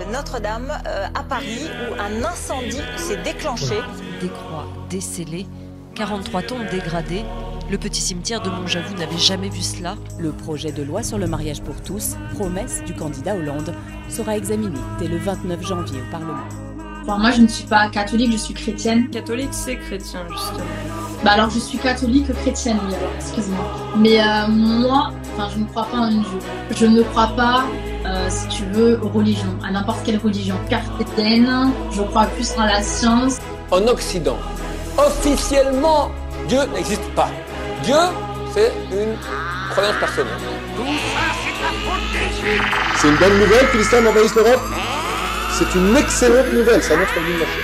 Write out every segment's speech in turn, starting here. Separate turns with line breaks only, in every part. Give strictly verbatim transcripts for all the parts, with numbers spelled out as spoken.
Notre-Dame euh, à Paris où un incendie s'est déclenché.
Des croix décellées, quarante-trois tombes dégradées. Le petit cimetière de Montjavoux n'avait jamais vu cela.
Le projet de loi sur le mariage pour tous, promesse du candidat Hollande, sera examiné dès le vingt-neuf janvier au Parlement.
Bon, moi, je ne suis pas catholique, je suis chrétienne.
Catholique, c'est chrétien, justement.
Bah alors, je suis catholique chrétienne, oui, alors, excuse-moi. Mais euh, moi, enfin, je ne crois pas en une Dieu. Je ne crois pas, euh, si tu veux, aux religions, à n'importe quelle religion. Chrétienne, je crois plus en la science.
En Occident, officiellement, Dieu n'existe pas. Dieu, c'est une croyance personnelle.
C'est une bonne nouvelle que l'islam envahisse l'Europe. C'est une excellente nouvelle, ça montre une nation.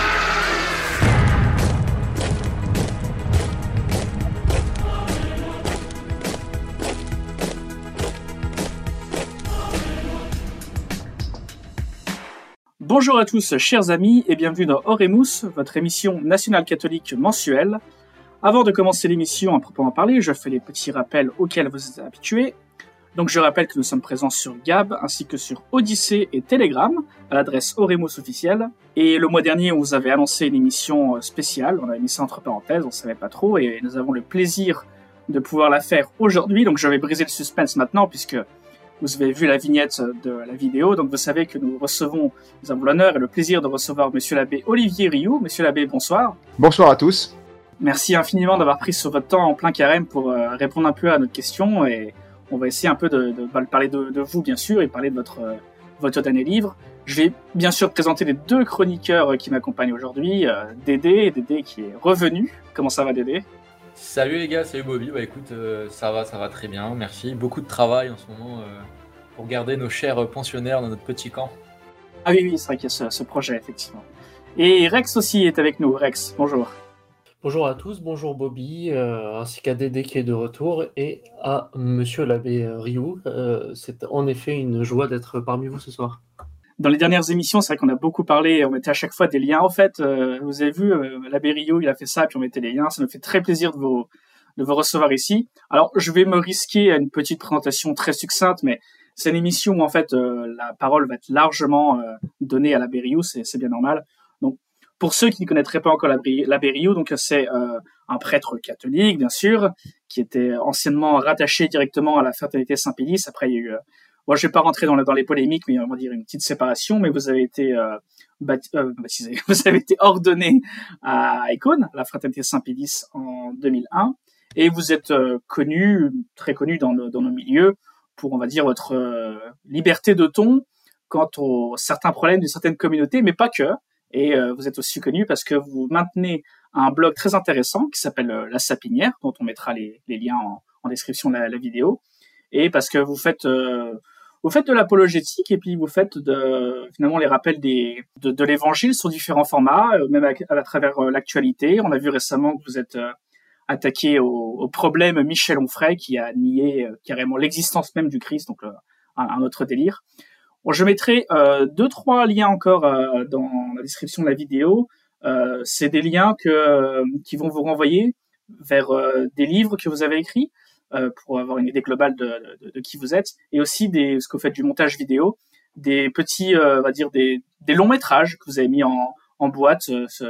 Bonjour à tous, chers amis, et bienvenue dans Oremus, votre émission nationale catholique mensuelle. Avant de commencer l'émission à proprement parler, je fais les petits rappels auxquels vous êtes habitués. Donc je rappelle que nous sommes présents sur Gab, ainsi que sur Odyssée et Telegram, à l'adresse Oremus officielle. Et le mois dernier, on vous avait annoncé une émission spéciale, on avait mis ça entre parenthèses, on ne savait pas trop, et nous avons le plaisir de pouvoir la faire aujourd'hui. Donc je vais briser le suspense maintenant, puisque vous avez vu la vignette de la vidéo, donc vous savez que nous recevons, nous avons l'honneur et le plaisir de recevoir Monsieur l'abbé Olivier Rioux. Monsieur l'abbé, bonsoir.
Bonsoir à tous.
Merci infiniment d'avoir pris sur votre temps en plein carême pour euh, répondre un peu à notre question, et on va essayer un peu de, de, de parler de, de vous, bien sûr, et parler de votre, euh, votre dernier livre. Je vais bien sûr présenter les deux chroniqueurs qui m'accompagnent aujourd'hui, euh, Dédé, Dédé qui est revenu. Comment ça va, Dédé ?
Salut les gars, salut Bobby. Bah écoute, euh, ça va, ça va très bien, merci. Beaucoup de travail en ce moment euh, pour garder nos chers pensionnaires dans notre petit camp.
Ah oui, oui, c'est vrai qu'il y a ce, ce projet, effectivement. Et Rex aussi est avec nous. Rex, bonjour.
Bonjour à tous, bonjour Bobby, euh, ainsi qu'à Dédé qui est de retour, et à Monsieur l'abbé Rioux. Euh, c'est en effet une joie d'être parmi vous ce soir.
Dans les dernières émissions, c'est vrai qu'on a beaucoup parlé, on mettait à chaque fois des liens. En fait, euh, vous avez vu, euh, l'abbé Rioux, il a fait ça, puis on mettait des liens. Ça nous fait très plaisir de vous, de vous recevoir ici. Alors, je vais me risquer à une petite présentation très succincte, mais c'est une émission où, en fait, euh, la parole va être largement euh, donnée à l'abbé Rioux, c'est, c'est bien normal. Donc, pour ceux qui ne connaîtraient pas encore l'abbé Rioux, donc c'est euh, un prêtre catholique, bien sûr, qui était anciennement rattaché directement à la fraternité Saint-Pédis. Après, il y a eu... Euh, Moi, je vais pas rentrer dans, le, dans les polémiques, mais on va dire une petite séparation. Mais vous avez été euh, bapti- euh, baptisé, vous avez été ordonné à Icône, la fraternité Saint-Pédis, en deux mille un, et vous êtes euh, connu, très connu dans, nos, dans nos milieux pour, on va dire, votre euh, liberté de ton quant aux certains problèmes de certaines communautés, mais pas que. Et euh, vous êtes aussi connu parce que vous maintenez un blog très intéressant qui s'appelle euh, La Sapinière, dont on mettra les, les liens en, en description de la, la vidéo, et parce que vous faites euh, Vous faites de l'apologétique et puis vous faites de, finalement les rappels des, de, de l'évangile sur différents formats, euh, même à, à travers euh, l'actualité. On a vu récemment que vous êtes euh, attaqué au, au problème Michel Onfray qui a nié euh, carrément l'existence même du Christ, donc euh, un, un autre délire. Bon, je mettrai euh, deux, trois liens encore euh, dans la description de la vidéo. Euh, c'est des liens que, euh, qui vont vous renvoyer vers euh, des livres que vous avez écrits, Euh, pour avoir une idée globale de, de, de qui vous êtes, et aussi des, ce que vous faites du montage vidéo, des petits, euh, on va dire des, des longs métrages que vous avez mis en, en boîte euh, ce,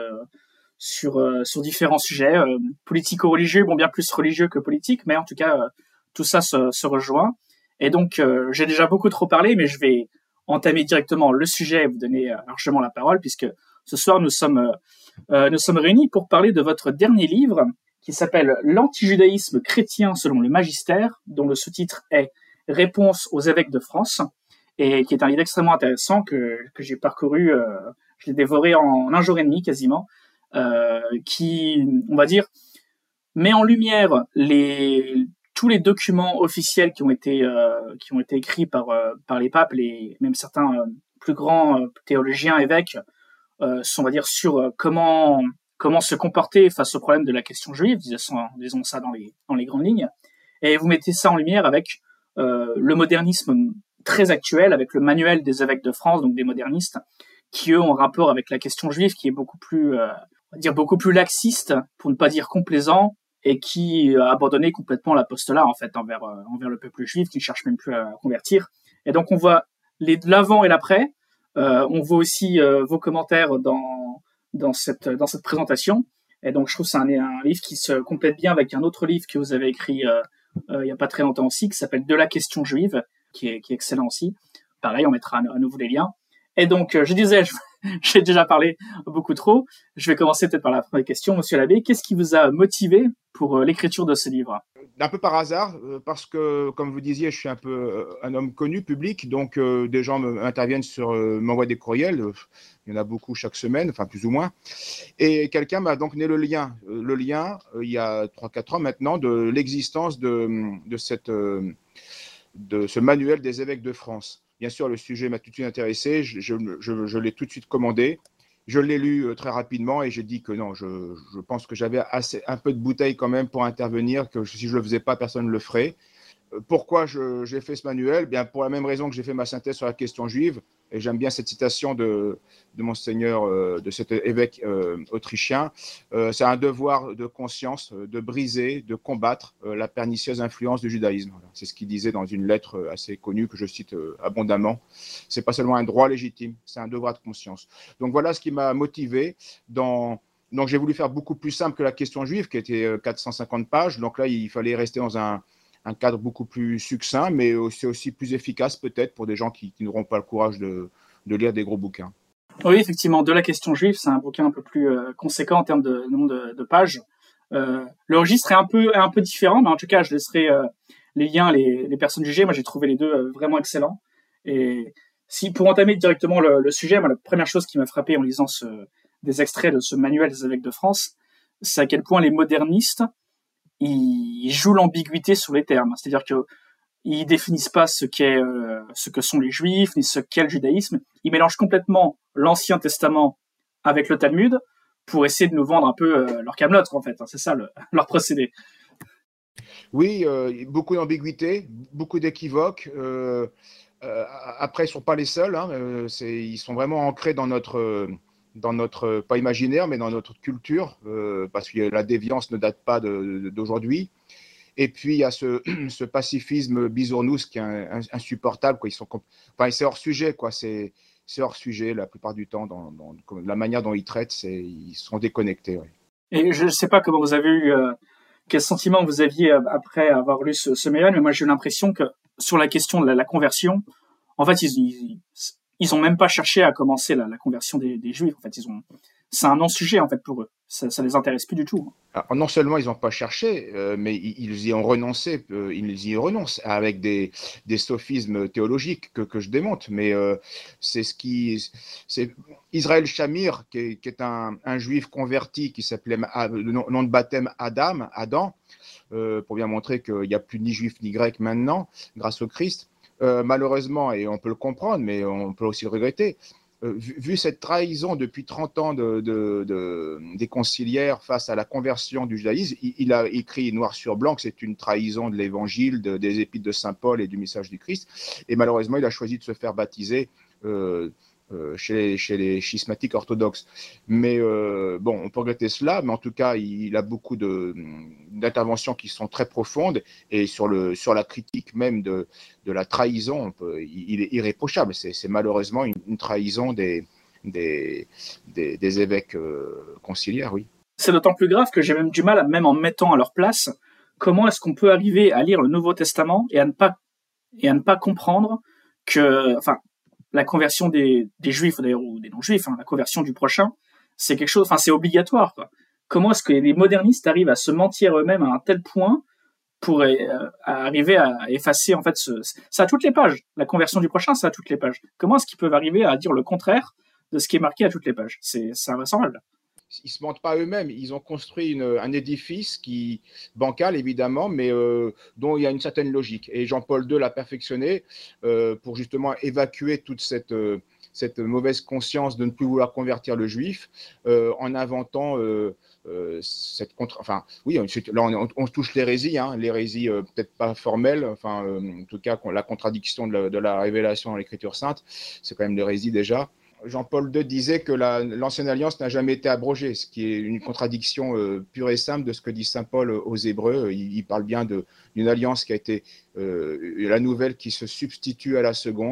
sur euh, sur différents sujets euh, politico-religieux, bon bien plus religieux que politique, mais en tout cas euh, tout ça se, se rejoint. Et donc euh, j'ai déjà beaucoup trop parlé, mais je vais entamer directement le sujet et vous donner euh, largement la parole, puisque ce soir nous sommes euh, euh, nous sommes réunis pour parler de votre dernier livre, qui s'appelle L'antijudaïsme chrétien selon le magistère, dont le sous-titre est Réponse aux évêques de France, et qui est un livre extrêmement intéressant que, que j'ai parcouru, euh, je l'ai dévoré en un jour et demi quasiment, euh, qui, on va dire, met en lumière les, tous les documents officiels qui ont été, euh, qui ont été écrits par, euh, par les papes, les, même certains euh, plus grands euh, théologiens, évêques, euh, sont, on va dire, sur euh, comment... comment se comporter face au problème de la question juive, disons, disons ça dans les, dans les grandes lignes, et vous mettez ça en lumière avec euh, le modernisme très actuel, avec le manuel des évêques de France, donc des modernistes, qui eux ont un rapport avec la question juive qui est beaucoup plus, euh, on va dire beaucoup plus laxiste, pour ne pas dire complaisant, et qui a abandonné complètement l'apostolat en fait envers euh, envers le peuple juif, qui ne cherche même plus à convertir. Et donc on voit les, l'avant et l'après, Euh, on voit aussi euh, vos commentaires dans, dans, cette, dans cette présentation. Et donc, je trouve que c'est un, un livre qui se complète bien avec un autre livre que vous avez écrit euh, euh, il n'y a pas très longtemps aussi, qui s'appelle De la question juive, qui est, qui est excellent aussi. Pareil, on mettra à, à nouveau les liens. Et donc, euh, je disais, je, j'ai déjà parlé beaucoup trop. Je vais commencer peut-être par la première question. Monsieur l'abbé, qu'est-ce qui vous a motivé pour euh, l'écriture de ce livre?
Un peu par hasard, euh, parce que, comme vous disiez, je suis un peu euh, un homme connu, public, donc euh, des gens me, interviennent sur, euh, m'envoient des courriels, euh, il y en a beaucoup chaque semaine, enfin plus ou moins, et quelqu'un m'a donc né le lien, euh, le lien, euh, il y a trois quatre ans maintenant, de l'existence de, de, cette, euh, de ce manuel des évêques de France. Bien sûr, le sujet m'a tout de suite intéressé, je, je, je, je l'ai tout de suite commandé. Je l'ai lu très rapidement et j'ai dit que non, je, je pense que j'avais assez, un peu de bouteille quand même pour intervenir, que si je ne le faisais pas, personne ne le ferait. Pourquoi je, j'ai fait ce manuel? Bien, pour la même raison que j'ai fait ma synthèse sur la question juive, et j'aime bien cette citation de, de Monseigneur, euh, de cet évêque euh, autrichien. Euh, c'est un devoir de conscience de briser, de combattre euh, la pernicieuse influence du judaïsme. Voilà. C'est ce qu'il disait dans une lettre assez connue que je cite euh, abondamment. C'est pas seulement un droit légitime, c'est un devoir de conscience. Donc voilà ce qui m'a motivé dans... Donc j'ai voulu faire beaucoup plus simple que la question juive, qui était quatre cent cinquante pages. Donc là, il fallait rester dans un un cadre beaucoup plus succinct, mais c'est aussi plus efficace peut-être pour des gens qui, qui n'auront pas le courage de, de lire des gros bouquins.
Oui, effectivement, De la question juive, c'est un bouquin un peu plus euh, conséquent en termes de nombre de, de pages. Euh, le registre est un peu, un peu différent, mais en tout cas, je laisserai euh, les liens, les, les personnes jugées. Moi, j'ai trouvé les deux euh, vraiment excellents. Et si, pour entamer directement le, le sujet, moi, la première chose qui m'a frappé en lisant ce, des extraits de ce manuel des évêques de France, c'est à quel point les modernistes ils jouent l'ambiguïté sur les termes, c'est-à-dire que ils définissent pas ce qu'est, euh, ce que sont les Juifs ni ce qu'est le judaïsme. Ils mélangent complètement l'Ancien Testament avec le Talmud pour essayer de nous vendre un peu euh, leur camelote en fait. C'est ça le, leur procédé.
Oui, euh, beaucoup d'ambiguïté, beaucoup d'équivoques. Euh, euh, après, ils sont pas les seuls. Hein, euh, c'est, ils sont vraiment ancrés dans notre euh, dans notre, pas imaginaire, mais dans notre culture, euh, parce que la déviance ne date pas de, de, d'aujourd'hui. Et puis, il y a ce, ce pacifisme bisounours qui est un, un, insupportable. Quoi. Ils sont, enfin, c'est hors sujet, quoi. C'est, c'est hors sujet la plupart du temps. Dans, dans la manière dont ils traitent, c'est, ils sont déconnectés. Ouais.
Et je ne sais pas comment vous avez eu, euh, quel sentiment vous aviez après avoir lu ce, ce manuel, mais moi j'ai eu l'impression que sur la question de la, la conversion, en fait, ils... ils Ils ont même pas cherché à commencer la, la conversion des, des Juifs. En fait, ils ont, c'est un non-sujet en fait pour eux. Ça, ça les intéresse plus du tout.
Alors, non seulement ils n'ont pas cherché, euh, mais ils y ont renoncé. Euh, ils y renoncent avec des, des sophismes théologiques que, que je démonte. Mais euh, c'est ce qui, c'est Israël Shamir, qui est, qui est un, un Juif converti qui s'appelait le nom de baptême Adam, Adam, euh, pour bien montrer qu'il n'y a plus ni Juif ni Grec maintenant, grâce au Christ. Euh, malheureusement, et on peut le comprendre, mais on peut aussi le regretter, euh, vu, vu cette trahison depuis trente ans de, de, de, des conciliaires face à la conversion du judaïsme, il, il a écrit noir sur blanc que c'est une trahison de l'évangile, de, des épîtres de saint Paul et du message du Christ, et malheureusement, il a choisi de se faire baptiser euh, euh, chez, les, chez les schismatiques orthodoxes. Mais euh, bon, on peut regretter cela, mais en tout cas, il, il a beaucoup de, d'interventions qui sont très profondes, et sur, le, sur la critique même de, de la trahison, on peut, il est irréprochable. C'est, c'est malheureusement une, une trahison des, des, des, des évêques euh, conciliaires, oui.
C'est d'autant plus grave que j'ai même du mal, même en me mettant à leur place, comment est-ce qu'on peut arriver à lire le Nouveau Testament et à ne pas, et à ne pas comprendre que, enfin, la conversion des, des Juifs, d'ailleurs, ou des non-Juifs, hein, la conversion du prochain, c'est quelque chose, enfin, c'est obligatoire, quoi. Comment est-ce que les modernistes arrivent à se mentir eux-mêmes à un tel point pour euh, arriver à effacer, en fait, ce, ça a toutes les pages. La conversion du prochain, ça a toutes les pages. Comment est-ce qu'ils peuvent arriver à dire le contraire de ce qui est marqué à toutes les pages? C'est, c'est invraisemblable.
Ils ne se mentent pas eux-mêmes. Ils ont construit une, un édifice qui, bancal évidemment, mais euh, dont il y a une certaine logique. Et Jean-Paul deux l'a perfectionné euh, pour justement évacuer toute cette, euh, cette mauvaise conscience de ne plus vouloir convertir le juif euh, en inventant euh, euh, cette contre. Enfin, oui, là on, on touche l'hérésie, hein, l'hérésie euh, peut-être pas formelle, enfin, euh, en tout cas la contradiction de la, de la révélation dans l'Écriture sainte, c'est quand même l'hérésie déjà. Jean-Paul deux disait que la, l'ancienne alliance n'a jamais été abrogée, ce qui est une contradiction euh, pure et simple de ce que dit saint Paul aux Hébreux. Il, il parle bien de, d'une alliance qui a été euh, la nouvelle qui se substitue à la seconde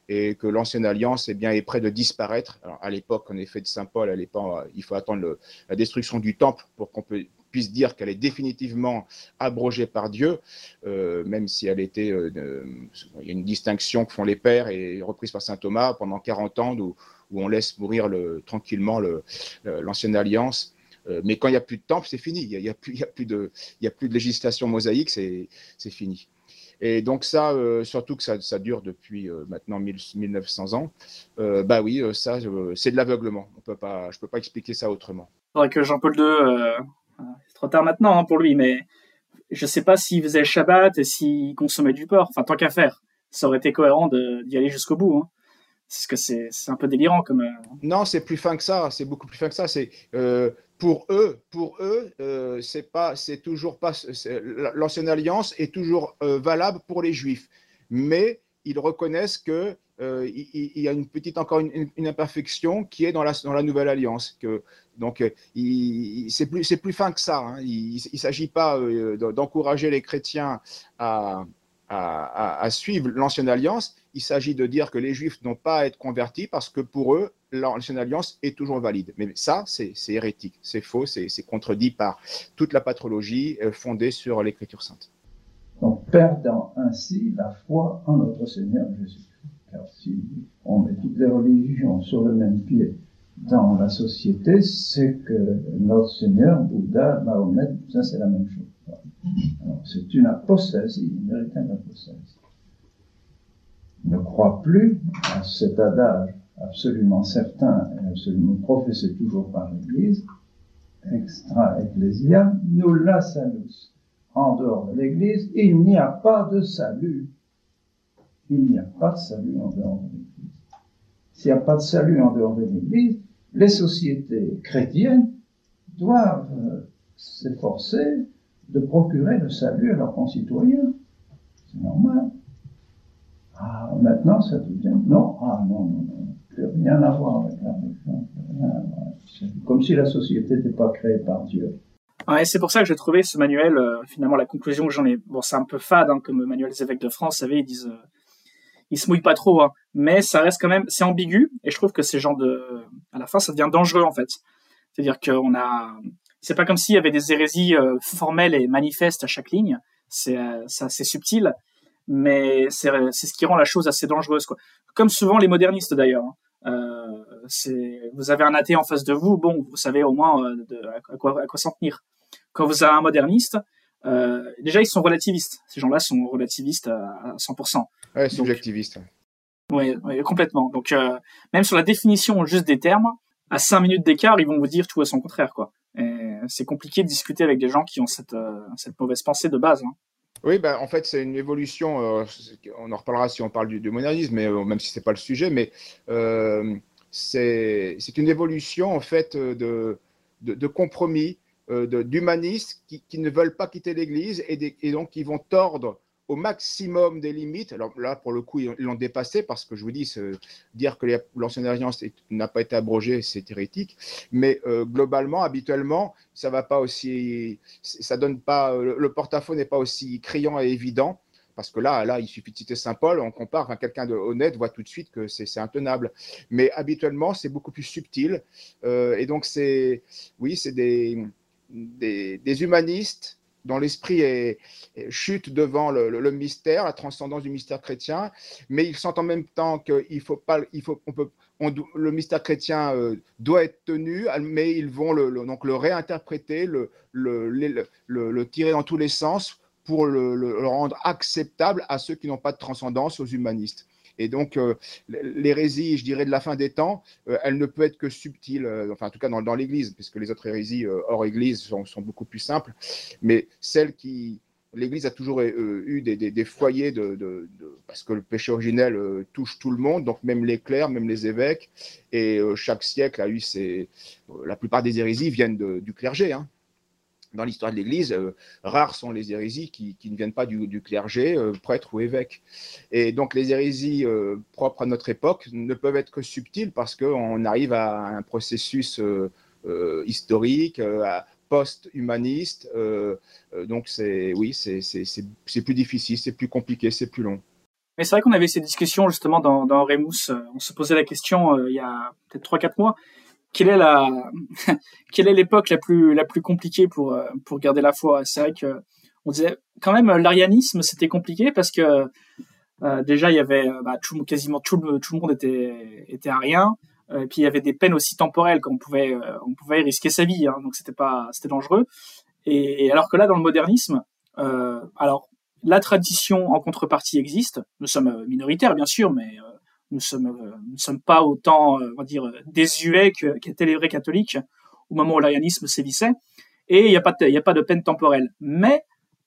et que l'ancienne alliance eh bien, est près de disparaître. Alors, à l'époque, en effet, de Saint Paul, à l'époque, il faut attendre le, la destruction du temple pour qu'on peut, puisse dire qu'elle est définitivement abrogée par Dieu, euh, même si elle était, euh, euh, il y a une distinction que font les pères et reprise par saint Thomas pendant quarante ans, où, où on laisse mourir le, tranquillement le, le, l'ancienne alliance. Euh, mais quand il n'y a plus de temple, c'est fini. Il n'y a, a, a, a plus de législation mosaïque, c'est fini. Et donc ça, euh, surtout que ça, ça dure depuis euh, maintenant mille neuf cents ans, euh, bah oui, euh, ça, euh, c'est de l'aveuglement. On peut pas, je ne peux pas expliquer ça autrement.
Il faudrait que Jean-Paul deux, euh, c'est trop tard maintenant hein, pour lui, mais je ne sais pas s'il faisait le Shabbat et s'il consommait du porc. Enfin, tant qu'à faire, ça aurait été cohérent d'y aller jusqu'au bout. Hein. Parce que c'est un peu délirant comme... Euh...
Non, c'est plus fin que ça, c'est beaucoup plus fin que ça. C'est... Euh, Pour eux, pour eux, euh, c'est pas, c'est toujours pas, l'ancienne alliance est toujours euh, valable pour les Juifs, mais ils reconnaissent que euh, il, il y a une petite encore une, une imperfection qui est dans la dans la nouvelle alliance. Que donc il, c'est plus c'est plus fin que ça. Hein. Il, il s'agit pas euh, d'encourager les chrétiens à À, à, à suivre l'ancienne alliance, il s'agit de dire que les Juifs n'ont pas à être convertis parce que pour eux, l'ancienne alliance est toujours valide. Mais ça, c'est hérétique, c'est faux, c'est contredit par toute la patrologie fondée sur l'Écriture sainte.
Donc, perdant ainsi la foi en notre Seigneur Jésus-Christ. Car si on met toutes les religions sur le même pied dans la société, c'est que notre Seigneur, Bouddha, Mahomet, ça c'est la même chose. C'est une apostasie, une véritable apostasie. Ne crois plus à cet adage absolument certain et absolument professé toujours par l'Église, extra ecclesia, nulla salus. En dehors de l'Église, il n'y a pas de salut. Il n'y a pas de salut en dehors de l'Église. S'il n'y a pas de salut en dehors de l'Église, les sociétés chrétiennes doivent euh, s'efforcer de procurer le salut à leurs concitoyens. C'est normal. Ah, maintenant, ça devient... Non, ah non, non, non. Plus rien à voir avec la réforme. C'est comme si la société n'était pas créée par Dieu.
Ouais, c'est pour ça que j'ai trouvé ce manuel, euh, finalement, la conclusion que j'en ai... Bon, c'est un peu fade, hein, comme le manuel des évêques de France, vous savez, ils disent... Euh, ils se mouillent pas trop, hein, mais ça reste quand même... C'est ambigu, et je trouve que ces genres de... À la fin, ça devient dangereux, en fait. C'est-à-dire qu'on a... C'est pas comme s'il y avait des hérésies euh, formelles et manifestes à chaque ligne. C'est euh, assez subtil, mais c'est ce qui rend la chose assez dangereuse, quoi. Comme souvent les modernistes d'ailleurs. Euh, vous avez un athée en face de vous, bon, vous savez au moins euh, de, à quoi, à quoi s'en tenir. Quand vous avez un moderniste, euh, déjà ils sont relativistes. Ces gens-là sont relativistes à, à cent pour cent.
Ouais, subjectivistes.
Oui, ouais, complètement. Donc euh, même sur la définition juste des termes, à cinq minutes d'écart, ils vont vous dire tout à son contraire, quoi. C'est compliqué de discuter avec des gens qui ont cette, euh, cette mauvaise pensée de base. Hein.
Oui, ben, en fait, c'est une évolution, euh, on en reparlera si on parle du, du modernisme, mais, euh, même si ce n'est pas le sujet, mais euh, c'est une évolution en fait de, de, de compromis, euh, d'humanistes qui, qui ne veulent pas quitter l'Église et, des, et donc qui vont tordre au maximum des limites. Alors là, pour le coup, ils l'ont dépassé parce que je vous dis, dire que l'ancienne alliance n'a pas été abrogée, c'est hérétique. Mais euh, globalement, habituellement, ça va pas aussi, ça donne pas, le porte-à-faux n'est pas aussi criant et évident. Parce que là, là, il suffit de citer saint Paul, on compare, enfin, quelqu'un de honnête voit tout de suite que c'est intenable. Mais habituellement, c'est beaucoup plus subtil. Euh, et donc, c'est, oui, c'est des, des, des humanistes dont l'esprit est, est, chute devant le, le, le mystère, la transcendance du mystère chrétien, mais ils sentent en même temps qu'il faut pas, il faut, on peut, on, le mystère chrétien euh, doit être tenu, mais ils vont le, le, donc le réinterpréter, le, le, le, le, le tirer dans tous les sens pour le, le, le rendre acceptable à ceux qui n'ont pas de transcendance, aux humanistes. Et donc, euh, l'hérésie, je dirais, de la fin des temps, euh, elle ne peut être que subtile, euh, enfin, en tout cas dans, dans l'Église, puisque les autres hérésies euh, hors Église sont, sont beaucoup plus simples. Mais celle qui... L'Église a toujours euh, eu des, des, des foyers, de, de, de, parce que le péché originel euh, touche tout le monde, donc même les clercs, même les évêques. Et euh, chaque siècle a eu ses... La plupart des hérésies viennent de, du clergé, hein. Dans l'histoire de l'Église, euh, rares sont les hérésies qui, qui ne viennent pas du, du clergé, euh, prêtre ou évêque. Et donc les hérésies euh, propres à notre époque ne peuvent être que subtiles parce qu'on arrive à un processus euh, euh, historique, euh, post-humaniste. Euh, euh, donc c'est, oui, c'est plus difficile, c'est plus compliqué, c'est plus long.
Mais c'est vrai qu'on avait ces discussions justement dans, dans Remus. On se posait la question euh, il y a peut-être trois quatre mois. Quelle est la, quelle est l'époque la plus la plus compliquée pour euh, pour garder la foi? C'est vrai que on disait quand même l'arianisme c'était compliqué parce que euh, déjà il y avait bah, tout, quasiment tout le tout le monde était était arien. Euh, et puis il y avait des peines aussi temporelles qu'on pouvait euh, on pouvait risquer sa vie. Hein, donc c'était pas c'était dangereux. Et, et alors que là dans le modernisme, euh, alors la tradition en contrepartie existe. Nous sommes minoritaires, bien sûr, mais euh, nous sommes, euh, nous sommes pas autant, euh, on va dire, désuets que, qu'étaient les vrais catholiques au moment où l'arianisme sévissait. Et il n'y a pas de, il y a pas de peine temporelle. Mais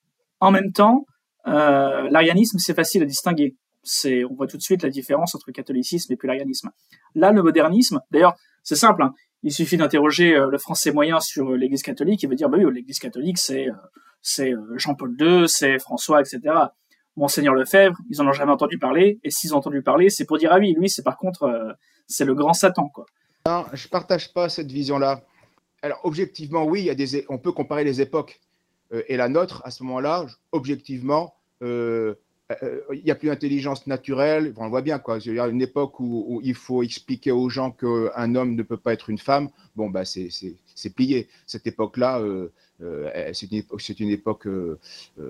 en même temps, euh, l'arianisme c'est facile à distinguer. C'est, on voit tout de suite la différence entre le catholicisme et puis l'arianisme. Là, le modernisme, d'ailleurs, c'est simple. Hein, il suffit d'interroger euh, le français moyen sur euh, l'Église catholique, il va dire, bah oui, l'Église catholique, c'est euh, c'est Jean-Paul deux, c'est François, et cetera. Monseigneur Lefebvre, ils en ont jamais entendu parler, et s'ils ont entendu parler, c'est pour dire ah oui, lui, c'est par contre, euh, c'est le grand Satan, quoi.
Non, je partage pas cette vision-là. Alors, objectivement, oui, il y a des, on peut comparer les époques. Euh, et la nôtre, à ce moment-là, objectivement, euh, euh, il n'y a plus d'intelligence naturelle, on le voit bien, quoi. Il y a une époque où, où il faut expliquer aux gens qu'un homme ne peut pas être une femme, bon, bah, c'est, c'est, c'est plié. Cette époque-là, euh, euh, c'est une époque, c'est une époque euh,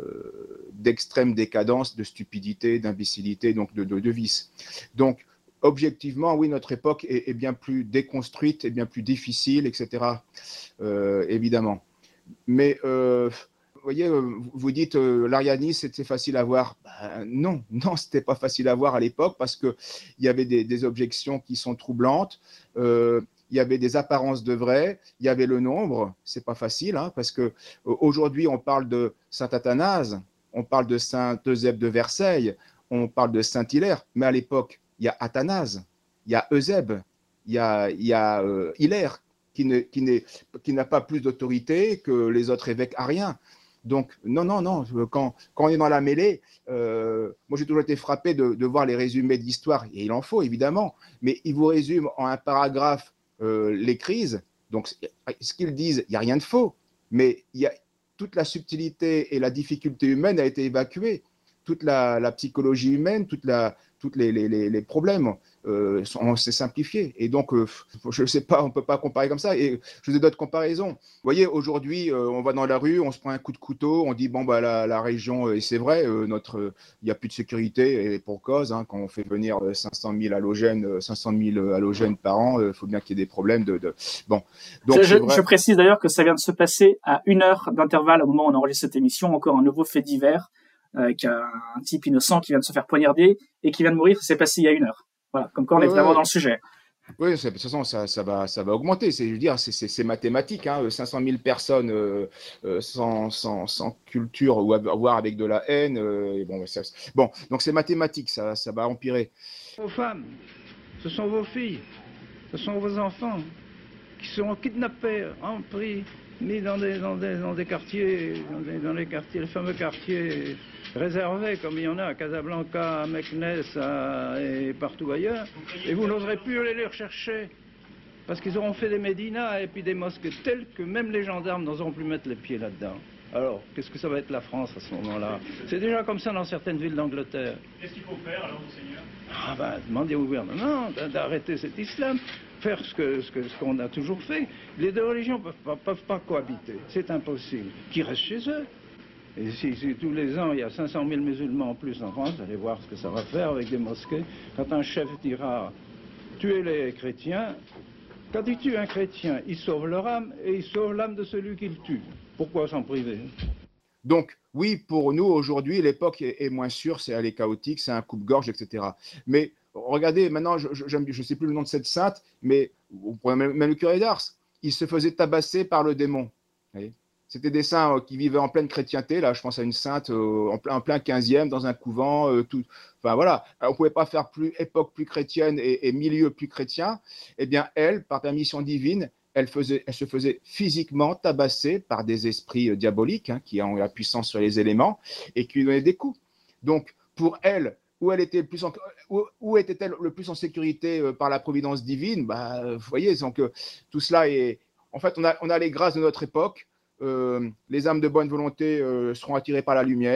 euh, d'extrême décadence, de stupidité, d'imbécilité, donc de, de, de vice. Donc, objectivement, oui, notre époque est, est bien plus déconstruite, est bien plus difficile, et cetera. Euh, évidemment. Mais... Euh, vous voyez, vous dites euh, l'arianisme c'était facile à voir. Ben, non, non, c'était pas facile à voir à l'époque parce que il y avait des, des objections qui sont troublantes. Euh, il y avait des apparences de vrai. Il y avait le nombre. C'est pas facile hein, parce que euh, aujourd'hui on parle de Saint Athanase, on parle de Saint Eusèbe de Versailles, on parle de Saint Hilaire. Mais à l'époque, il y a Athanase, il y a Eusèbe, il y a, il y a euh, Hilaire qui, ne, qui, n'est, qui n'a pas plus d'autorité que les autres évêques ariens. Donc, non, non, non, quand, quand on est dans la mêlée, euh, moi j'ai toujours été frappé de, de voir les résumés d'histoire, et il en faut évidemment, mais ils vous résument en un paragraphe euh, les crises, donc ce qu'ils disent, il n'y a rien de faux, mais il y a, toute la subtilité et la difficulté humaine a été évacuée, toute la, la psychologie humaine, toute la, toutes les, les, les problèmes euh, sont, c'est simplifié. Et donc, euh, je ne sais pas, on ne peut pas comparer comme ça. Et je vous ai d'autres comparaisons. Vous voyez, aujourd'hui, euh, on va dans la rue, on se prend un coup de couteau, on dit, bon, bah, la, la région, et c'est vrai, euh, notre, il euh, n'y a plus de sécurité, et pour cause, hein, quand on fait venir cinq cent mille halogènes, cinq cent mille halogènes par an, il euh, faut bien qu'il y ait des problèmes de... de... Bon. Donc,
je, je, je précise d'ailleurs que ça vient de se passer à une heure d'intervalle au moment où on enregistre cette émission, encore un nouveau fait divers. Euh, qu'un un type innocent qui vient de se faire poignarder et qui vient de mourir, c'est passé il y a une heure. Voilà, comme quoi on est ouais, vraiment ouais. dans le sujet.
Oui, de toute façon, ça, ça, va, ça va augmenter. C'est, je veux dire, c'est, c'est, c'est mathématique. Hein. cinq cent mille personnes euh, euh, sans, sans, sans culture ou voire avec de la haine. Euh, et bon, ça, bon, donc c'est mathématique, ça, ça va empirer.
Vos femmes, ce sont vos filles, ce sont vos enfants qui seront kidnappés, en prix, mis dans des, dans des, dans des quartiers, dans, des, dans les quartiers, les fameux quartiers réservés, comme il y en a à Casablanca, à Meknès à, et partout ailleurs, et vous n'oserez plus aller les rechercher, parce qu'ils auront fait des médinas et puis des mosquées telles que même les gendarmes n'oseront plus mettre les pieds là-dedans. Alors, qu'est-ce que ça va être la France à ce moment-là? C'est déjà comme ça dans certaines villes d'Angleterre.
Qu'est-ce qu'il faut faire alors, Monseigneur?
Ah ben, demandez au gouvernement d'arrêter cet islam, faire ce, que, ce, que, ce qu'on a toujours fait. Les deux religions ne peuvent pas, peuvent pas cohabiter, c'est impossible. Qu'ils restent chez eux. Et si, si tous les ans il y a cinq cent mille musulmans en plus en France, allez voir ce que ça va faire avec des mosquées. Quand un chef dira tuer les chrétiens, quand il tue un chrétien, il sauve leur âme et il sauve l'âme de celui qu'il tue. Pourquoi s'en priver?
Donc, oui, pour nous, aujourd'hui, l'époque est, est moins sûre, c'est elle est chaotique, c'est un coupe-gorge, et cetera. Mais regardez, maintenant, je ne sais plus le nom de cette sainte, mais même, même le curé d'Ars, il se faisait tabasser par le démon. Vous voyez, c'était des saints euh, qui vivaient en pleine chrétienté. Là, je pense à une sainte euh, en, plein, en plein quinzième, dans un couvent. Euh, tout, enfin, voilà. Alors, on ne pouvait pas faire plus époque plus chrétienne et, et milieu plus chrétien. Eh bien, elle, par permission divine, elle, faisait, elle se faisait physiquement tabasser par des esprits euh, diaboliques hein, qui ont la puissance sur les éléments et qui lui donnaient des coups. Donc, pour elle, où, elle était le plus en, où, où était-elle le plus en sécurité euh, par la providence divine? Bah, vous voyez, donc, euh, tout cela est... En fait, on a, on a les grâces de notre époque. Euh, les âmes de bonne volonté euh, seront attirées par la lumière.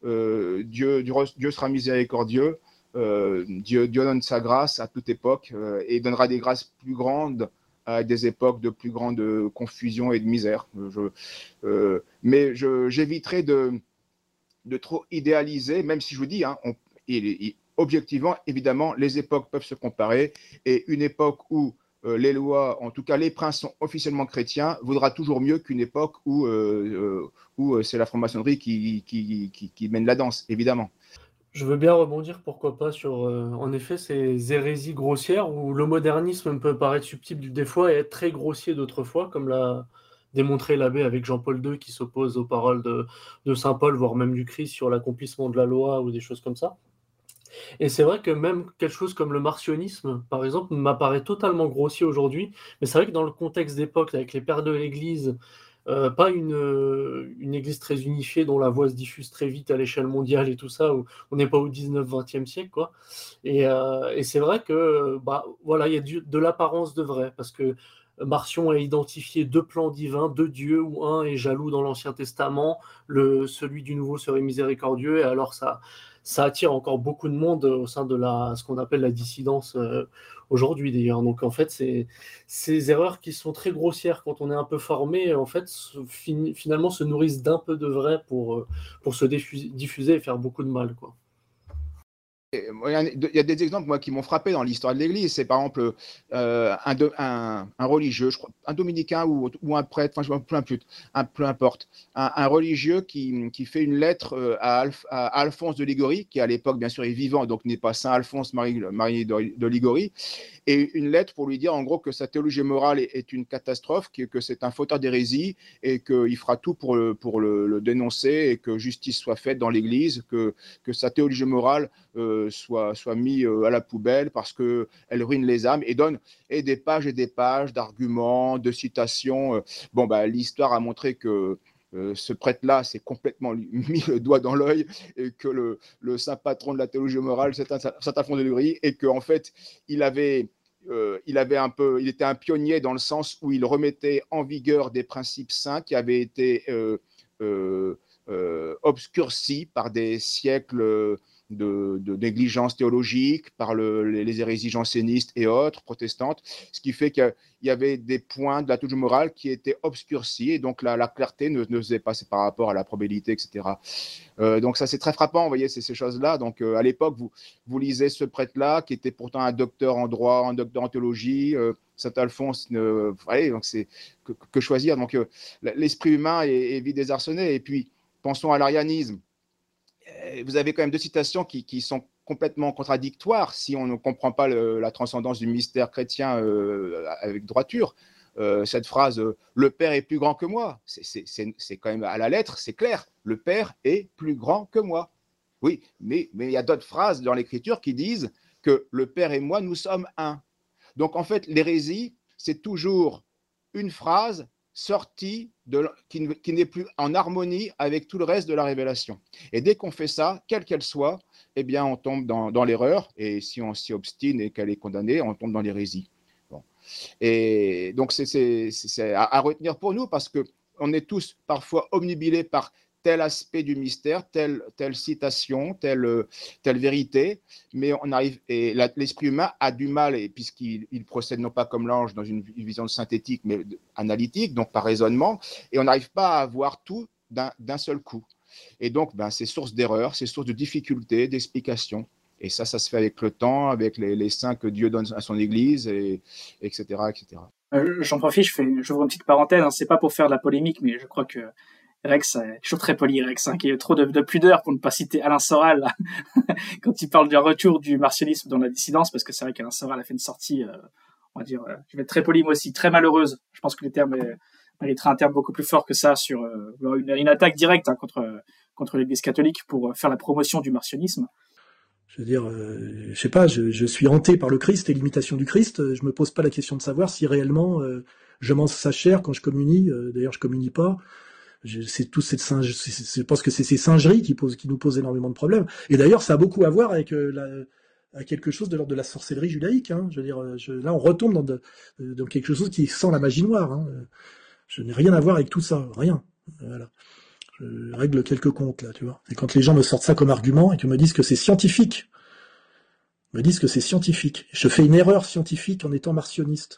euh, Dieu, Dieu, Dieu sera miséricordieux, euh, Dieu, Dieu donne sa grâce à toute époque euh, et donnera des grâces plus grandes à des époques de plus grande confusion et de misère. Je, euh, mais je, j'éviterai de, de trop idéaliser, même si je vous dis, hein, on, il, il, objectivement, évidemment, les époques peuvent se comparer, et une époque où euh, les lois, en tout cas les princes sont officiellement chrétiens, vaudra toujours mieux qu'une époque où, euh, où c'est la franc-maçonnerie qui, qui, qui, qui mène la danse, évidemment.
Je veux bien rebondir, pourquoi pas, sur, euh, en effet, ces hérésies grossières où le modernisme peut paraître subtil des fois et être très grossier d'autres fois, comme l'a démontré l'abbé avec Jean-Paul deux qui s'oppose aux paroles de, de saint Paul, voire même du Christ sur l'accomplissement de la loi ou des choses comme ça. Et c'est vrai que même quelque chose comme le marcionisme, par exemple, m'apparaît totalement grossier aujourd'hui, mais c'est vrai que dans le contexte d'époque, avec les pères de l'Église, Euh, pas une, une église très unifiée dont la voix se diffuse très vite à l'échelle mondiale et tout ça, où on n'est pas au dix-neuvième, vingtième siècle, quoi. Et, euh, et c'est vrai que, bah, voilà, il y a du, de l'apparence de vrai, parce que Marcion a identifié deux plans divins, deux dieux, où un est jaloux dans l'Ancien Testament, le, celui du Nouveau serait miséricordieux, et alors ça, ça attire encore beaucoup de monde au sein de la, ce qu'on appelle la dissidence euh, aujourd'hui d'ailleurs. Donc en fait, c'est ces erreurs qui sont très grossières quand on est un peu formé, en fait, fin, finalement se nourrissent d'un peu de vrai pour, pour se diffuser, diffuser et faire beaucoup de mal, quoi.
Il y a des exemples moi, qui m'ont frappé dans l'histoire de l'Église. C'est par exemple euh, un, de, un, un religieux, je crois, un dominicain ou, ou un prêtre, enfin, peu, peu, un, peu importe, un, un religieux qui, qui fait une lettre à, Alf, à Alphonse de Liguori, qui à l'époque, bien sûr, est vivant, donc n'est pas Saint Alphonse Marie, Marie de, de Liguori, et une lettre pour lui dire en gros que sa théologie morale est, est une catastrophe, que, que c'est un fauteur d'hérésie et qu'il fera tout pour, le, pour le, le dénoncer et que justice soit faite dans l'Église, que, que sa théologie morale euh, soit, soit mise à la poubelle parce qu'elle ruine les âmes, et donne et des pages et des pages d'arguments, de citations. Bon, bah, l'histoire a montré que Euh, ce prêtre-là s'est complètement mis le doigt dans l'œil et que le, le saint patron de la théologie morale, c'est un saint Alphonse de Liguori, et qu'en fait, il avait, euh, il avait un peu, il était un pionnier dans le sens où il remettait en vigueur des principes saints qui avaient été euh, euh, euh, obscurcis par des siècles de, de négligence théologique, par le, les, les hérésies jansénistes et autres, protestantes, ce qui fait qu'il y avait des points de la théologie morale qui étaient obscurcis, et donc la, la clarté ne, ne faisait pas, c'est par rapport à la probabilité, et cetera. Euh, donc ça, c'est très frappant, vous voyez, c'est ces choses-là. Donc euh, à l'époque, vous, vous lisez ce prêtre-là, qui était pourtant un docteur en droit, un docteur en théologie, euh, saint Alphonse, euh, allez, donc c'est que, que choisir. Donc euh, l'esprit humain est, est vite désarçonné. Et puis, pensons à l'arianisme. Vous avez quand même deux citations qui, qui sont complètement contradictoires si on ne comprend pas le, la transcendance du mystère chrétien euh, avec droiture. Euh, cette phrase euh, « le Père est plus grand que moi », c'est quand même à la lettre, c'est clair. Le Père est plus grand que moi. Oui, mais, mais il y a d'autres phrases dans l'Écriture qui disent que le Père et moi, nous sommes un. Donc en fait, l'hérésie, c'est toujours une phrase sortie de, qui, qui n'est plus en harmonie avec tout le reste de la révélation. Et dès qu'on fait ça, quelle qu'elle soit, eh bien, on tombe dans, dans l'erreur, et si on s'y obstine et qu'elle est condamnée, on tombe dans l'hérésie. Bon. Et donc, c'est à, à retenir pour nous, parce qu'on est tous parfois omnibilés par tel aspect du mystère, telle, telle citation, telle, telle vérité, mais on arrive, et l'esprit humain a du mal, et puisqu'il il procède non pas comme l'ange dans une vision synthétique, mais analytique, donc par raisonnement, et on n'arrive pas à voir tout d'un seul coup. Et donc, ben, c'est source d'erreurs, c'est source de difficultés, d'explications. Et ça, ça se fait avec le temps, avec les, les saints que Dieu donne à son Église, et, etc., et cetera.
Euh, J'en profite, je fais, j'ouvre une petite parenthèse, hein, c'est pas pour faire de la polémique, mais je crois que Rex est toujours très poli, Rex, hein, qui a trop de, de pudeur pour ne pas citer Alain Soral là, quand il parle du retour du martialisme dans la dissidence, parce que c'est vrai qu'Alain Soral a fait une sortie, euh, on va dire, euh, je vais être très poli moi aussi, très malheureuse. Je pense que les termes euh, mériteraient un terme beaucoup plus fort que ça sur euh, une, une attaque directe hein, contre contre l'Église catholique pour faire la promotion du martionnisme.
Je veux dire, euh, je sais pas, je, je suis hanté par le Christ et l'imitation du Christ. Je me pose pas la question de savoir si réellement euh, je mange sa chair quand je communie. Euh, D'ailleurs, je communie pas. C'est tout cette singe, je pense que c'est ces singeries qui, posent, qui nous posent énormément de problèmes. Et d'ailleurs, ça a beaucoup à voir avec euh, la, à quelque chose de l'ordre de la sorcellerie judaïque. Hein. Je veux dire, je, là, on retombe dans, de, dans quelque chose qui sent la magie noire. Hein. Je n'ai rien à voir avec tout ça, rien. Voilà. Je règle quelques comptes, là, tu vois. Et quand les gens me sortent ça comme argument et que me disent que c'est scientifique, me disent que c'est scientifique. Je fais une erreur scientifique en étant martionniste.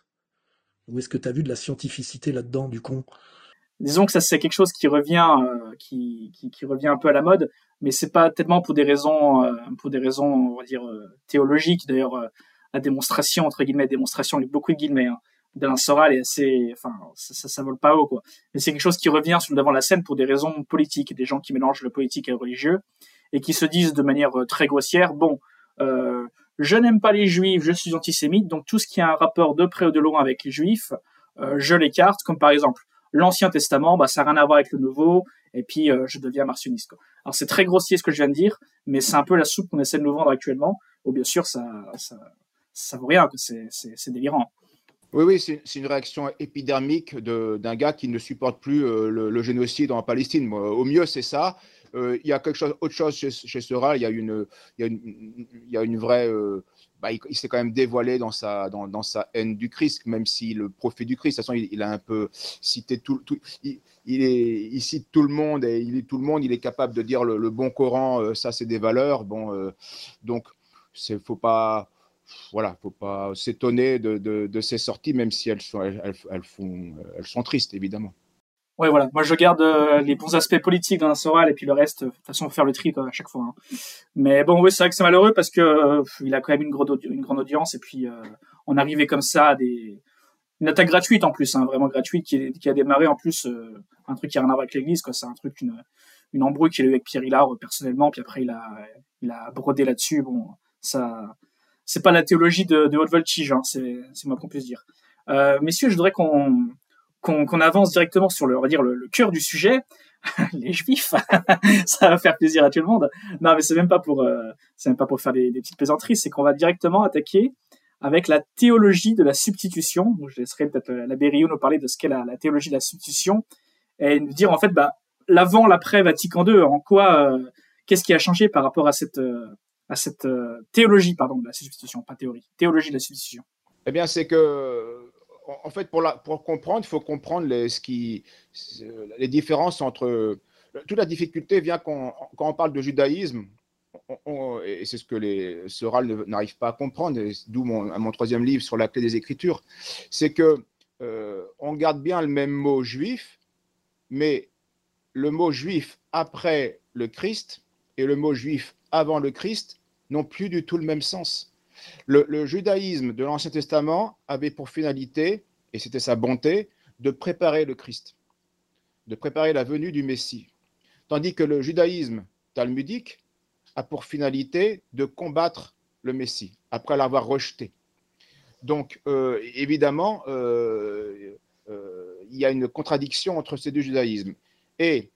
Où est-ce que tu as vu de la scientificité là-dedans, du con?
Disons que ça, c'est quelque chose qui revient, euh, qui, qui, qui revient un peu à la mode, mais c'est pas tellement pour des raisons, euh, pour des raisons, on va dire, euh, théologiques. D'ailleurs, euh, la démonstration, entre guillemets, démonstration avec beaucoup de guillemets, hein, d'Alain Soral est assez, enfin, ça, ça, ça vole pas haut, quoi. Mais c'est quelque chose qui revient sur le devant de la scène pour des raisons politiques, des gens qui mélangent le politique et le religieux, et qui se disent de manière très grossière, bon, euh, je n'aime pas les juifs, je suis antisémite, donc tout ce qui a un rapport de près ou de loin avec les juifs, euh, je l'écarte, comme par exemple, l'Ancien Testament, bah, ça n'a rien à voir avec le Nouveau, et puis euh, je deviens martionniste, quoi. Alors c'est très grossier ce que je viens de dire, mais c'est un peu la soupe qu'on essaie de nous vendre actuellement, où bien sûr ça, ça, ça vaut rien, c'est, c'est, c'est délirant.
Oui, oui, c'est, c'est une réaction épidermique de, d'un gars qui ne supporte plus euh, le, le génocide en Palestine. Moi, au mieux, c'est ça. Euh, il y a quelque chose, autre chose chez, chez Soral. Il y a une, il y a une, il y a une vraie. Euh, bah, il, il s'est quand même dévoilé dans sa, dans, dans sa haine du Christ, même si le prophète du Christ, de toute façon, il, il a un peu cité tout. tout il, il, est, il cite tout le monde et il est tout le monde. Il est capable de dire le, le bon Coran. Euh, ça, c'est des valeurs. Bon, euh, donc, c'est, faut pas. Voilà, faut pas s'étonner de, de, de ces sorties, même si elles sont, elles, elles, font, elles sont tristes, évidemment.
Ouais, voilà. Moi, je garde euh, les bons aspects politiques dans la Soral et puis le reste, de toute façon, on va faire le tri, quoi, à chaque fois, hein. Mais bon, oui, c'est vrai que c'est malheureux parce que euh, il a quand même une, gros audi- une grande audience et puis euh, on arrivait comme ça à des une attaque gratuite en plus, hein, vraiment gratuite, qui, est, qui a démarré en plus euh, un truc qui a rien à voir avec l'Église, quoi. C'est un truc, une, une embrouille qu'il a eu avec Pierre Hillard euh, personnellement, puis après il a il a brodé là-dessus. Bon, ça. C'est pas la théologie de, de haute voltige, hein, c'est, c'est moi qu'on puisse dire. Euh, messieurs, je voudrais qu'on, qu'on, qu'on avance directement sur le, on va dire, le, le cœur du sujet, les juifs. Ça va faire plaisir à tout le monde. Non, mais c'est même pas pour, euh, c'est même pas pour faire des, des petites plaisanteries, c'est qu'on va directement attaquer avec la théologie de la substitution. Donc, je laisserai peut-être l'abbé Riou nous parler de ce qu'est la, la théologie de la substitution et nous dire en fait, bah, l'avant, l'après Vatican deux, en quoi, euh, qu'est-ce qui a changé par rapport à cette euh, à cette euh, théologie, pardon, de la substitution, pas théorie, théologie de la substitution.
Eh bien, c'est que, en fait, pour, la, pour comprendre, il faut comprendre les, ce qui, les différences entre... Toute la difficulté vient quand, quand on parle de judaïsme, on, on, et c'est ce que les Soral n'arrivent pas à comprendre, et d'où mon, mon troisième livre sur la clé des Écritures, c'est que euh, on garde bien le même mot juif, mais le mot juif après le Christ et le mot juif avant le Christ n'ont plus du tout le même sens. Le, le judaïsme de l'Ancien Testament avait pour finalité, et c'était sa bonté, de préparer le Christ, de préparer la venue du Messie. Tandis que le judaïsme talmudique a pour finalité de combattre le Messie, après l'avoir rejeté. Donc, euh, évidemment, euh, euh, il y a une contradiction entre ces deux judaïsmes. Et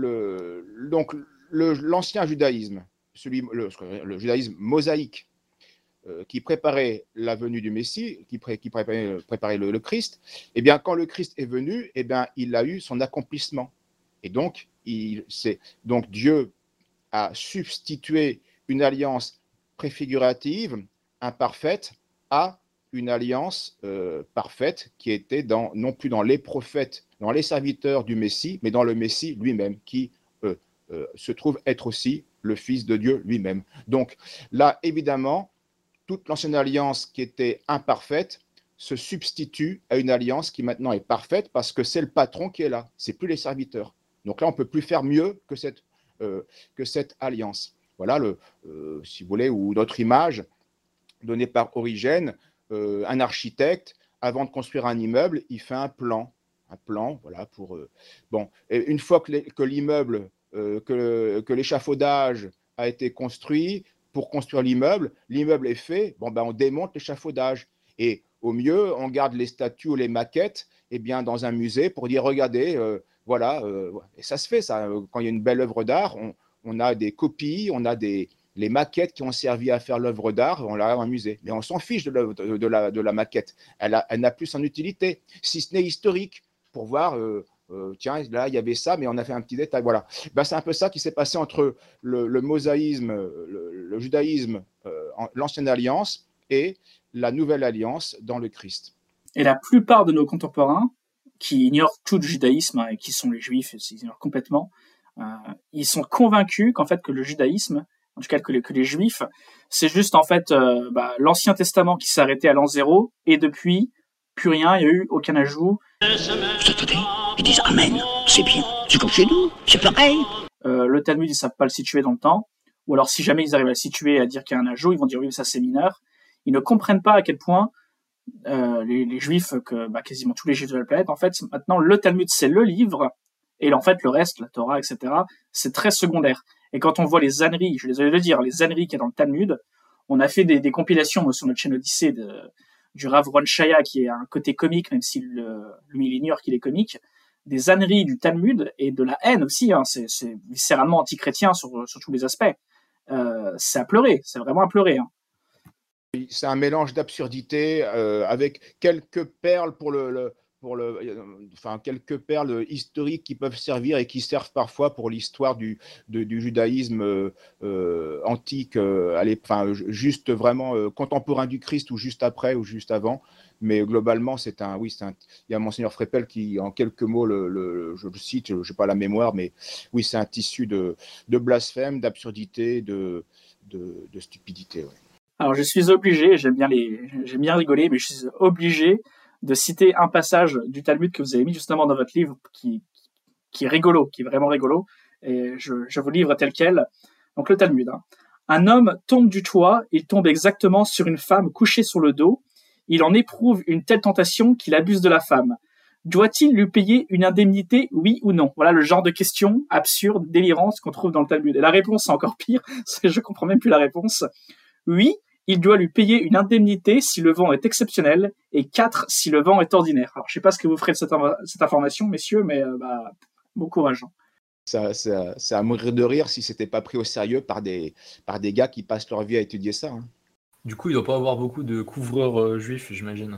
le, donc, le, l'ancien judaïsme, celui, le, le judaïsme mosaïque, euh, qui préparait la venue du Messie, qui, pré, qui préparait, préparait le, le Christ, eh bien, quand le Christ est venu, eh bien, il a eu son accomplissement. Et donc, il, c'est, donc Dieu a substitué une alliance préfigurative, imparfaite, à une alliance euh, parfaite qui était dans, non plus dans les prophètes, dans les serviteurs du Messie, mais dans le Messie lui-même, qui euh, euh, se trouve être aussi le Fils de Dieu lui-même. Donc là, évidemment, toute l'ancienne alliance qui était imparfaite se substitue à une alliance qui maintenant est parfaite parce que c'est le patron qui est là, c'est plus les serviteurs. Donc là, on ne peut plus faire mieux que cette, euh, que cette alliance. Voilà, le, euh, si vous voulez, ou notre image donnée par Origène, euh, un architecte, avant de construire un immeuble, il fait un plan. Un plan, voilà, pour... Euh, bon, et une fois que, les, que l'immeuble, euh, que, que l'échafaudage a été construit, pour construire l'immeuble, l'immeuble est fait, bon, ben, on démonte l'échafaudage. Et au mieux, on garde les statues ou les maquettes eh bien, dans un musée pour dire, regardez, euh, voilà, euh, et ça se fait, ça. Quand il y a une belle œuvre d'art, on, on a des copies, on a des, les maquettes qui ont servi à faire l'œuvre d'art, on l'a dans un musée. Mais on s'en fiche de, de, de, la, de la maquette. Elle, a, elle n'a plus son utilité, si ce n'est historique, pour voir, euh, euh, tiens, là, il y avait ça, mais on a fait un petit détail. Voilà. Ben, c'est un peu ça qui s'est passé entre le, le mosaïsme, le, le judaïsme, euh, l'ancienne alliance et la nouvelle alliance dans le Christ.
Et la plupart de nos contemporains, qui ignorent tout le judaïsme, hein, et qui sont les juifs, ils ignorent complètement, Euh, ils sont convaincus qu'en fait que le judaïsme, en tout cas que les, que les juifs, c'est juste en fait euh, bah, l'Ancien Testament qui s'est arrêté à l'an zéro, et depuis, plus rien, il n'y a eu aucun ajout.
Ils disent Amen, c'est bien, c'est comme chez nous, c'est pareil.
Euh, le Talmud, ils savent pas le situer dans le temps, ou alors si jamais ils arrivent à le situer et à dire qu'il y a un ajout, ils vont dire oui, mais ça c'est mineur. Ils ne comprennent pas à quel point euh, les, les juifs, que bah, quasiment tous les juifs de la planète, en fait, maintenant le Talmud c'est le livre, et en fait le reste, la Torah, et cetera, c'est très secondaire. Et quand on voit les âneries, je suis désolé de le dire, les âneries qu'il y a dans le Talmud, on a fait des, des compilations sur notre chaîne Odyssée de, du Rav Ron Shaya, qui est un côté comique, même si le, lui il ignore qu'il est comique, des âneries du Talmud et de la haine aussi, hein, c'est, c'est viscéralement anti-chrétien sur, sur tous les aspects. Euh, c'est à pleurer, c'est vraiment à pleurer. Hein.
C'est un mélange d'absurdité euh, avec quelques perles pour le, le pour le, enfin quelques perles historiques qui peuvent servir et qui servent parfois pour l'histoire du, de, du judaïsme euh, euh, antique, euh, allez, enfin juste vraiment euh, contemporain du Christ ou juste après ou juste avant. Mais globalement, c'est un, oui, c'est un. Il y a Monseigneur Freppel qui, en quelques mots, le, le, je le cite, je n'ai pas la mémoire, mais oui, c'est un tissu de, de blasphème, d'absurdité, de, de, de stupidité. Ouais.
Alors, je suis obligé, j'aime bien les, j'aime bien rigoler, mais je suis obligé de citer un passage du Talmud que vous avez mis justement dans votre livre, qui, qui est rigolo, qui est vraiment rigolo, et je, je vous livre tel quel. Donc, le Talmud. Hein. Un homme tombe du toit, il tombe exactement sur une femme couchée sur le dos. Il en éprouve une telle tentation qu'il abuse de la femme. Doit-il lui payer une indemnité, oui ou non? Voilà le genre de question absurde, délirante qu'on trouve dans le Talmud. Et la réponse, c'est encore pire, je comprends même plus la réponse. Oui, il doit lui payer une indemnité si le vent est exceptionnel, et quatre si le vent est ordinaire. Alors, je sais pas ce que vous ferez de cette, cette information, messieurs, mais euh, bah, bon courage.
Ça, ça, ça à mourir de rire si c'était pas pris au sérieux par des, par des gars qui passent leur vie à étudier ça. Hein.
Du coup, il doit pas avoir beaucoup de couvreurs euh, juifs, j'imagine.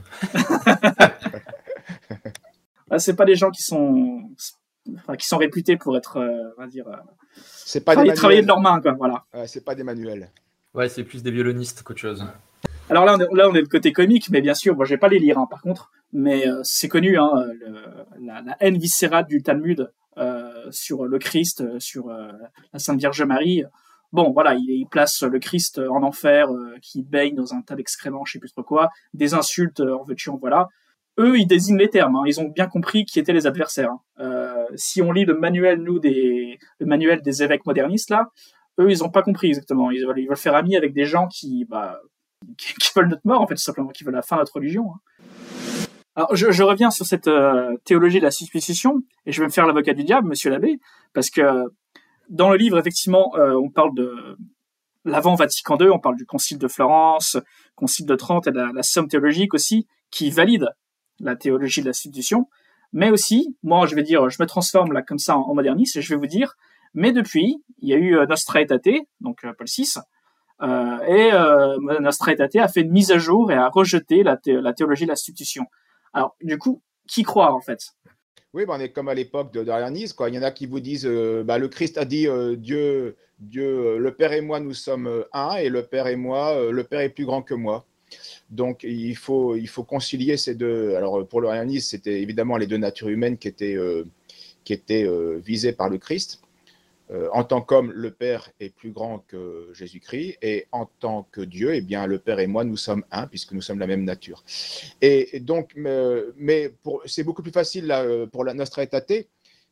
Bah, c'est pas des gens qui sont, enfin, qui sont réputés pour être, euh, on va dire, euh,
c'est pas
travailler,
des
travailler de leurs mains, quoi. Voilà.
Ouais, c'est pas des manuels.
Ouais, c'est plus des violonistes qu'autre chose.
Alors là, on est, là, on est de côté comique, mais bien sûr, moi, je vais pas les lire, hein, par contre. Mais euh, c'est connu, hein, le, la, la haine viscérale du Talmud euh, sur le Christ, sur euh, la Sainte Vierge Marie. Bon, voilà, il, il place le Christ en enfer, euh, qui baigne dans un tas d'excréments, je sais plus trop quoi, des insultes, euh, en veux-tu, en voilà. Eux, ils désignent les termes, hein, ils ont bien compris qui étaient les adversaires. Hein. Euh, si on lit le manuel, nous, des, le manuel des évêques modernistes, là, eux, ils ont pas compris exactement. Ils veulent, ils veulent faire ami avec des gens qui, bah, qui, qui veulent notre mort, en fait, tout simplement, qui veulent la fin de notre religion. Hein. Alors, je, je reviens sur cette euh, théologie de la substitution, et je vais me faire l'avocat du diable, monsieur l'abbé, parce que dans le livre, effectivement, euh, on parle de l'avant Vatican deux, on parle du Concile de Florence, Concile de Trente et de la, la Somme théologique aussi, qui valide la théologie de la substitution. Mais aussi, moi, je vais dire, je me transforme là comme ça en, en moderniste, et je vais vous dire, mais depuis, il y a eu euh, Nostra Aetate, donc euh, Paul six, euh, et euh, Nostra Aetate a fait une mise à jour et a rejeté la, thé- la théologie de la substitution. Alors, du coup, qui croire en fait?
Oui, bah on est comme à l'époque de d'Arianisme, quoi. Il y en a qui vous disent, euh, bah, le Christ a dit, euh, Dieu, Dieu, euh, le Père et moi, nous sommes euh, un, et le Père et moi, euh, le Père est plus grand que moi. Donc, il faut, il faut concilier ces deux. Alors, pour l'Arianisme, c'était évidemment les deux natures humaines qui étaient, euh, qui étaient euh, visées par le Christ. Euh, en tant qu'homme, le Père est plus grand que Jésus-Christ, et en tant que Dieu, eh bien, le Père et moi, nous sommes un, puisque nous sommes la même nature. Et, et donc, euh, mais pour, c'est beaucoup plus facile là, pour la Nostra Aetate,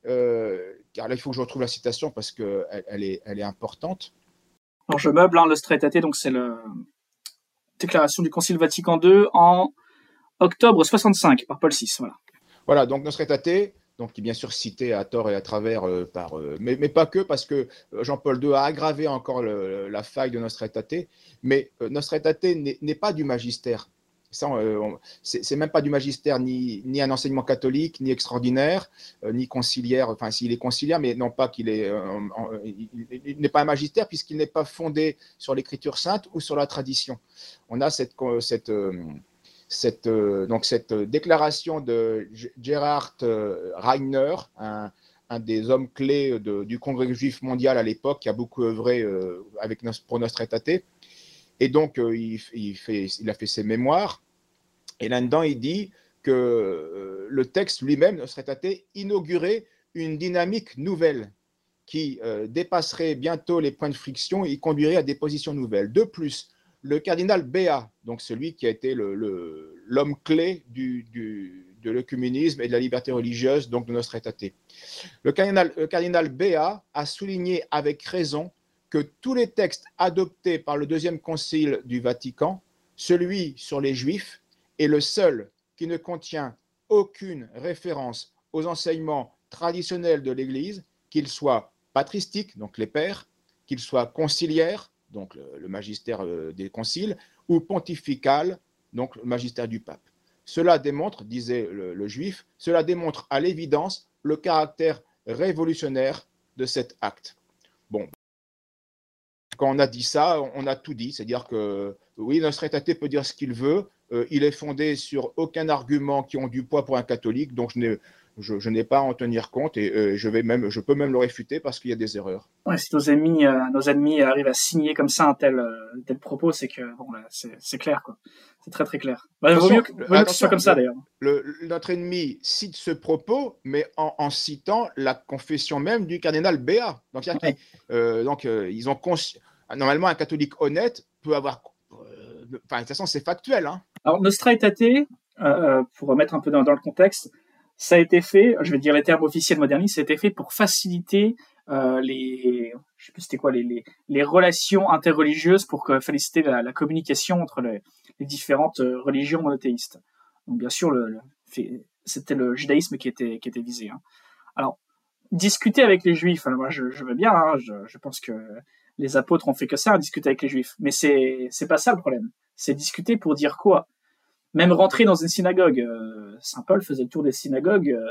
euh, car là, il faut que je retrouve la citation parce qu'elle elle est, elle est importante.
Alors, je meuble, hein, Nostra Aetate, donc c'est la déclaration du Concile Vatican deux en octobre soixante-cinq par Paul six. Voilà,
voilà donc Nostra Aetate, donc qui est bien sûr cité à tort et à travers, euh, par, euh, mais, mais pas que, parce que Jean-Paul deux a aggravé encore le, la faille de Nostra Aetate, mais euh, Nostra Aetate n'est, n'est pas du magistère. Ça, euh, on, c'est, c'est même pas du magistère, ni, ni un enseignement catholique, ni extraordinaire, euh, ni conciliaire, enfin s'il est conciliaire, mais non pas qu'il est, euh, euh, il, il n'est pas un magistère puisqu'il n'est pas fondé sur l'écriture sainte ou sur la tradition. On a cette, cette euh, Cette, euh, donc cette déclaration de Gerhard euh, Reiner, un, un des hommes clés de, du Congrès juif mondial à l'époque, qui a beaucoup œuvré euh, avec nos, pour Nostra Aetate. Et donc, euh, il, il, fait, il a fait ses mémoires. Et là-dedans, il dit que euh, le texte lui-même, Nostra Aetate, inaugurait une dynamique nouvelle. qui euh, dépasserait bientôt les points de friction et conduirait à des positions nouvelles. De plus, le cardinal Béat, donc celui qui a été le, le, l'homme clé du, du, de l'œcuménisme et de la liberté religieuse, donc de Nostra Aetate. Le cardinal, le cardinal Béat a souligné avec raison que tous les textes adoptés par le deuxième concile du Vatican, celui sur les Juifs, est le seul qui ne contient aucune référence aux enseignements traditionnels de l'Église, qu'ils soient patristiques, donc les pères, qu'ils soient conciliaires, donc le, le magistère des conciles, ou pontifical, donc le magistère du pape. Cela démontre, disait le, le juif, cela démontre à l'évidence le caractère révolutionnaire de cet acte. Bon, quand on a dit ça, on a tout dit, c'est-à-dire que oui, Nostra Aetate peut dire ce qu'il veut, euh, il est fondé sur aucun argument qui ont du poids pour un catholique, donc je n'ai Je, je n'ai pas à en tenir compte et euh, je, vais même, je peux même le réfuter parce qu'il y a des erreurs.
Ouais, si nos ennemis, euh, nos ennemis arrivent à signer comme ça un tel, euh, tel propos, c'est que bon, là, c'est, c'est clair, quoi. C'est très très clair. Bah, il vaut mieux que, vaut mieux que ce soit comme ça, d'ailleurs.
Le, le, notre ennemi cite ce propos, mais en, en citant la confession même du cardinal Béat. Donc, il y a, ouais. euh, donc euh, ils ont consci... normalement, un catholique honnête peut avoir. Euh, enfin, de toute façon, c'est factuel. Hein.
Alors, Nostra Aetate, euh, pour remettre un peu dans, dans le contexte. Ça a été fait, je vais dire les termes officiels modernistes, ça a été fait pour faciliter euh, les, je sais plus c'était quoi, les, les, les relations interreligieuses, pour que, faciliter la, la communication entre les, les différentes religions monothéistes. Donc bien sûr, le, le, c'était le judaïsme qui était, qui était visé. Hein. Alors, discuter avec les juifs, alors moi je, je veux bien, hein, je, je pense que les apôtres ont fait que ça, discuter avec les juifs, mais c'est, c'est pas ça le problème. C'est discuter pour dire quoi ? Même rentrer dans une synagogue, euh, Saint Paul faisait le tour des synagogues, euh,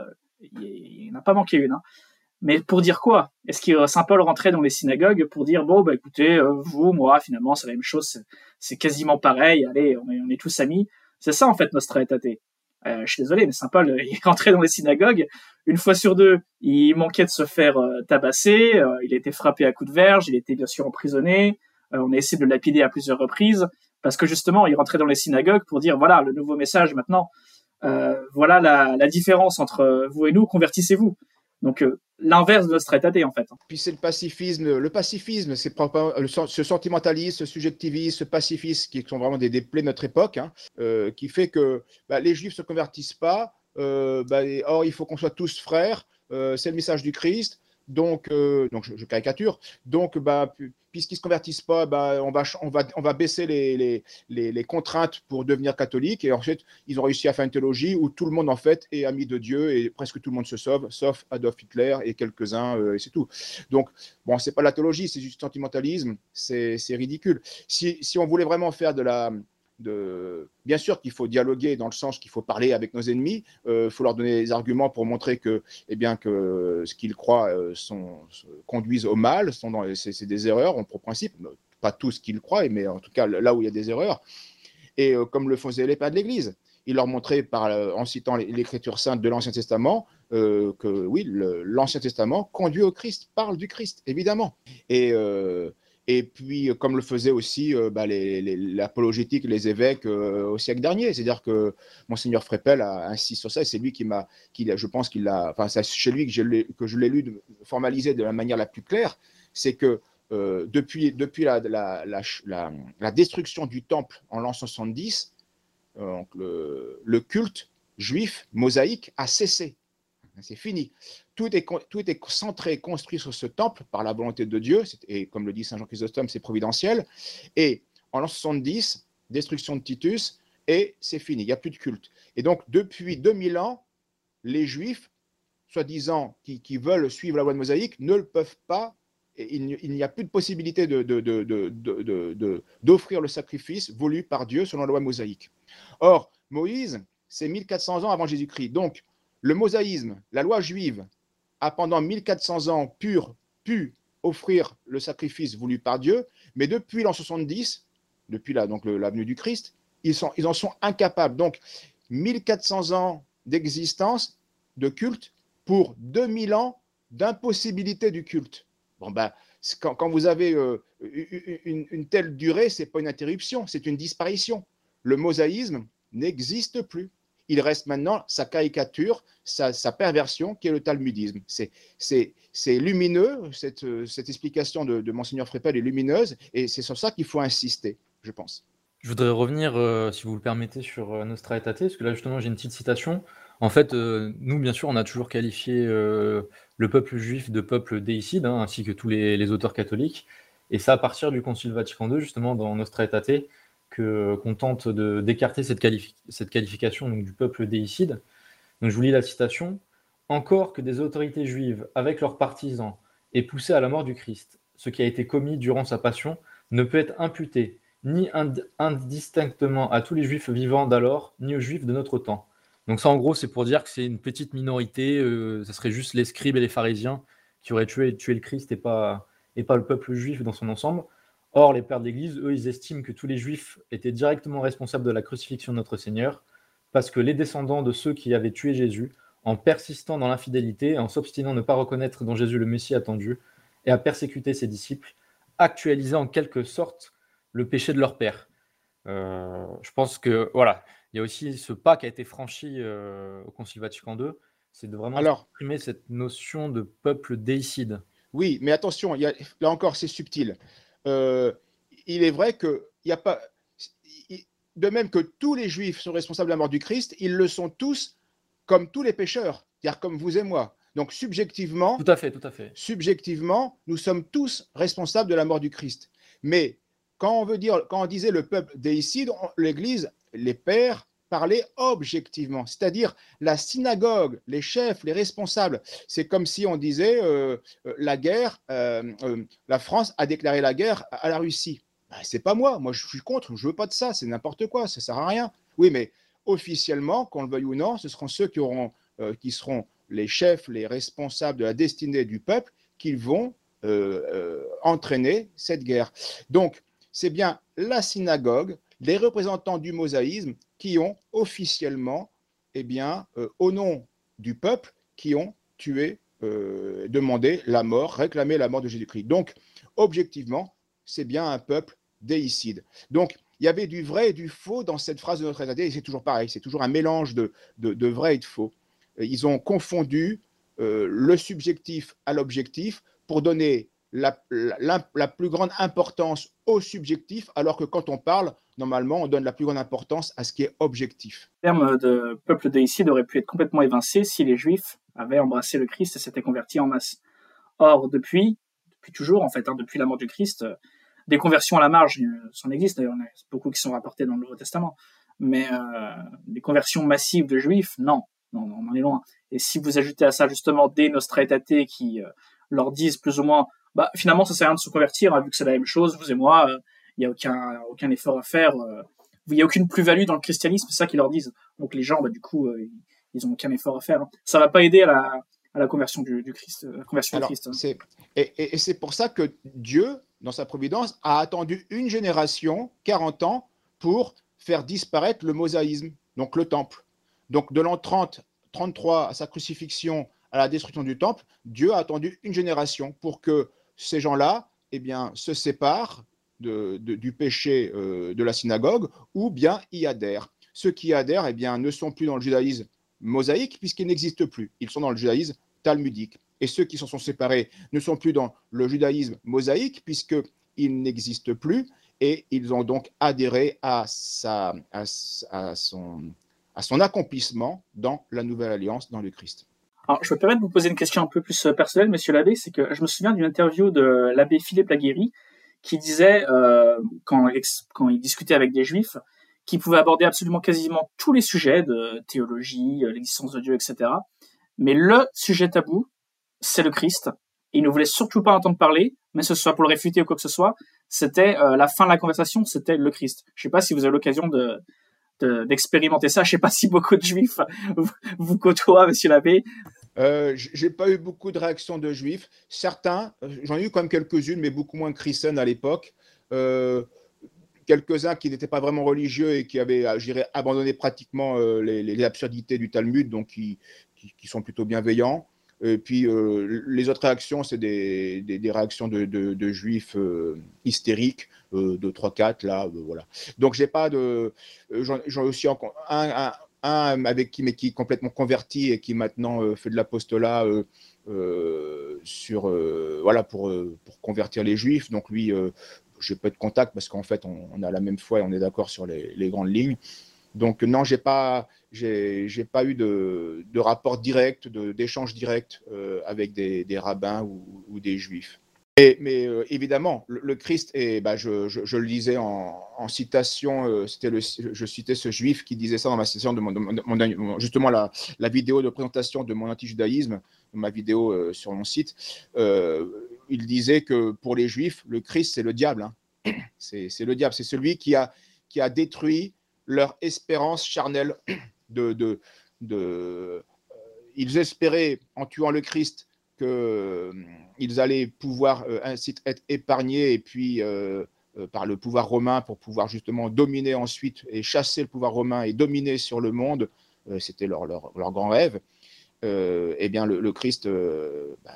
il, il n'a pas manqué une. Hein. Mais pour dire quoi ? Est-ce que Saint Paul rentrait dans les synagogues pour dire bon bah écoutez, euh, vous, moi, finalement c'est la même chose, c'est, c'est quasiment pareil, allez, on est, on est tous amis. C'est ça en fait Nostra Aetate. Euh, je suis désolé, mais Saint Paul, il rentrait dans les synagogues, une fois sur deux, il manquait de se faire euh, tabasser, euh, il a été frappé à coups de verge, il était bien sûr emprisonné, euh, on a essayé de le lapider à plusieurs reprises. Parce que justement, il rentrait dans les synagogues pour dire, voilà, le nouveau message maintenant, euh, voilà la, la différence entre vous et nous, convertissez-vous. Donc, euh, l'inverse de Nostra Aetate, en fait.
Puis c'est le pacifisme, le pacifisme, c'est propre, le, ce sentimentalisme, ce subjectivisme, ce pacifisme, qui sont vraiment des, des plaies de notre époque, hein, euh, qui fait que bah, les Juifs ne se convertissent pas, euh, bah, et, or il faut qu'on soit tous frères, euh, c'est le message du Christ. Donc, euh, donc je, je caricature. Donc, bah, puisqu'ils ne se convertissent pas, bah, on, va, on, va, on va baisser les, les, les, les contraintes pour devenir catholique. Et ensuite, ils ont réussi à faire une théologie où tout le monde, en fait, est ami de Dieu et presque tout le monde se sauve, sauf Adolf Hitler et quelques-uns, euh, et c'est tout. Donc, bon, ce n'est pas la théologie, c'est juste sentimentalisme, c'est, c'est ridicule. Si, si on voulait vraiment faire de la... De... Bien sûr qu'il faut dialoguer dans le sens qu'il faut parler avec nos ennemis, il euh, faut leur donner des arguments pour montrer que, eh bien, que ce qu'ils croient euh, sont, conduisent au mal, sont dans, c'est, c'est des erreurs en principe, pas tout ce qu'ils croient, mais en tout cas là où il y a des erreurs. Et euh, comme le faisaient les pères de l'Église, ils leur montraient par, euh, en citant l'Écriture sainte de l'Ancien Testament euh, que oui, le, l'Ancien Testament conduit au Christ, parle du Christ, évidemment. Et euh, Et puis, comme le faisaient aussi euh, bah, les, les, l'apologétique, les évêques euh, au siècle dernier. C'est-à-dire que Monseigneur Freppel a insisté sur ça, et c'est lui qui m'a, qui, je pense qu'il a, enfin, c'est chez lui que je l'ai, que je l'ai lu de, formalisé de la manière la plus claire, c'est que euh, depuis, depuis la, la, la, la, la destruction du temple en l'an soixante-dix, euh, donc le, le culte juif mosaïque a cessé. C'est fini. Tout est, tout est centré, construit sur ce temple par la volonté de Dieu, et comme le dit saint Jean Chrysostome, c'est providentiel. Et en l'an soixante-dix, destruction de Titus, et c'est fini, il n'y a plus de culte. Et donc, depuis deux mille ans, les Juifs, soi-disant, qui, qui veulent suivre la loi de Mosaïque, ne le peuvent pas, et il, il n'y a plus de possibilité de, de, de, de, de, de, de, d'offrir le sacrifice voulu par Dieu selon la loi mosaïque. Or, Moïse, c'est mille quatre cents ans avant Jésus-Christ. Donc, le mosaïsme, la loi juive, a pendant mille quatre cents ans pur, pu offrir le sacrifice voulu par Dieu, mais depuis l'an soixante-dix, depuis la, donc le, la venue du Christ, ils, sont, ils en sont incapables. Donc, mille quatre cents ans d'existence, de culte, pour deux mille ans d'impossibilité du culte. Bon, ben, quand, quand vous avez euh, une, une telle durée, ce n'est pas une interruption, c'est une disparition. Le mosaïsme n'existe plus. il reste maintenant sa caricature, sa, sa perversion, qui est le talmudisme. C'est, c'est, c'est lumineux, cette, cette explication de, de Monseigneur Freppel est lumineuse, et c'est sur ça qu'il faut insister, je pense.
Je voudrais revenir, euh, si vous le permettez, sur euh, Nostra Aetate, parce que là, justement, j'ai une petite citation. En fait, euh, nous, bien sûr, on a toujours qualifié euh, le peuple juif de peuple déicide, hein, ainsi que tous les, les auteurs catholiques. Et c'est à partir du Concile Vatican deux, justement, dans Nostra Aetate, que, qu'on tente de, d'écarter cette, qualifi- cette qualification donc, du peuple déicide. Donc, je vous lis la citation. « Encore que des autorités juives, avec leurs partisans, aient poussé à la mort du Christ, ce qui a été commis durant sa passion ne peut être imputé ni ind- indistinctement à tous les juifs vivants d'alors, ni aux juifs de notre temps. » Donc ça, en gros, c'est pour dire que c'est une petite minorité, euh, ça serait juste les scribes et les pharisiens qui auraient tué, tué le Christ et pas, et pas le peuple juif dans son ensemble. Or, les pères de l'Église, eux, ils estiment que tous les juifs étaient directement responsables de la crucifixion de notre Seigneur, parce que les descendants de ceux qui avaient tué Jésus, en persistant dans l'infidélité, en s'obstinant à ne pas reconnaître dans Jésus le Messie attendu, et à persécuter ses disciples, actualisaient en quelque sorte le péché de leur père. Euh, je pense que, voilà, il y a aussi ce pas qui a été franchi euh, au Concile Vatican deux, c'est de vraiment
Alors,
exprimer cette notion de peuple déicide.
Oui, mais attention, il y a, là encore, c'est subtil. Euh, il est vrai que il y a pas, de même que tous les Juifs sont responsables de la mort du Christ, ils le sont tous comme tous les pécheurs, c'est-à-dire comme vous et moi. Donc subjectivement,
tout à fait, tout à fait.
Subjectivement, nous sommes tous responsables de la mort du Christ. Mais quand on veut dire, quand on disait le peuple déicide, l'Église, les pères parlaient objectivement, c'est-à-dire la synagogue, les chefs, les responsables. C'est comme si on disait euh, la guerre, euh, euh, la France a déclaré la guerre à la Russie. Ben, c'est pas moi, moi je suis contre, je veux pas de ça, c'est n'importe quoi, ça sert à rien. Oui, mais officiellement, qu'on le veuille ou non, ce seront ceux qui auront, euh, qui seront les chefs, les responsables de la destinée du peuple, qui vont euh, euh, entraîner cette guerre. Donc, c'est bien la synagogue, les représentants du mosaïsme qui ont officiellement, eh bien, euh, au nom du peuple, qui ont tué, euh, demandé la mort, réclamé la mort de Jésus-Christ. Donc, objectivement, c'est bien un peuple déicide. Donc, il y avait du vrai et du faux dans cette phrase de Nostra Aetate, et c'est toujours pareil, c'est toujours un mélange de, de, de vrai et de faux. Ils ont confondu euh, le subjectif à l'objectif pour donner la, la, la plus grande importance au subjectif, alors que quand on parle, normalement, on donne la plus grande importance à ce qui est objectif.
Le terme de peuple déicide aurait pu être complètement évincé si les Juifs avaient embrassé le Christ et s'étaient convertis en masse. Or, depuis, depuis toujours, en fait, hein, depuis la mort du Christ, euh, des conversions à la marge, euh, ça en existe d'ailleurs, il y en a beaucoup qui sont rapportées dans le Nouveau Testament, mais euh, des conversions massives de Juifs, non. Non, non, on en est loin. Et si vous ajoutez à ça justement des Nostra Aetate qui euh, leur disent plus ou moins, bah finalement ça sert à rien de se convertir, hein, vu que c'est la même chose, vous et moi, il euh, n'y a aucun aucun effort à faire, il euh, n'y a aucune plus-value dans le christianisme, c'est ça qu'ils leur disent. Donc les gens, bah du coup, euh, ils ont aucun effort à faire. Hein. Ça va pas aider à la à la conversion du, du Christ, la conversion
Alors,
du Christ. Hein.
C'est, et, et, et c'est pour ça que Dieu, dans sa providence, a attendu une génération, quarante ans, pour faire disparaître le mosaïsme, donc le temple. Donc de l'an trente, trente-trois à sa crucifixion, à la destruction du temple, Dieu a attendu une génération pour que ces gens-là, eh bien, se séparent de, de, du péché euh, de la synagogue ou bien y adhèrent. Ceux qui y adhèrent, eh bien, ne sont plus dans le judaïsme mosaïque puisqu'ils n'existent plus. Ils sont dans le judaïsme talmudique. Et ceux qui s'en sont séparés ne sont plus dans le judaïsme mosaïque puisqu'ils n'existent plus et ils ont donc adhéré à, sa, à, à son... à son accomplissement dans la nouvelle alliance, dans le Christ.
Alors, je me permets de vous poser une question un peu plus personnelle, monsieur l'abbé, c'est que je me souviens d'une interview de l'abbé Philippe Laguérie qui disait, euh, quand, quand il discutait avec des juifs, qu'il pouvait aborder absolument quasiment tous les sujets de théologie, l'existence de Dieu, et cetera. Mais le sujet tabou, c'est le Christ. Il ne voulait surtout pas entendre parler, mais ce soit pour le réfuter ou quoi que ce soit, c'était euh, la fin de la conversation, c'était le Christ. Je ne sais pas si vous avez l'occasion de d'expérimenter ça. Je sais pas si beaucoup de juifs vous, vous côtoient, monsieur l'abbé.
Euh, j'ai pas eu beaucoup de réactions de juifs. Certains, j'en ai eu quand même quelques-unes, mais beaucoup moins chrétiennes à l'époque. Euh, quelques-uns qui n'étaient pas vraiment religieux et qui avaient, je dirais, abandonné pratiquement euh, les, les absurdités du Talmud, donc qui, qui, qui sont plutôt bienveillants. Et puis euh, les autres réactions, c'est des, des, des réactions de, de, de juifs euh, hystériques, euh, de trois quatre, là, euh, voilà. Donc j'ai pas de, j'en ai aussi un, un, un avec qui, mais qui est complètement converti et qui maintenant euh, fait de l'apostolat euh, euh, sur, euh, voilà, pour, euh, pour convertir les Juifs. Donc lui, euh, j'ai pas de contact parce qu'en fait, on, on a la même foi et on est d'accord sur les, les grandes lignes. Donc non, j'ai pas, j'ai, j'ai pas eu de, de rapport direct, de, d'échange direct euh, avec des, des rabbins ou, ou des Juifs. Et, mais euh, évidemment, le, le Christ, et bah, je, je, je le disais en, en citation, euh, c'était le, je citais ce juif qui disait ça dans ma citation de mon, de mon justement la, la vidéo de présentation de mon anti-judaïsme, ma vidéo euh, sur mon site. Euh, il disait que pour les Juifs, le Christ c'est le diable, hein. c'est, c'est le diable, c'est celui qui a, qui a détruit leur espérance charnelle de, de, de euh, ils espéraient en tuant le Christ qu'ils euh, allaient pouvoir euh, ainsi être épargnés et puis euh, euh, par le pouvoir romain pour pouvoir justement dominer ensuite et chasser le pouvoir romain et dominer sur le monde, euh, c'était leur, leur, leur grand rêve. Euh, eh bien le, le Christ, euh, bah,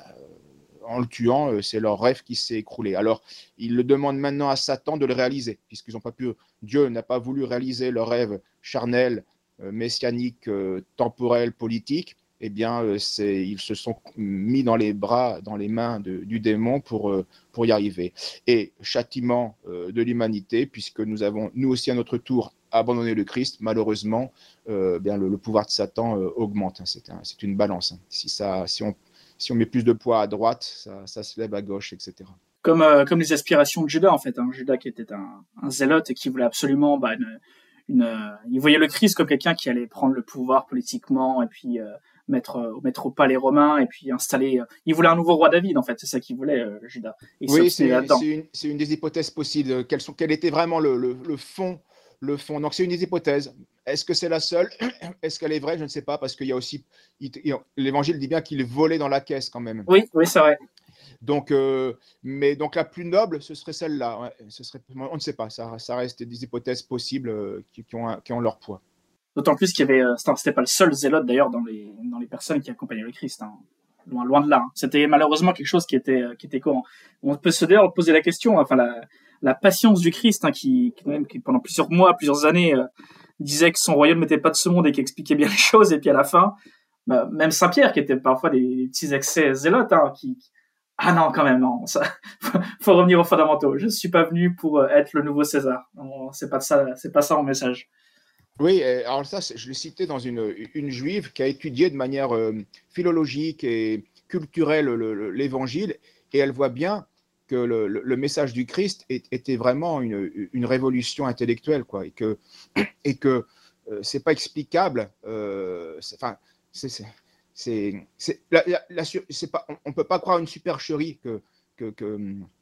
en le tuant, euh, c'est leur rêve qui s'est écroulé. Alors ils le demandent maintenant à Satan de le réaliser, puisqu'ils n'ont pas pu, Dieu n'a pas voulu réaliser leur rêve charnel, euh, messianique, euh, temporel, politique. Eh bien, euh, c'est, ils se sont mis dans les bras, dans les mains de, du démon pour, euh, pour y arriver. Et châtiment euh, de l'humanité, puisque nous avons, nous aussi, à notre tour, abandonné le Christ, malheureusement, euh, bien, le, le pouvoir de Satan euh, augmente. Hein. C'est, un, c'est une balance. Hein. Si, ça, si, on, si on met plus de poids à droite, ça, ça se lève à gauche, et cetera.
Comme, euh, comme les aspirations de Judas, en fait. Hein. Judas qui était un, un zélote et qui voulait absolument... Bah, une, une, euh, il voyait le Christ comme quelqu'un qui allait prendre le pouvoir politiquement et puis... Euh, Mettre, euh, mettre au pas les Romains et puis installer. Euh, il voulait un nouveau roi David, en fait, c'est ça qu'il voulait, euh, Judas. Et
oui, c'est, c'est, une, c'est une des hypothèses possibles. Quelles sont, quel était vraiment le, le, le fond, le fond. Donc c'est une des hypothèses. Est-ce que c'est la seule? Est-ce qu'elle est vraie? Je ne sais pas, parce qu'il y a aussi. Il, il, L'Évangile dit bien qu'il volait dans la caisse quand même.
Oui, oui, c'est vrai.
Donc, euh, mais donc la plus noble, ce serait celle-là. Ouais, ce serait, on ne sait pas. Ça, ça reste des hypothèses possibles euh, qui, qui, ont, qui ont leur poids.
D'autant plus qu'il y avait, c'était pas le seul zélote d'ailleurs dans les dans les personnes qui accompagnaient le Christ, hein. loin loin de là. Hein. C'était malheureusement quelque chose qui était qui était courant. On peut se d'ailleurs poser la question, enfin la la patience du Christ, hein, qui, qui, qui pendant plusieurs mois, plusieurs années euh, disait que son royaume n'était pas de ce monde et qui expliquait bien les choses, et puis à la fin, bah, même Saint Pierre qui était parfois des, des petits excès zélotes, hein, qui, qui ah non quand même non, ça faut revenir aux fondamentaux. Je suis pas venu pour être le nouveau César. Non, c'est pas ça, c'est pas ça mon message.
Oui, alors ça, je l'ai cité dans une, une juive qui a étudié de manière euh, philologique et culturelle le, le, l'Évangile, et elle voit bien que le, le, le message du Christ est, était vraiment une, une révolution intellectuelle, quoi, et que et que euh, c'est pas explicable. Euh, c'est, enfin, c'est, c'est, c'est, c'est, la, la, la, c'est pas, on, on peut pas croire une supercherie que que, que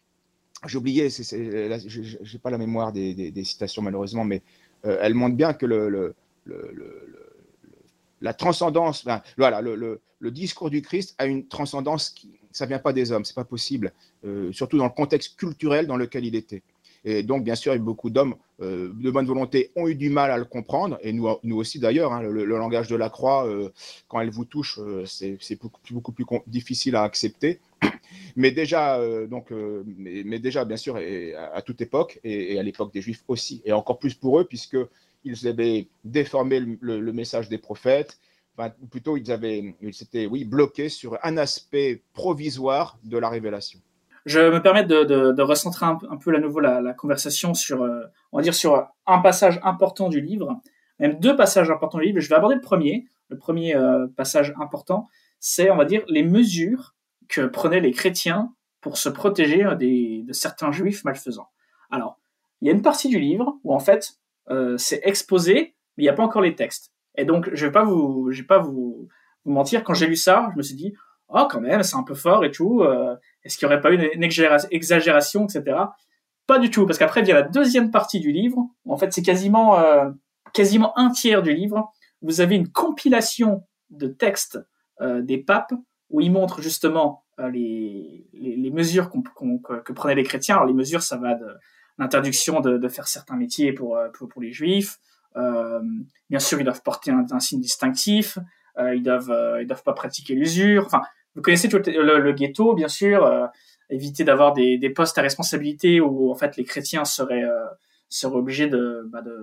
j'ai oublié, c'est, c'est, là, j'ai pas la mémoire des, des, des citations malheureusement, mais Euh, elle montre bien que le, le, le, le, la transcendance, enfin, voilà, le, le, le discours du Christ a une transcendance qui, ça vient pas des hommes, c'est pas possible, euh, surtout dans le contexte culturel dans lequel il était. Et donc, bien sûr, beaucoup d'hommes euh, de bonne volonté ont eu du mal à le comprendre, et nous, nous aussi d'ailleurs, hein, le, le langage de la croix, euh, quand elle vous touche, euh, c'est, c'est beaucoup, beaucoup plus difficile à accepter. Mais déjà, euh, donc, euh, mais, mais déjà, bien sûr, et à, à toute époque, et, et à l'époque des Juifs aussi, et encore plus pour eux, puisqu'ils avaient déformé le, le, le message des prophètes, enfin, ou plutôt ils avaient, ils s'étaient, oui, bloqués sur un aspect provisoire de la révélation.
Je me permets de, de, de recentrer un, un peu à nouveau la, la conversation sur, euh, on va dire, sur un passage important du livre, même deux passages importants du livre. Je vais aborder le premier. Le premier euh, passage important, c'est, on va dire, les mesures que prenaient les chrétiens pour se protéger des, de certains juifs malfaisants. Alors, il y a une partie du livre où, en fait, euh, c'est exposé, mais il n'y a pas encore les textes. Et donc, je vais pas vous, je vais pas vous, vous mentir, quand j'ai lu ça, je me suis dit, oh, quand même, c'est un peu fort et tout, euh, est-ce qu'il n'y aurait pas eu une, une exagération, et cetera. Pas du tout, parce qu'après, il y a la deuxième partie du livre, où en fait, c'est quasiment, euh, quasiment un tiers du livre. Vous avez une compilation de textes euh, des papes, où ils montrent justement euh, les, les, les mesures qu'on, qu'on, que, que prenaient les chrétiens. Alors, les mesures, ça va de l'interdiction de, de faire certains métiers pour, pour, pour les juifs. Euh, bien sûr, ils doivent porter un, un signe distinctif. Euh, ils doivent, euh, ils doivent pas pratiquer l'usure. Enfin, vous connaissez tout le, le, le ghetto, bien sûr. Euh, éviter d'avoir des, des postes à responsabilité où en fait les chrétiens seraient, euh, seraient obligés de, bah de,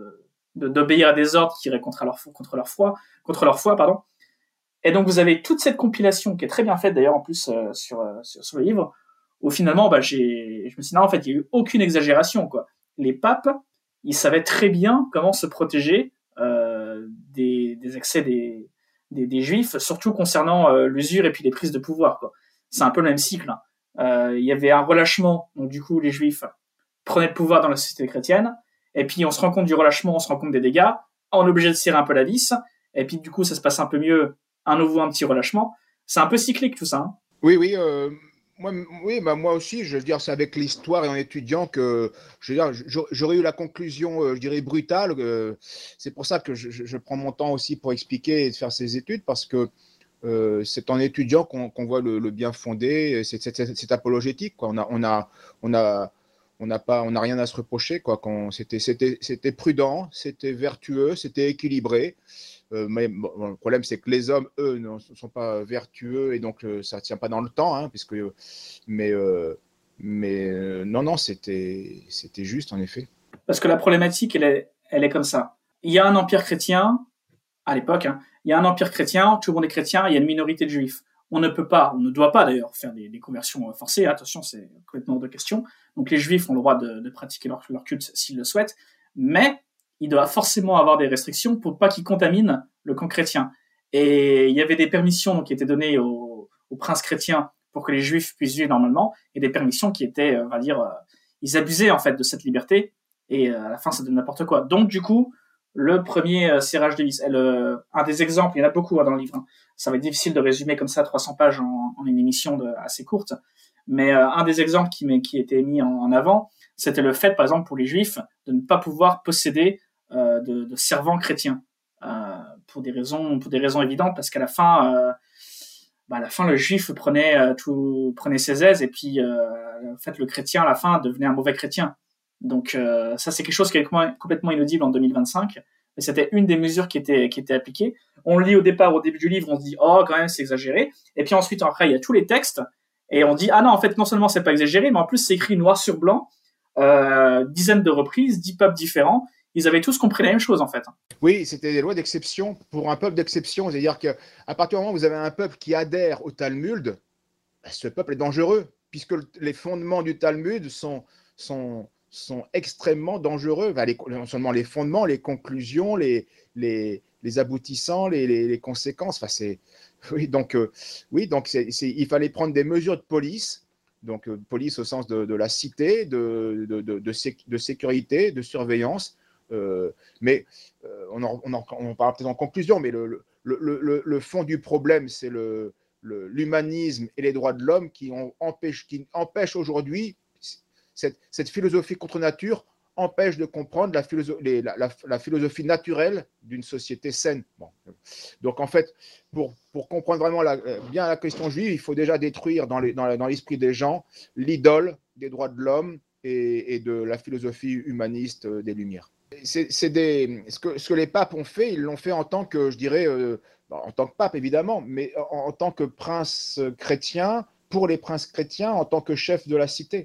de, d'obéir à des ordres qui iraient contre leur, contre leur foi, contre leur foi, pardon. Et donc vous avez toute cette compilation qui est très bien faite d'ailleurs en plus euh, sur, euh, sur sur le livre, où finalement bah j'ai je me suis dit non, en fait il y a eu aucune exagération quoi. Les papes, ils savaient très bien comment se protéger euh, des des excès des des, des juifs, surtout concernant euh, l'usure et puis les prises de pouvoir quoi. C'est un peu le même cycle. Hein. Euh, il y avait un relâchement, donc du coup les juifs prenaient le pouvoir dans la société chrétienne, et puis on se rend compte du relâchement, on se rend compte des dégâts, on est obligé de serrer un peu la vis, et puis du coup ça se passe un peu mieux. Un nouveau, un petit relâchement. C'est un peu cyclique tout ça. Hein.
Oui, oui, euh, moi, oui, bah, moi aussi, je veux dire, c'est avec l'histoire et en étudiant que, je veux dire, j'aurais eu la conclusion, euh, je dirais, brutale. Euh, c'est pour ça que je, je, je prends mon temps aussi pour expliquer et de faire ces études, parce que euh, c'est en étudiant qu'on qu'on voit le, le bien fondé, c'est, c'est, c'est, c'est apologétique, quoi. On a, on a, on a, on n'a pas, on n'a rien à se reprocher, quoi. Quand c'était, c'était, c'était prudent, c'était vertueux, c'était équilibré. Euh, mais bon, le problème, c'est que les hommes, eux, ne sont pas vertueux et donc euh, ça ne tient pas dans le temps. Hein, puisque, mais euh, mais euh, non, non, c'était, c'était juste, en effet.
Parce que la problématique, elle est, elle est comme ça. Il y a un empire chrétien, à l'époque, hein, il y a un empire chrétien, tout le monde est chrétien, il y a une minorité de juifs. On ne peut pas, on ne doit pas d'ailleurs faire des, des conversions forcées. Attention, c'est complètement hors de question. Donc les juifs ont le droit de, de pratiquer leur, leur culte s'ils le souhaitent. Mais il doit forcément avoir des restrictions pour pas qu'ils contaminent le camp chrétien. Et il y avait des permissions donc, qui étaient données aux, aux princes chrétiens pour que les juifs puissent vivre normalement, et des permissions qui étaient, on va dire, euh, ils abusaient en fait de cette liberté, et euh, à la fin ça donnait n'importe quoi. Donc du coup, le premier euh, serrage de vis, le, un des exemples, il y en a beaucoup hein, dans le livre, hein. Ça va être difficile de résumer comme ça trois cents pages en, en une émission de, assez courte, mais euh, un des exemples qui, qui était mis en, en avant, c'était le fait, par exemple, pour les juifs, de ne pas pouvoir posséder Euh, de, de servants chrétiens euh, pour des raisons pour des raisons évidentes, parce qu'à la fin euh, bah à la fin le juif prenait euh, tout prenait ses aises, et puis euh, en fait le chrétien à la fin devenait un mauvais chrétien. Donc euh, ça c'est quelque chose qui est complètement inaudible en deux mille vingt-cinq, mais c'était une des mesures qui était qui était appliquée. On le lit au départ, au début du livre, on se dit oh quand même c'est exagéré, et puis ensuite après il y a tous les textes et on dit ah non en fait non seulement c'est pas exagéré, mais en plus c'est écrit noir sur blanc, euh, dizaines de reprises, dix peuples différents. Ils avaient tous compris la même chose, en fait.
Oui, c'était des lois d'exception pour un peuple d'exception. C'est-à-dire qu'à partir du moment où vous avez un peuple qui adhère au Talmud, ce peuple est dangereux, puisque les fondements du Talmud sont, sont, sont extrêmement dangereux. Enfin, les, non seulement les fondements, les conclusions, les, les, les aboutissants, les, les, les conséquences. Enfin, c'est, oui, donc, euh, oui, donc c'est, c'est, il fallait prendre des mesures de police. Donc, euh, police au sens de, de la cité, de, de, de, de, sé, de sécurité, de surveillance. Euh, mais euh, on, en, on, en, on en parlera peut-être en conclusion, mais le, le, le, le, le fond du problème, c'est le, le, l'humanisme et les droits de l'homme qui, ont, empêchent, qui empêchent aujourd'hui, cette, cette philosophie contre nature empêche de comprendre la, philosoph- les, la, la, la philosophie naturelle d'une société saine. Bon. Donc en fait, pour, pour comprendre vraiment la, bien la question juive, il faut déjà détruire dans, les, dans, dans l'esprit des gens l'idole des droits de l'homme et, et de la philosophie humaniste des Lumières. C'est, c'est des, ce, que, ce que les papes ont fait, ils l'ont fait en tant que, je dirais, euh, en tant que pape évidemment, mais en, en tant que prince chrétien, pour les princes chrétiens, en tant que chef de la cité.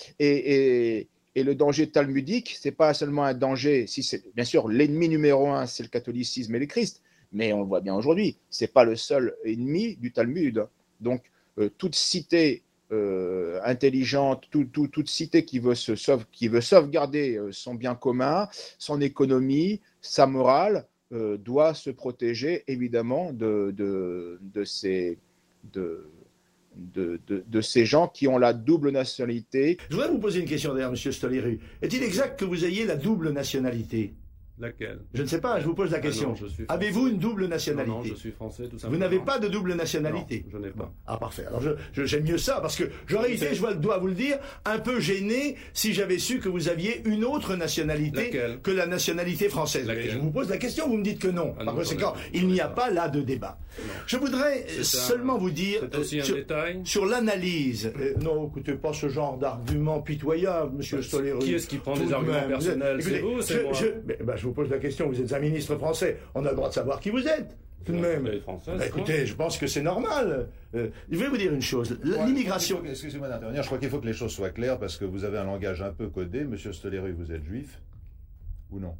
Et, et, et le danger talmudique, c'est pas seulement un danger, si c'est, bien sûr, l'ennemi numéro un, c'est le catholicisme et le Christ, mais on le voit bien aujourd'hui, c'est pas le seul ennemi du Talmud. Donc, euh, toute cité Euh, intelligente, tout, tout, toute cité qui veut, se sauve, qui veut sauvegarder euh, son bien commun, son économie, sa morale, euh, doit se protéger évidemment de, de, de, ces, de, de, de, de ces gens qui ont la double nationalité.
Je voudrais vous poser une question d'ailleurs, M. Stoléru. Est-il exact que vous ayez la double nationalité ?
Laquelle?
Je ne sais pas, je vous pose la question.
Ah non, je suis
Avez-vous une double nationalité?
Non, non, je suis français, tout simplement.
Vous n'avez pas de double nationalité?
Non, je n'ai pas.
Ah, parfait. Alors, je, je, j'aime mieux ça, parce que j'aurais été, je dois vous le dire, un peu gêné si j'avais su que vous aviez une autre nationalité
Laquelle?
que la nationalité française.
Laquelle?
Je vous pose la question, vous me dites que non.
Ah
Par
non,
conséquent, il n'y a pas là de débat.
Non.
Je voudrais
C'est
seulement
un...
vous dire...
C'est aussi un
sur,
détail.
Sur l'analyse... Euh, non, écoutez, pas ce genre d'argument pitoyable, M. Stoléru.
Qui est-ce qui prend
Tout
des arguments
même.
personnels?
Écoutez,
C'est vous, c'est
je,
moi
je, mais, ben, je vous pose la question, vous êtes un ministre français, on a le droit de savoir qui vous êtes, tout de même.
Française,
ben, écoutez, je pense que c'est normal. Euh, je vais vous dire une chose, l'immigration...
Ouais, excusez-moi d'intervenir, je crois qu'il faut que les choses soient claires, parce que vous avez un langage un peu codé. Monsieur Stoléru, vous êtes juif ou non?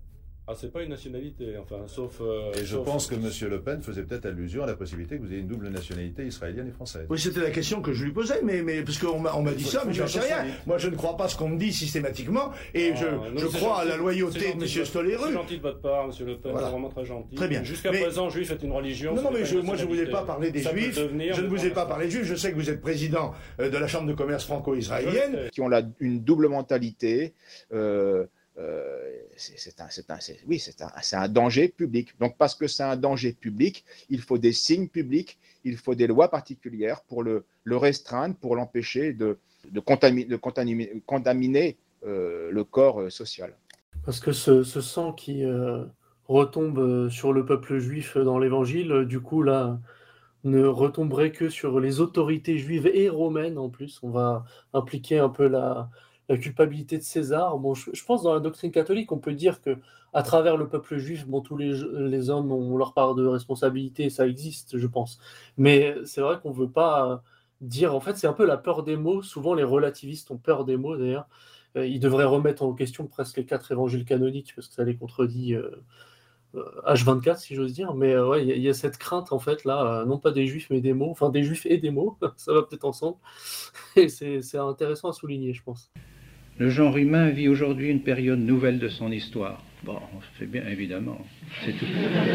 Ah, c'est pas une nationalité, enfin, sauf... Euh,
et je
sauf...
pense que M. Le Pen faisait peut-être allusion à la possibilité que vous ayez une double nationalité israélienne et française.
Oui, c'était la question que je lui posais, mais, mais parce qu'on m'a, on m'a dit ça, mais j'en sais rien. Moi, je ne crois pas ce qu'on me dit systématiquement, et ah, je, non, je crois gentil, à la loyauté de M. Stollereux.
C'est gentil de votre part, M. Le Pen, voilà. C'est vraiment très gentil.
Très bien.
Jusqu'à
mais...
présent, juif est une religion.
Non, non, mais je, moi, je ne vous ai pas parlé des ça juifs, je ne vous ai pas parlé des juifs, je sais que vous êtes président de la Chambre de commerce franco-israélienne.
Qui ont la, une double mentalité, euh, Euh, c'est un, un, oui, c'est un, un danger public. Donc, parce que c'est un danger public, il faut des signes publics, il faut des lois particulières pour le, le restreindre, pour l'empêcher de, de, contaminer, de contaminer, contaminer euh, le corps social.
Parce que ce, ce sang qui euh, retombe sur le peuple juif dans l'Évangile, du coup, là, ne retomberait que sur les autorités juives et romaines en plus. On va impliquer un peu la... la culpabilité de César. Bon, je, je pense dans la doctrine catholique, on peut dire que à travers le peuple juif, bon, tous les, les hommes ont leur part de responsabilité, ça existe, je pense. Mais c'est vrai qu'on ne veut pas dire... En fait, c'est un peu la peur des mots. Souvent, les relativistes ont peur des mots, d'ailleurs. Euh, ils devraient remettre en question presque les quatre évangiles canoniques, parce que ça les contredit euh, euh, H vingt-quatre, si j'ose dire. Mais euh, ouais, il y, y a cette crainte, en fait, là, euh, non pas des juifs, mais des mots. Enfin, des juifs et des mots. Ça va peut-être ensemble. Et c'est, c'est intéressant à souligner, je pense.
Le genre humain vit aujourd'hui une période nouvelle de son histoire. Bon, c'est bien, évidemment, c'est tout.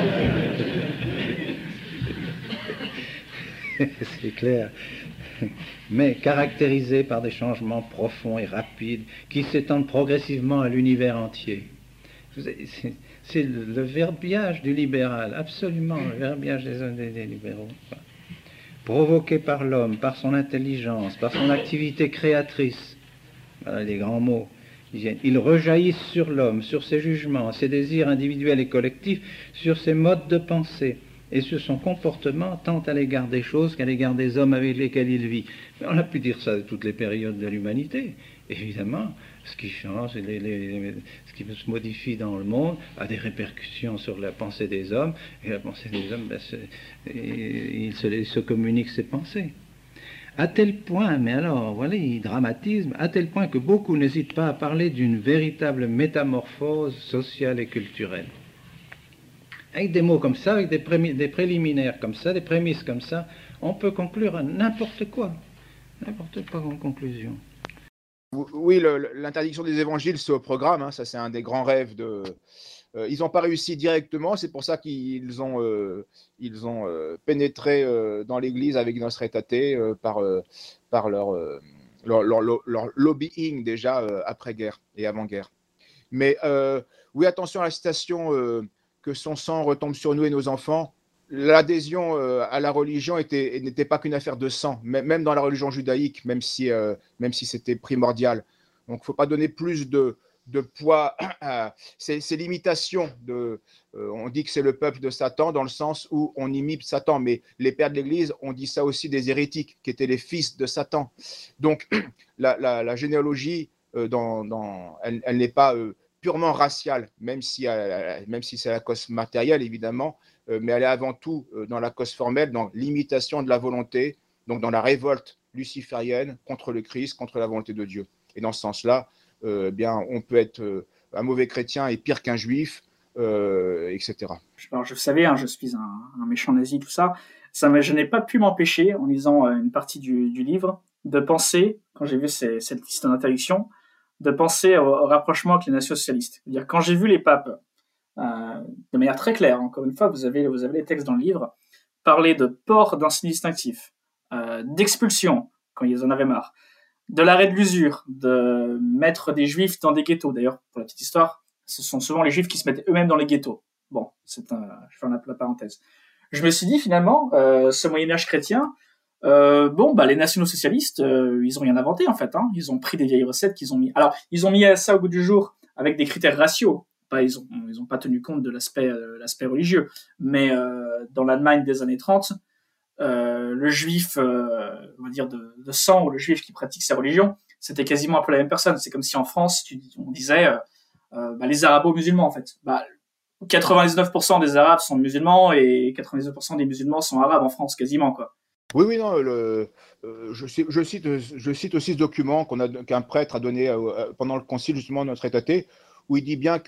C'est clair. Mais caractérisé par des changements profonds et rapides qui s'étendent progressivement à l'univers entier. C'est, c'est le verbiage du libéral, absolument, le verbiage des, des, des libéraux. Provoqué par l'homme, par son intelligence, par son activité créatrice. Voilà les grands mots. Ils rejaillissent sur l'homme, sur ses jugements, ses désirs individuels et collectifs, sur ses modes de pensée et sur son comportement tant à l'égard des choses qu'à l'égard des hommes avec lesquels il vit. Mais on a pu dire ça de toutes les périodes de l'humanité. Évidemment, ce qui change, les, les, les, ce qui se modifie dans le monde a des répercussions sur la pensée des hommes, et la pensée des hommes, ben, il se, il se communique ses pensées. À tel point, mais alors, voilà, il dramatisme, à tel point que beaucoup n'hésitent pas à parler d'une véritable métamorphose sociale et culturelle. Avec des mots comme ça, avec des, prémi- des préliminaires comme ça, des prémices comme ça, on peut conclure à n'importe quoi. N'importe quoi en conclusion.
Oui, le, l'interdiction des évangiles, c'est au programme, hein, ça c'est un des grands rêves de... Euh, ils n'ont pas réussi directement, c'est pour ça qu'ils ont, euh, ils ont euh, pénétré euh, dans l'Église avec Nostra Aetate euh, par, euh, par leur, euh, leur, leur, leur, leur lobbying déjà euh, après-guerre et avant-guerre. Mais euh, oui, attention à la citation euh, que son sang retombe sur nous et nos enfants. L'adhésion euh, à la religion était, n'était pas qu'une affaire de sang, même dans la religion judaïque, même si, euh, même si c'était primordial. Donc, il ne faut pas donner plus de... de poids à ces, ces limitations. De, euh, on dit que c'est le peuple de Satan dans le sens où on imite Satan, mais les pères de l'Église ont dit ça aussi des hérétiques qui étaient les fils de Satan. Donc la, la, la généalogie, euh, dans, dans, elle, elle n'est pas euh, purement raciale, même si, euh, même si c'est la cause matérielle évidemment, euh, mais elle est avant tout euh, dans la cause formelle, dans l'imitation de la volonté, donc dans la révolte luciférienne contre le Christ, contre la volonté de Dieu. Et dans ce sens-là, Euh, bien, on peut être euh, un mauvais chrétien et pire qu'un juif, euh, et cetera.
Alors, je savais, hein, je suis un, un méchant nazi, tout ça. ça me, je n'ai pas pu m'empêcher, en lisant euh, une partie du, du livre, de penser, quand j'ai vu ces, cette liste d'interdiction, de penser au, au rapprochement avec les nations socialistes. C'est-à-dire, quand j'ai vu les papes, euh, de manière très claire, encore une fois, vous avez, vous avez les textes dans le livre, parler de port d'un signe distinctif, euh, d'expulsion, quand ils en avaient marre, de l'arrêt de l'usure, de mettre des juifs dans des ghettos. D'ailleurs, pour la petite histoire, ce sont souvent les juifs qui se mettent eux-mêmes dans les ghettos. Bon, c'est un, je fais la, la parenthèse. Je me suis dit, finalement, euh, ce Moyen-Âge chrétien, euh, bon, bah, les nationaux-socialistes, euh, ils ont rien inventé, en fait, hein. Ils ont pris des vieilles recettes qu'ils ont mis. Alors, ils ont mis ça au goût du jour avec des critères raciaux. Bah, ils ont, ils ont pas tenu compte de l'aspect, euh, l'aspect religieux. Mais, euh, dans l'Allemagne des années trente, Euh, le juif, euh, on va dire de, de sang, ou le juif qui pratique sa religion, c'était quasiment un peu la même personne. C'est comme si en France, tu, on disait euh, euh, bah, les arabo-musulmans, en fait. Bah, quatre-vingt-dix-neuf pour cent des arabes sont musulmans et quatre-vingt-dix-neuf pour cent des musulmans sont arabes en France, quasiment, quoi.
Oui, oui, non, le, euh, je, cite, je, cite, je cite aussi ce document qu'on a, qu'un prêtre a donné euh, pendant le concile, justement, de Nostra Aetate, où il dit bien que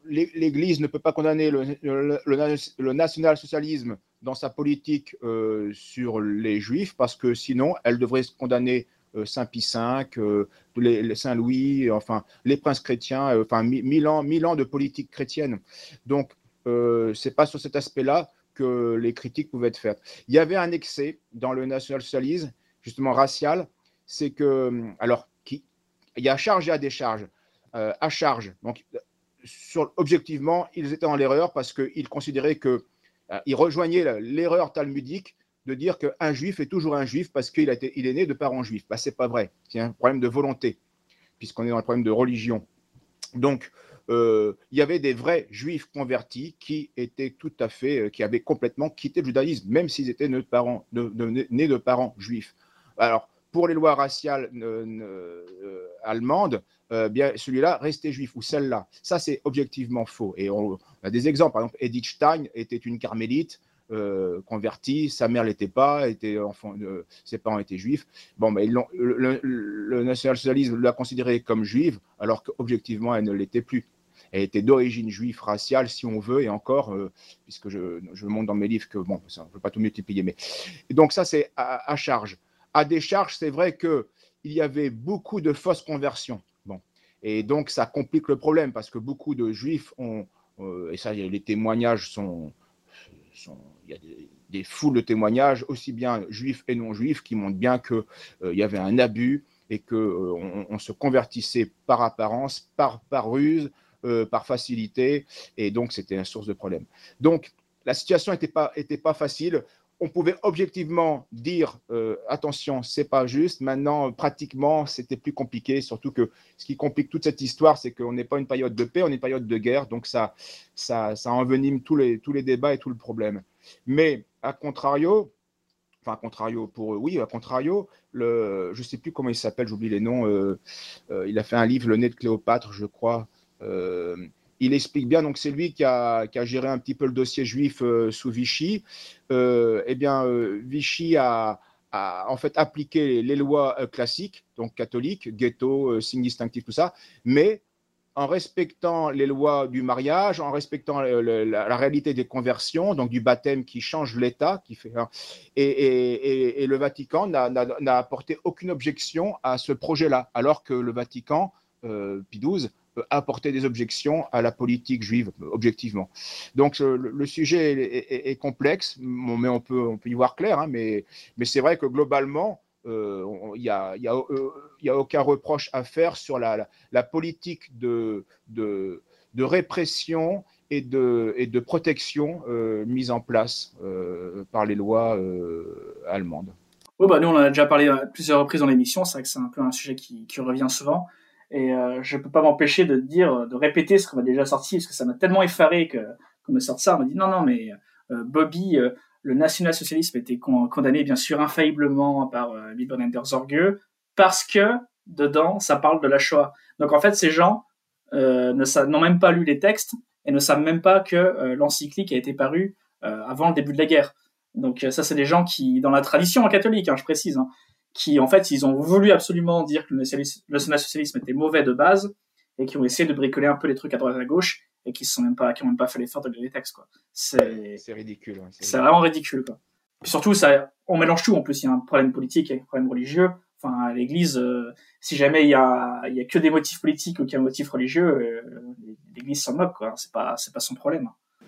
l'Église ne peut pas condamner le, le, le, le national-socialisme dans sa politique euh, sur les Juifs, parce que sinon, elle devrait condamner euh, Saint Pie cinq, euh, les, les Saint Louis, enfin, les princes chrétiens, euh, enfin, mille ans, mille ans de politique chrétienne. Donc, euh, ce n'est pas sur cet aspect-là que les critiques pouvaient être faites. Il y avait un excès dans le national-socialisme, justement racial, c'est que, alors, qui, il y a charge et à décharge. Euh, à charge, donc, sur, objectivement, ils étaient dans l'erreur parce qu'ils considéraient qu'ils euh, rejoignaient l'erreur talmudique de dire qu'un juif est toujours un juif parce qu'il a été, il est né de parents juifs. Ben, ce n'est pas vrai. C'est un problème de volonté, puisqu'on est dans le problème de religion. Donc, euh, il y avait des vrais juifs convertis qui étaient tout à fait, euh, qui avaient complètement quitté le judaïsme, même s'ils étaient nés de parents, de, de, nés de parents juifs. Alors, pour les lois raciales euh, euh, allemandes, euh, bien celui-là restait juif, ou celle-là. Ça, c'est objectivement faux. Et on, on a des exemples. Par exemple, Edith Stein était une carmélite euh, convertie, sa mère ne l'était pas, était enfant, euh, ses parents étaient juifs. Bon, mais le, le, le national-socialisme l'a considérée comme juive, alors qu'objectivement, elle ne l'était plus. Elle était d'origine juive raciale, si on veut, et encore, euh, puisque je, je montre dans mes livres que, bon, ça, je ne veux pas tout multiplier, mais... Et donc ça, c'est à, à charge. À décharge, c'est vrai qu'il y avait beaucoup de fausses conversions. Bon. Et donc, ça complique le problème, parce que beaucoup de juifs ont, euh, et ça, les témoignages sont... sont il y a des, des foules de témoignages, aussi bien juifs et non-juifs, qui montrent bien qu'il euh, y avait un abus et qu'on euh, on se convertissait par apparence, par, par ruse, euh, par facilité, et donc c'était une source de problème. Donc, la situation n'était pas, était pas facile. On pouvait objectivement dire euh, attention, c'est pas juste. Maintenant, pratiquement, c'était plus compliqué. Surtout que ce qui complique toute cette histoire, c'est qu'on n'est pas une période de paix, on est une période de guerre. Donc ça, ça, ça envenime tous les, tous les débats et tout le problème. Mais à contrario, enfin à contrario pour oui, à contrario, le, je sais plus comment il s'appelle, j'oublie les noms. Euh, euh, il a fait un livre, Le nez de Cléopâtre, je crois. Euh, Il explique bien, donc c'est lui qui a, qui a géré un petit peu le dossier juif euh, sous Vichy. Euh, eh bien, euh, Vichy a, a en fait appliqué les, les lois euh, classiques, donc catholiques, ghetto, euh, signe distinctif, tout ça, mais en respectant les lois du mariage, en respectant le, le, la, la réalité des conversions, donc du baptême qui change l'État, qui fait, hein, et, et, et, et le Vatican n'a apporté aucune objection à ce projet-là, alors que le Vatican, euh, Pie douze, apporter des objections à la politique juive, objectivement. Donc, le, le sujet est, est, est complexe, mais on peut, on peut y voir clair, hein, mais, mais c'est vrai que globalement, il euh, n'y a, y a, euh, y a aucun reproche à faire sur la, la, la politique de, de, de répression et de, et de protection euh, mise en place euh, par les lois euh, allemandes.
Oui, bah nous, on en a déjà parlé à plusieurs reprises dans l'émission, c'est vrai que c'est un peu un sujet qui, qui revient souvent. Et euh, je peux pas m'empêcher de dire, de répéter ce qu'on a déjà sorti, parce que ça m'a tellement effaré que qu'on me sorte ça. On m'a dit non, non, mais euh, Bobby, euh, le national-socialisme était con condamné bien sûr infailliblement par euh, Wilhelm Zorge, parce que dedans ça parle de la Shoah. Donc en fait, ces gens euh, ne n'ont même pas lu les textes et ne savent même pas que euh, l'encyclique a été parue euh, avant le début de la guerre. Donc euh, ça, c'est des gens qui, dans la tradition catholique, hein, je précise. Hein, qui, en fait, ils ont voulu absolument dire que le national-socialisme était mauvais de base et qui ont essayé de bricoler un peu les trucs à droite et à gauche et qui sont même pas, qui ont même pas fait l'effort de lire les textes, quoi. C'est,
c'est ridicule. Ouais,
c'est vraiment ridicule, quoi. Puis surtout, ça, on mélange tout. En plus, il y a un problème politique et un problème religieux. Enfin, à l'église, euh, si jamais il y a, il y a que des motifs politiques ou qu'il y a un motif religieux, euh, l'église s'en moque, quoi. C'est pas, c'est pas son problème.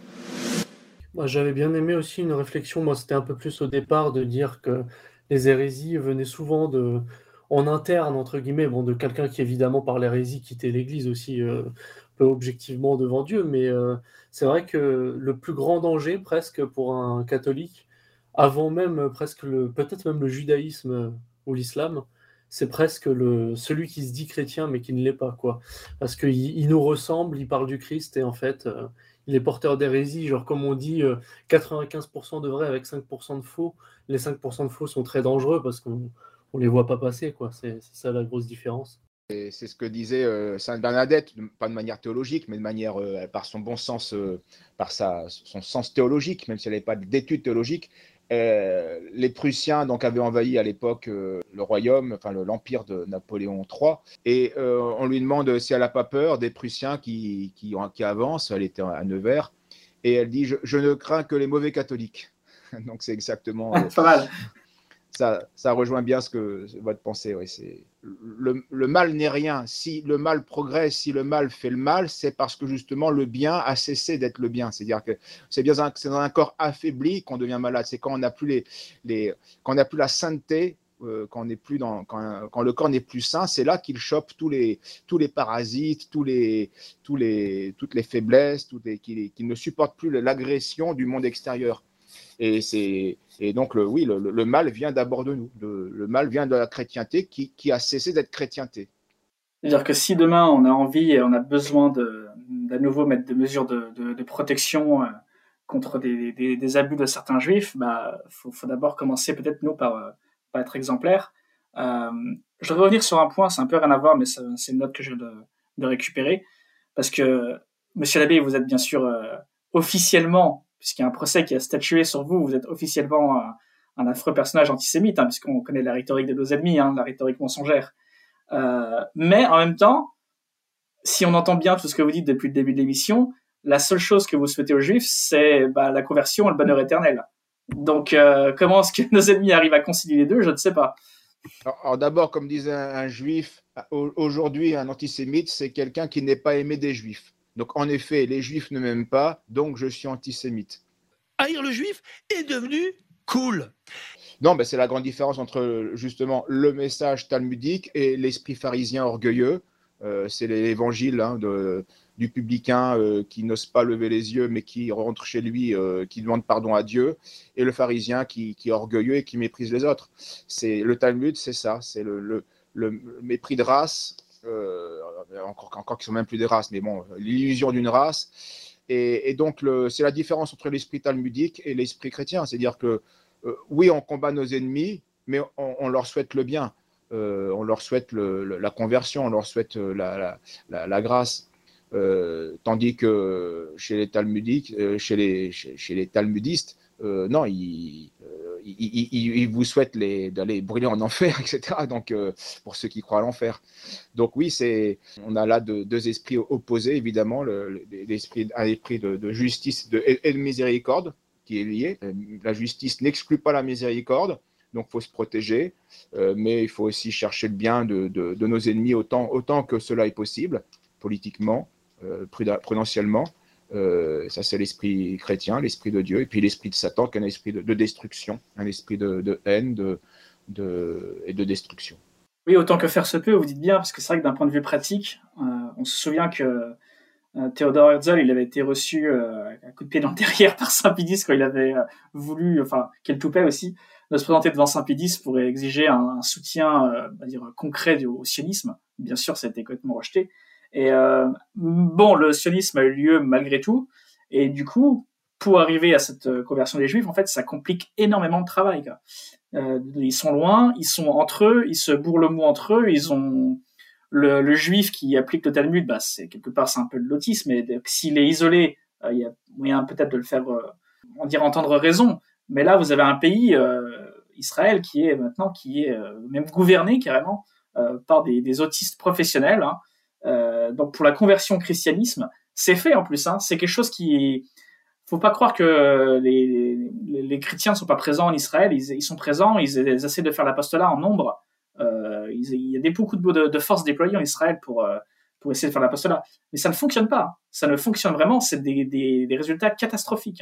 Moi, j'avais bien aimé aussi une réflexion. Moi, c'était un peu plus au départ de dire que les hérésies venaient souvent de, en interne, entre guillemets, bon, de quelqu'un qui, évidemment, par l'hérésie, quittait l'Église aussi, euh, peu objectivement devant Dieu, mais euh, c'est vrai que le plus grand danger, presque, pour un catholique, avant même, presque, le, peut-être même le judaïsme ou l'islam, c'est presque le, celui qui se dit chrétien, mais qui ne l'est pas, quoi. Parce qu'il il nous ressemble, il parle du Christ, et en fait... Euh, il est porteur d'hérésie, genre comme on dit, euh, quatre-vingt-quinze pour cent de vrai avec cinq pour cent de faux. Les cinq pour cent de faux sont très dangereux parce qu'on ne les voit pas passer, quoi. C'est, c'est ça la grosse différence.
Et c'est ce que disait euh, Sainte Bernadette, pas de manière théologique, mais de manière, euh, par son bon sens, euh, par sa, son sens théologique, même si elle n'avait pas d'études théologiques, Euh, les Prussiens donc avaient envahi à l'époque euh, le royaume, enfin le- l'empire de Napoléon trois, et euh, on lui demande si elle n'a pas peur des Prussiens qui, qui, qui avancent. Elle était à Nevers, et elle dit je, je ne crains que les mauvais catholiques. Donc c'est exactement euh,
Pas mal.
ça, ça rejoint bien ce que votre pensée. Oui, c'est le, le mal n'est rien. Si le mal progresse, si le mal fait le mal, c'est parce que justement le bien a cessé d'être le bien. C'est-à-dire que c'est bien un- c'est dans un corps affaibli qu'on devient malade. C'est quand on n'a plus les, les quand on n'a plus la sainteté. euh, quand, on n'est plus dans, quand, quand le corps n'est plus sain, c'est là qu'il chope tous les, tous les parasites, tous les, tous les, toutes les faiblesses, toutes les, qu'il, qu'il ne supporte plus l'agression du monde extérieur. Et, c'est, et donc, le, oui, le, le mal vient d'abord de nous. Le, le mal vient de la chrétienté qui, qui a cessé d'être chrétienté.
C'est-à-dire que si demain on a envie et on a besoin de, d'à nouveau mettre des mesures de, de, de protection euh, contre des, des, des abus de certains juifs, bah, faut, faut d'abord commencer peut-être nous par, euh, par être exemplaires. Euh, je voudrais revenir sur un point, c'est un peu rien à voir, mais ça, c'est une note que je viens de, de récupérer. Parce que, monsieur l'abbé, vous êtes bien sûr euh, officiellement, puisqu'il y a un procès qui a statué sur vous, vous êtes officiellement un, un affreux personnage antisémite, hein, puisqu'on connaît la rhétorique de nos ennemis, hein, la rhétorique mensongère. Euh, mais en même temps, si on entend bien tout ce que vous dites depuis le début de l'émission, la seule chose que vous souhaitez aux Juifs, c'est bah, la conversion et le bonheur éternel. Donc, euh, comment est-ce que nos ennemis arrivent à concilier les deux, je ne sais pas.
Alors, alors d'abord, comme disait un, un juif, aujourd'hui, un antisémite, c'est quelqu'un qui n'est pas aimé des juifs. Donc, en effet, les juifs ne m'aiment pas, donc je suis antisémite.
Haïr le juif est devenu cool.
Non, ben c'est la grande différence entre justement le message talmudique et l'esprit pharisien orgueilleux. Euh, c'est l'évangile hein, de, du publicain euh, qui n'ose pas lever les yeux, mais qui rentre chez lui, euh, qui demande pardon à Dieu, et le pharisien qui, qui est orgueilleux et qui méprise les autres. C'est, le Talmud, c'est ça, c'est le, le, le mépris de race, euh, encore, encore qu'ils sont même plus des races, mais bon, l'illusion d'une race. Et, et donc, le, c'est la différence entre l'esprit talmudique et l'esprit chrétien. C'est-à-dire que Euh, oui, on combat nos ennemis, mais on, on leur souhaite le bien. Euh, on leur souhaite le, le, la conversion, on leur souhaite la, la, la, la grâce. Euh, tandis que chez les talmudiques, euh, chez, les, chez, chez les talmudistes, euh, non, ils, euh, ils, ils, ils vous souhaitent les, d'aller brûler en enfer, et cetera. Donc, euh, pour ceux qui croient à l'enfer. Donc oui, c'est, on a là de, deux esprits opposés, évidemment, le, l'esprit, un esprit de, de justice de, et de miséricorde, qui est lié. La justice n'exclut pas la miséricorde, donc il faut se protéger, euh, mais il faut aussi chercher le bien de, de, de nos ennemis autant, autant que cela est possible, politiquement, euh, prudentiellement. Euh, ça, c'est l'esprit chrétien, l'esprit de Dieu, et puis l'esprit de Satan, qui est un esprit de, de destruction, un esprit de, de haine de, de, et de destruction.
Oui, autant que faire se peut, vous dites bien, parce que c'est vrai que d'un point de vue pratique, euh, on se souvient que Théodore Herzl, il avait été reçu euh, un coup de pied dans le derrière par Saint-Pédis quand il avait euh, voulu, enfin, quel toupet aussi, de se présenter devant Saint-Pédis pour exiger un, un soutien, euh, on va dire, concret au, au sionisme. Bien sûr, ça a été complètement rejeté. Et euh, bon, le sionisme a eu lieu malgré tout, et du coup, pour arriver à cette conversion des Juifs, en fait, ça complique énormément de travail, quoi. Euh, ils sont loin, ils sont entre eux, ils se bourrent le mot entre eux, ils ont le, le juif qui applique le Talmud, bah c'est quelque part c'est un peu de l'autisme, et s'il est isolé, euh, il y a moyen peut-être de le faire, euh, on dirait entendre raison. Mais là, vous avez un pays, euh, Israël, qui est maintenant qui est euh, même gouverné carrément euh, par des, des autistes professionnels. Hein. Euh, donc pour la conversion au christianisme, c'est fait en plus. Hein. C'est quelque chose qui faut pas croire que les, les, les chrétiens ne sont pas présents en Israël. Ils, ils sont présents, ils, ils essaient de faire l'apostolat en nombre. Euh, il y a des, beaucoup de, de forces déployées en Israël pour, euh, pour essayer de faire l'apostolat. Mais ça ne fonctionne pas. Ça ne fonctionne vraiment. C'est des, des, des résultats catastrophiques.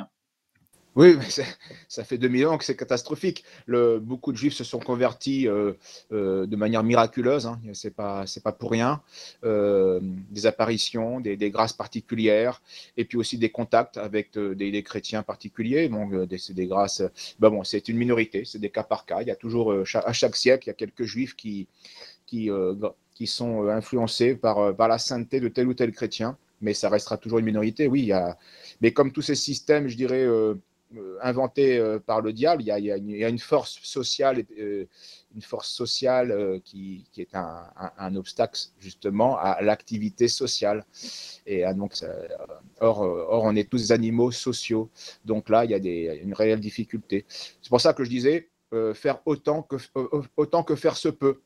Oui, mais ça fait deux mille ans que c'est catastrophique. Le, beaucoup de Juifs se sont convertis euh, euh, de manière miraculeuse, hein. C'est pas, c'est pas pour rien. Euh, des apparitions, des, des grâces particulières, et puis aussi des contacts avec de, des, des chrétiens particuliers. Bon, des, c'est des grâces. Ben bon, c'est une minorité, c'est des cas par cas. Il y a toujours, à chaque siècle, il y a quelques Juifs qui, qui, euh, qui sont influencés par, par la sainteté de tel ou tel chrétien, mais ça restera toujours une minorité. Oui, il y a. Mais comme tous ces systèmes, je dirais. Euh, euh, inventé euh, par le diable. Il y a, il y a, une, il y a une force sociale, euh, une force sociale euh, qui, qui est un, un, un obstacle justement à l'activité sociale. Et ah, donc, ça, or, or, on est tous animaux sociaux. Donc là, il y a des, une réelle difficulté. C'est pour ça que je disais euh, faire autant que, euh, autant que faire se peut.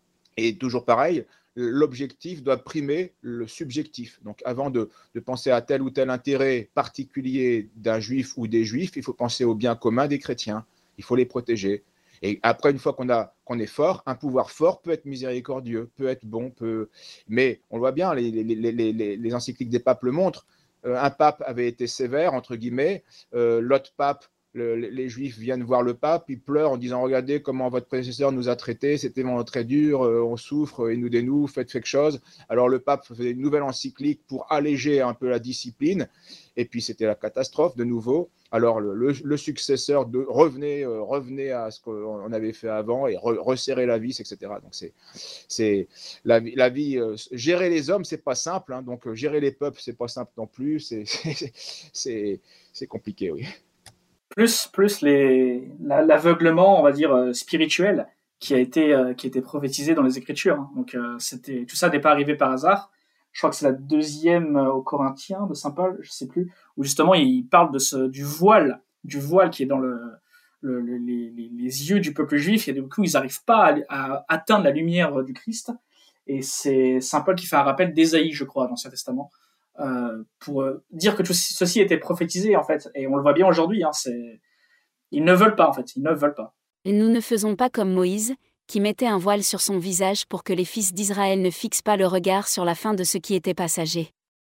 Et toujours pareil, l'objectif doit primer le subjectif. Donc avant de, de penser à tel ou tel intérêt particulier d'un juif ou des juifs, il faut penser au bien commun des chrétiens. Il faut les protéger. Et après, une fois qu'on a, qu'on est fort, un pouvoir fort peut être miséricordieux, peut être bon, peut... mais on le voit bien, les, les, les, les, les encycliques des papes le montrent. Euh, un pape avait été sévère, entre guillemets, euh, l'autre pape, Le, les Juifs viennent voir le pape, ils pleurent en disant « Regardez comment votre prédécesseur nous a traités, c'était vraiment très dur, euh, on souffre, et nous des nous, faites quelque chose. » Alors le pape faisait une nouvelle encyclique pour alléger un peu la discipline, et puis c'était la catastrophe de nouveau. Alors le, le, le successeur de, revenait, euh, revenait à ce qu'on avait fait avant et re, resserrer la vis, et cetera. Donc c'est, c'est la, la vie, euh, gérer les hommes, c'est pas simple, hein, donc euh, gérer les peuples, c'est pas simple non plus, c'est, c'est, c'est, c'est compliqué, oui.
Plus, plus les, la, l'aveuglement, on va dire, euh, spirituel qui a été, euh, qui a été prophétisé dans les Écritures. Hein. Donc, euh, c'était, tout ça n'est pas arrivé par hasard. Je crois que c'est la deuxième euh, aux Corinthiens de Saint Paul, je sais plus, où justement il parle de ce, du voile, du voile qui est dans le, le, le les, les, les yeux du peuple juif, et du coup ils n'arrivent pas à, à atteindre la lumière du Christ. Et c'est Saint Paul qui fait un rappel d'Ésaïe, je crois, dans l'Ancien Testament. Euh, pour euh, dire que tout ceci était prophétisé en fait, et on le voit bien aujourd'hui, hein, c'est... ils ne veulent pas en fait, ils ne veulent pas.
Et nous ne faisons pas comme Moïse, qui mettait un voile sur son visage pour que les fils d'Israël ne fixent pas le regard sur la fin de ce qui était passager.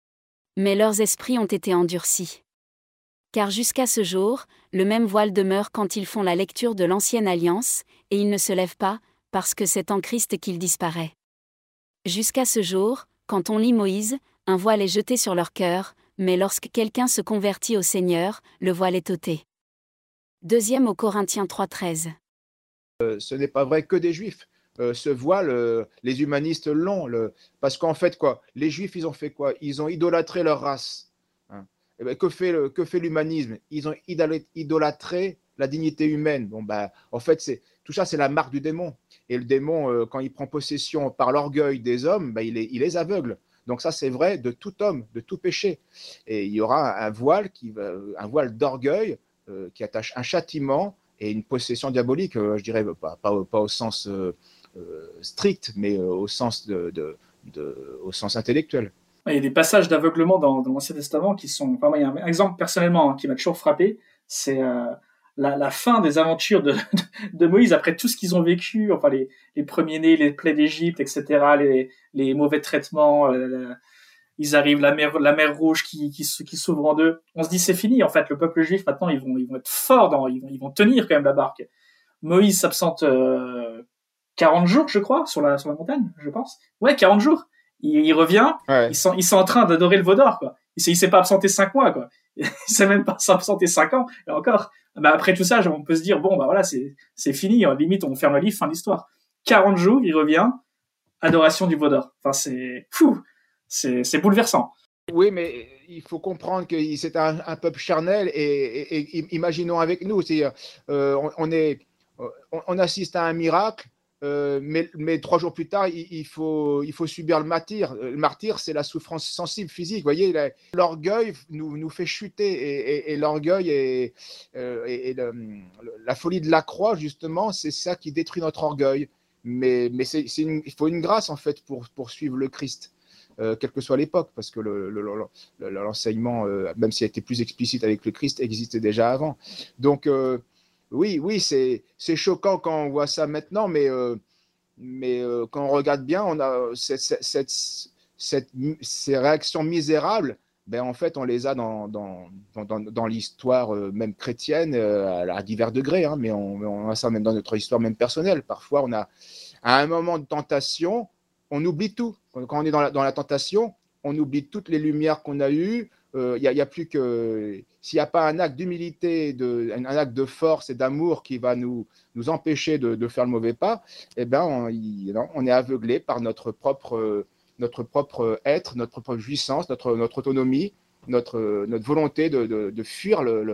Mais leurs esprits ont été endurcis. Car jusqu'à ce jour, le même voile demeure quand ils font la lecture de l'Ancienne Alliance, et il ne se lève pas, parce que c'est en Christ qu'il disparaît. Jusqu'à ce jour, quand on lit Moïse, un voile est jeté sur leur cœur, mais lorsque quelqu'un se convertit au Seigneur, le voile est ôté. Deuxième aux Corinthiens trois treize.
Euh, ce n'est pas vrai que des Juifs. Euh, ce voile, euh, les humanistes l'ont. Le... Parce qu'en fait, quoi, les Juifs, ils ont fait quoi? Ils ont idolâtré leur race. Hein. Et ben, que fait le, que fait l'humanisme? Ils ont idolâtré la dignité humaine. Bon, ben, en fait, c'est, tout ça, c'est la marque du démon. Et le démon, euh, quand il prend possession par l'orgueil des hommes, ben, il, les, il les aveugle. Donc ça, c'est vrai de tout homme, de tout péché. Et il y aura un voile, qui va, un voile d'orgueil euh, qui attache un châtiment et une possession diabolique, euh, je dirais, pas, pas, pas au sens euh, euh, strict, mais euh, au, sens de, de, de, au sens intellectuel.
Il y a des passages d'aveuglement dans, dans l'Ancien Testament qui sont... Enfin, il y a un exemple personnellement hein, qui m'a toujours frappé, c'est euh, la, la fin des aventures de, de, de Moïse après tout ce qu'ils ont vécu, enfin les, les premiers-nés, les plaies d'Égypte, et cetera, les, les mauvais traitements, euh, ils arrivent, la mer, la mer Rouge qui, qui, qui s'ouvre en deux. On se dit c'est fini en fait, le peuple juif maintenant ils vont, ils vont être forts, dans, ils, vont, ils vont tenir quand même la barque. Moïse s'absente euh, quarante jours je crois sur la, sur la montagne, je pense. Ouais, quarante jours. Il, il revient, ouais. ils, sont, ils sont en train d'adorer le veau d'or quoi. Il, il s'est pas absenté cinq mois quoi. Il s'est même pas absenté cinq ans et encore. Bah après tout ça, on peut se dire bon bah voilà c'est c'est fini, limite on ferme le livre, fin de l'histoire. quarante jours, il revient, adoration du veau d'or. Enfin c'est fou, c'est c'est bouleversant.
Oui, mais il faut comprendre que c'est un, un peuple charnel et, et, et imaginons avec nous, c'est euh, on, on est on, on assiste à un miracle. Euh, mais, mais trois jours plus tard, il, il, faut, il faut subir le martyre. Le martyre, c'est la souffrance sensible, physique. Vous voyez, la, l'orgueil nous, nous fait chuter. Et, et, et l'orgueil et, euh, et, et le, la folie de la croix, justement, c'est ça qui détruit notre orgueil. Mais, mais c'est, c'est une, il faut une grâce, en fait, pour, pour suivre le Christ, euh, quelle que soit l'époque. Parce que le, le, le, l'enseignement, euh, même s'il a été plus explicite avec le Christ, existait déjà avant. Donc, euh, Oui, oui, c'est, c'est choquant quand on voit ça maintenant, mais, euh, mais euh, quand on regarde bien, on a cette, cette, cette, ces réactions misérables, ben en fait, on les a dans, dans, dans, dans l'histoire euh, même chrétienne, euh, à divers degrés, hein, mais on, on a ça même dans notre histoire même personnelle. Parfois, on a, à un moment de tentation, on oublie tout. Quand on est dans la, dans la tentation, on oublie toutes les lumières qu'on a eues. Il euh, n'y a, a plus que, s'il n'y a pas un acte d'humilité, de, un, un acte de force et d'amour qui va nous, nous empêcher de, de faire le mauvais pas, eh ben on, il, non, on est aveuglé par notre propre, notre propre être, notre propre jouissance, notre, notre autonomie, notre, notre volonté de, de, de fuir le, le,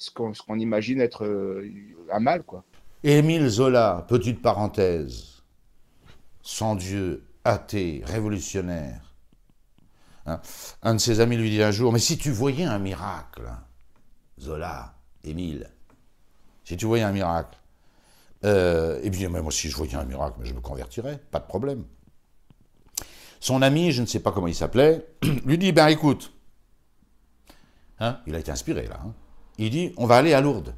ce qu'on, ce qu'on imagine être euh, un mal, quoi.
Émile Zola, petite parenthèse, sans Dieu, athée, révolutionnaire. Hein, un de ses amis lui dit un jour, mais si tu voyais un miracle, Zola, Émile, si tu voyais un miracle, euh, et bien moi si je voyais un miracle, je me convertirais, pas de problème. Son ami, je ne sais pas comment il s'appelait, lui dit, ben écoute, hein, il a été inspiré là, hein, il dit, on va aller à Lourdes.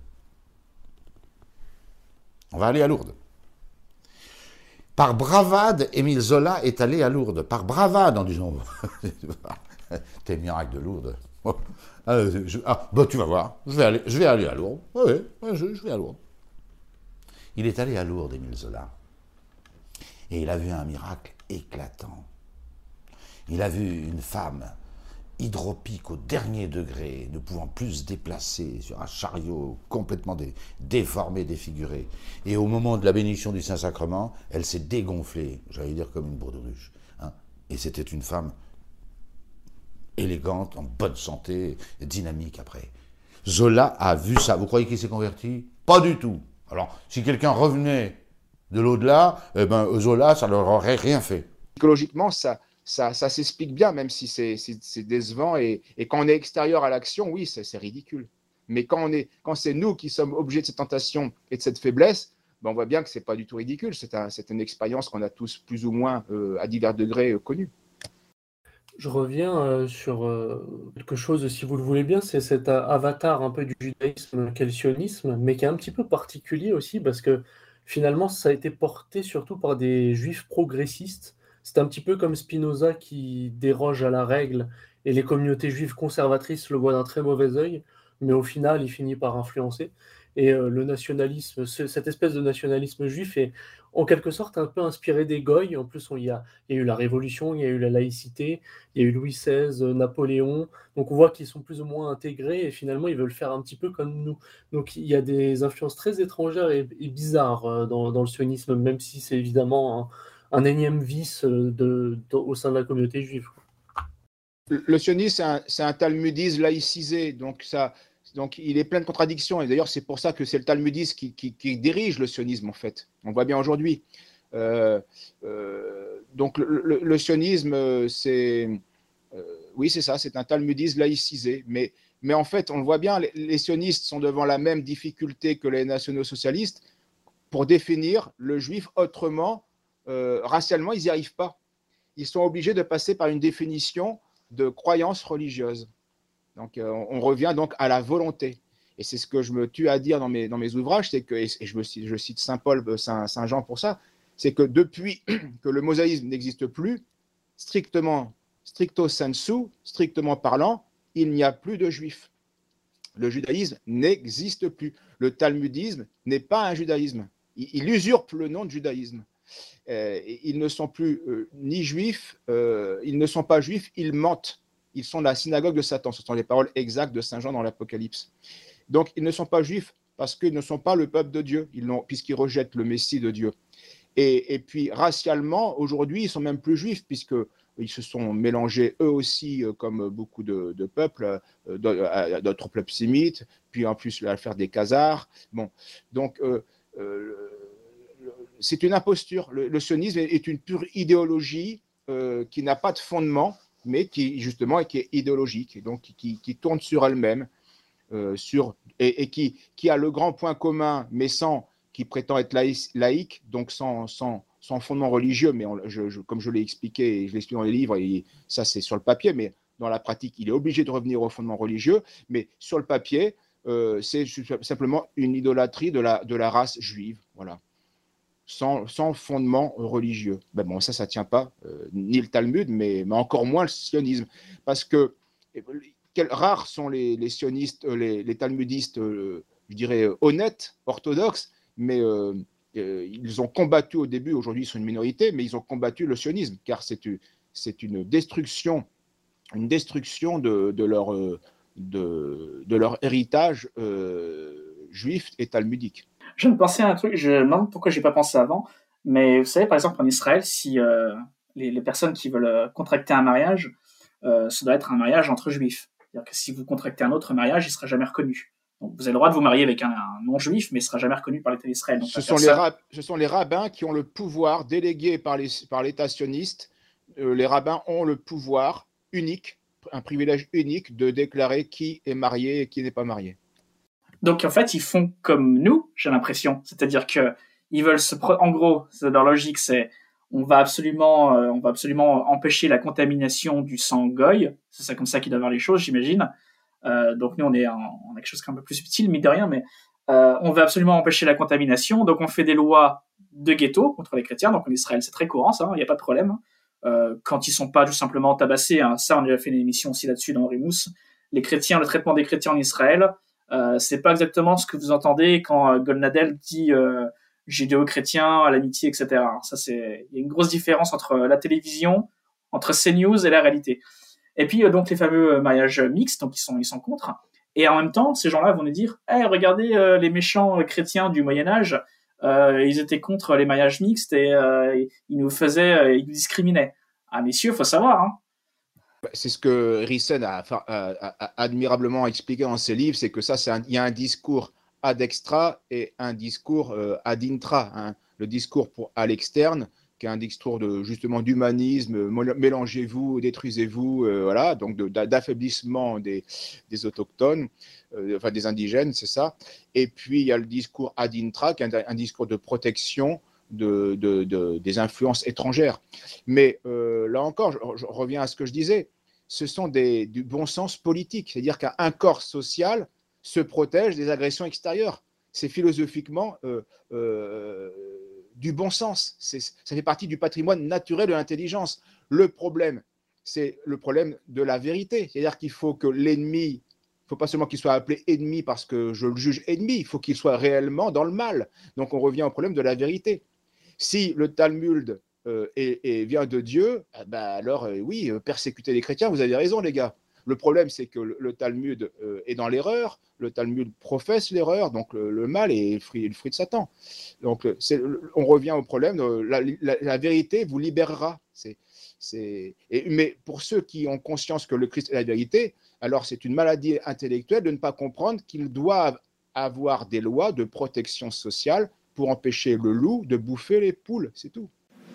On va aller à Lourdes. Par bravade, Émile Zola est allé à Lourdes. Par bravade, en disant, t'es miracle de Lourdes. Ah, je, ah, bah tu vas voir, je vais aller, je vais aller à Lourdes. Oui, ouais, je, je vais à Lourdes. Il est allé à Lourdes, Émile Zola. Et il a vu un miracle éclatant. Il a vu une femme hydropique au dernier degré, ne pouvant plus se déplacer sur un chariot complètement dé, déformé, défiguré. Et au moment de la bénédiction du Saint-Sacrement, elle s'est dégonflée, j'allais dire comme une baudruche. Hein. Et c'était une femme élégante, en bonne santé, dynamique après. Zola a vu ça. Vous croyez qu'il s'est converti? Pas du tout. Alors, si quelqu'un revenait de l'au-delà, eh ben, Zola, ça ne leur aurait rien fait.
Psychologiquement, ça... Ça, ça s'explique bien, même si c'est, c'est, c'est décevant. Et, et quand on est extérieur à l'action, oui, c'est, c'est ridicule. Mais quand, on est, quand c'est nous qui sommes objets de cette tentation et de cette faiblesse, ben on voit bien que ce n'est pas du tout ridicule. C'est, un, c'est une expérience qu'on a tous plus ou moins, euh, à divers degrés, euh, connue.
Je reviens euh, sur euh, quelque chose, si vous le voulez bien, c'est cet euh, avatar un peu du judaïsme qu'est le sionisme, mais qui est un petit peu particulier aussi, parce que finalement, ça a été porté surtout par des juifs progressistes. C'est un petit peu comme Spinoza qui déroge à la règle et les communautés juives conservatrices le voient d'un très mauvais œil, mais au final, il finit par influencer. Et euh, le nationalisme, ce, cette espèce de nationalisme juif est en quelque sorte un peu inspiré des Goy. En plus, il y a, il y a eu la Révolution, il y a eu la laïcité, il y a eu Louis seize, Napoléon. Donc on voit qu'ils sont plus ou moins intégrés et finalement, ils veulent faire un petit peu comme nous. Donc il y a des influences très étrangères et, et bizarres dans, dans le sionisme, même si c'est évidemment un, un énième vice de, de, au sein de la communauté juive.
Le sionisme, c'est un, c'est un talmudisme laïcisé, donc, ça, donc il est plein de contradictions. Et d'ailleurs, c'est pour ça que c'est le talmudisme qui, qui, qui dirige le sionisme, en fait. On voit bien aujourd'hui. Euh, euh, donc le, le, le sionisme, c'est... Euh, oui, c'est ça, c'est un talmudisme laïcisé. Mais, mais en fait, on le voit bien, les, les sionistes sont devant la même difficulté que les nationaux-socialistes pour définir le juif autrement. Euh, racialement, ils n'y arrivent pas. Ils sont obligés de passer par une définition de croyance religieuse. Donc, euh, on revient donc à la volonté. Et c'est ce que je me tue à dire dans mes, dans mes ouvrages, c'est que, et je, me, je cite Saint Paul, Saint, Saint Jean pour ça, c'est que depuis que le mosaïsme n'existe plus, strictement, stricto sensu, strictement parlant, il n'y a plus de juifs. Le judaïsme n'existe plus. Le talmudisme n'est pas un judaïsme. Il, il usurpe le nom de judaïsme. Euh, ils ne sont plus euh, ni juifs, euh, ils ne sont pas juifs, ils mentent. Ils sont la synagogue de Satan. Ce sont les paroles exactes de Saint Jean dans l'Apocalypse. Donc, ils ne sont pas juifs parce qu'ils ne sont pas le peuple de Dieu, ils puisqu'ils rejettent le Messie de Dieu. Et, et puis, racialement, aujourd'hui, ils sont même plus juifs puisqu'ils se sont mélangés eux aussi, euh, comme beaucoup de, de peuples, euh, d'autres peuples sémites, puis en plus l'affaire des Khazars. Bon, donc, euh, euh, c'est une imposture. Le, le sionisme est une pure idéologie euh, qui n'a pas de fondement, mais qui justement qui est idéologique, et donc qui, qui tourne sur elle-même, euh, sur, et, et qui, qui a le grand point commun, mais sans, qui prétend être laïc, laïque, donc sans, sans, sans fondement religieux, mais on, je, je, comme je l'ai expliqué, et je l'explique dans les livres, et ça c'est sur le papier, mais dans la pratique, il est obligé de revenir au fondement religieux, mais sur le papier, euh, c'est simplement une idolâtrie de la, de la race juive, voilà. Sans, sans fondement religieux. Ben bon, ça, ça ne tient pas, euh, ni le Talmud, mais, mais encore moins le sionisme. Parce que quels, rares sont les, les sionistes, les, les talmudistes, euh, je dirais, honnêtes, orthodoxes, mais euh, euh, ils ont combattu au début, aujourd'hui ils sont une minorité, mais ils ont combattu le sionisme, car c'est c'est une destruction, une destruction de, de, leur, de, de leur héritage euh, juif et talmudique.
Je viens de penser à un truc, je me demande pourquoi j'ai pas pensé avant, mais vous savez, par exemple, en Israël, si euh, les, les personnes qui veulent contracter un mariage, euh, ça doit être un mariage entre juifs. C'est-à-dire que si vous contractez un autre mariage, il ne sera jamais reconnu. Donc, vous avez le droit de vous marier avec un, un non-juif, mais il ne sera jamais reconnu par l'État d'Israël. Donc,
Ce
la
sont, les
personne-
rab- ce sont les rabbins qui ont le pouvoir délégué par les- par l'État sioniste. Euh, les rabbins ont le pouvoir unique, un privilège unique de déclarer qui est marié et qui n'est pas marié.
Donc, en fait, ils font comme nous, j'ai l'impression. C'est-à-dire que ils veulent se... pro- En gros, c'est- leur logique, c'est on va absolument, euh, on va absolument empêcher la contamination du sang goy. C'est ça comme ça qu'ils doivent voir les choses, j'imagine. Euh, donc, nous, on est en, on a quelque chose qui est un peu plus subtil, mine de rien, mais euh, on veut absolument empêcher la contamination. Donc, on fait des lois de ghetto contre les chrétiens. Donc, en Israël, c'est très courant, ça, il n'y a pas de problème. Euh, quand ils sont pas tout simplement tabassés, hein. Ça, on a déjà fait une émission aussi là-dessus dans Rimous. Les chrétiens, le traitement des chrétiens en Israël, euh, c'est pas exactement ce que vous entendez quand euh, Golnadel dit euh, judéo-chrétien, à l'amitié, et cetera. Ça, c'est, il y a une grosse différence entre la télévision, entre CNews et la réalité. Et puis, euh, donc, les fameux mariages mixtes, donc ils sont, ils sont contre. Et en même temps, ces gens-là vont nous dire, hey, regardez, euh, les méchants chrétiens du Moyen-Âge, euh, ils étaient contre les mariages mixtes et euh, ils nous faisaient, euh, ils nous discriminaient. Ah, messieurs, faut savoir, hein.
C'est ce que Rissen a, a- a- a admirablement expliqué dans ses livres, c'est que ça, c'est un- il y a un discours ad extra et un discours euh, ad intra. Hein. Le discours pour à l'externe, qui est un discours de justement d'humanisme, euh, mélangez-vous, détruisez-vous, euh, voilà, donc de- d'a- d'affaiblissement des, des autochtones, euh, enfin des indigènes, c'est ça. Et puis il y a le discours ad intra, qui est un, un discours de protection de, de- de- des influences étrangères. Mais euh, là encore, je, je reviens à ce que je disais, ce sont des, du bon sens politique, c'est-à-dire qu'un corps social se protège des agressions extérieures. C'est philosophiquement euh, euh, du bon sens. C'est, ça fait partie du patrimoine naturel de l'intelligence. Le problème, c'est le problème de la vérité. C'est-à-dire qu'il faut que l'ennemi, il ne faut pas seulement qu'il soit appelé ennemi parce que je le juge ennemi, il faut qu'il soit réellement dans le mal. Donc on revient au problème de la vérité. Si le Talmud euh, est, est- vient de Dieu, eh ben alors euh, oui, euh, persécuter les chrétiens, vous avez raison les gars. Le problème, c'est que le, le Talmud euh, est dans l'erreur, le Talmud professe l'erreur, donc le, le mal est le fruit, le fruit de Satan. Donc euh, c'est- on revient au problème, de la, la- la vérité vous libérera. C'est, c'est... Et, mais pour ceux qui ont conscience que le Christ est la vérité, alors c'est une maladie intellectuelle de ne pas comprendre qu'ils doivent avoir des lois de protection sociale pour empêcher le loup de bouffer les poules, c'est tout.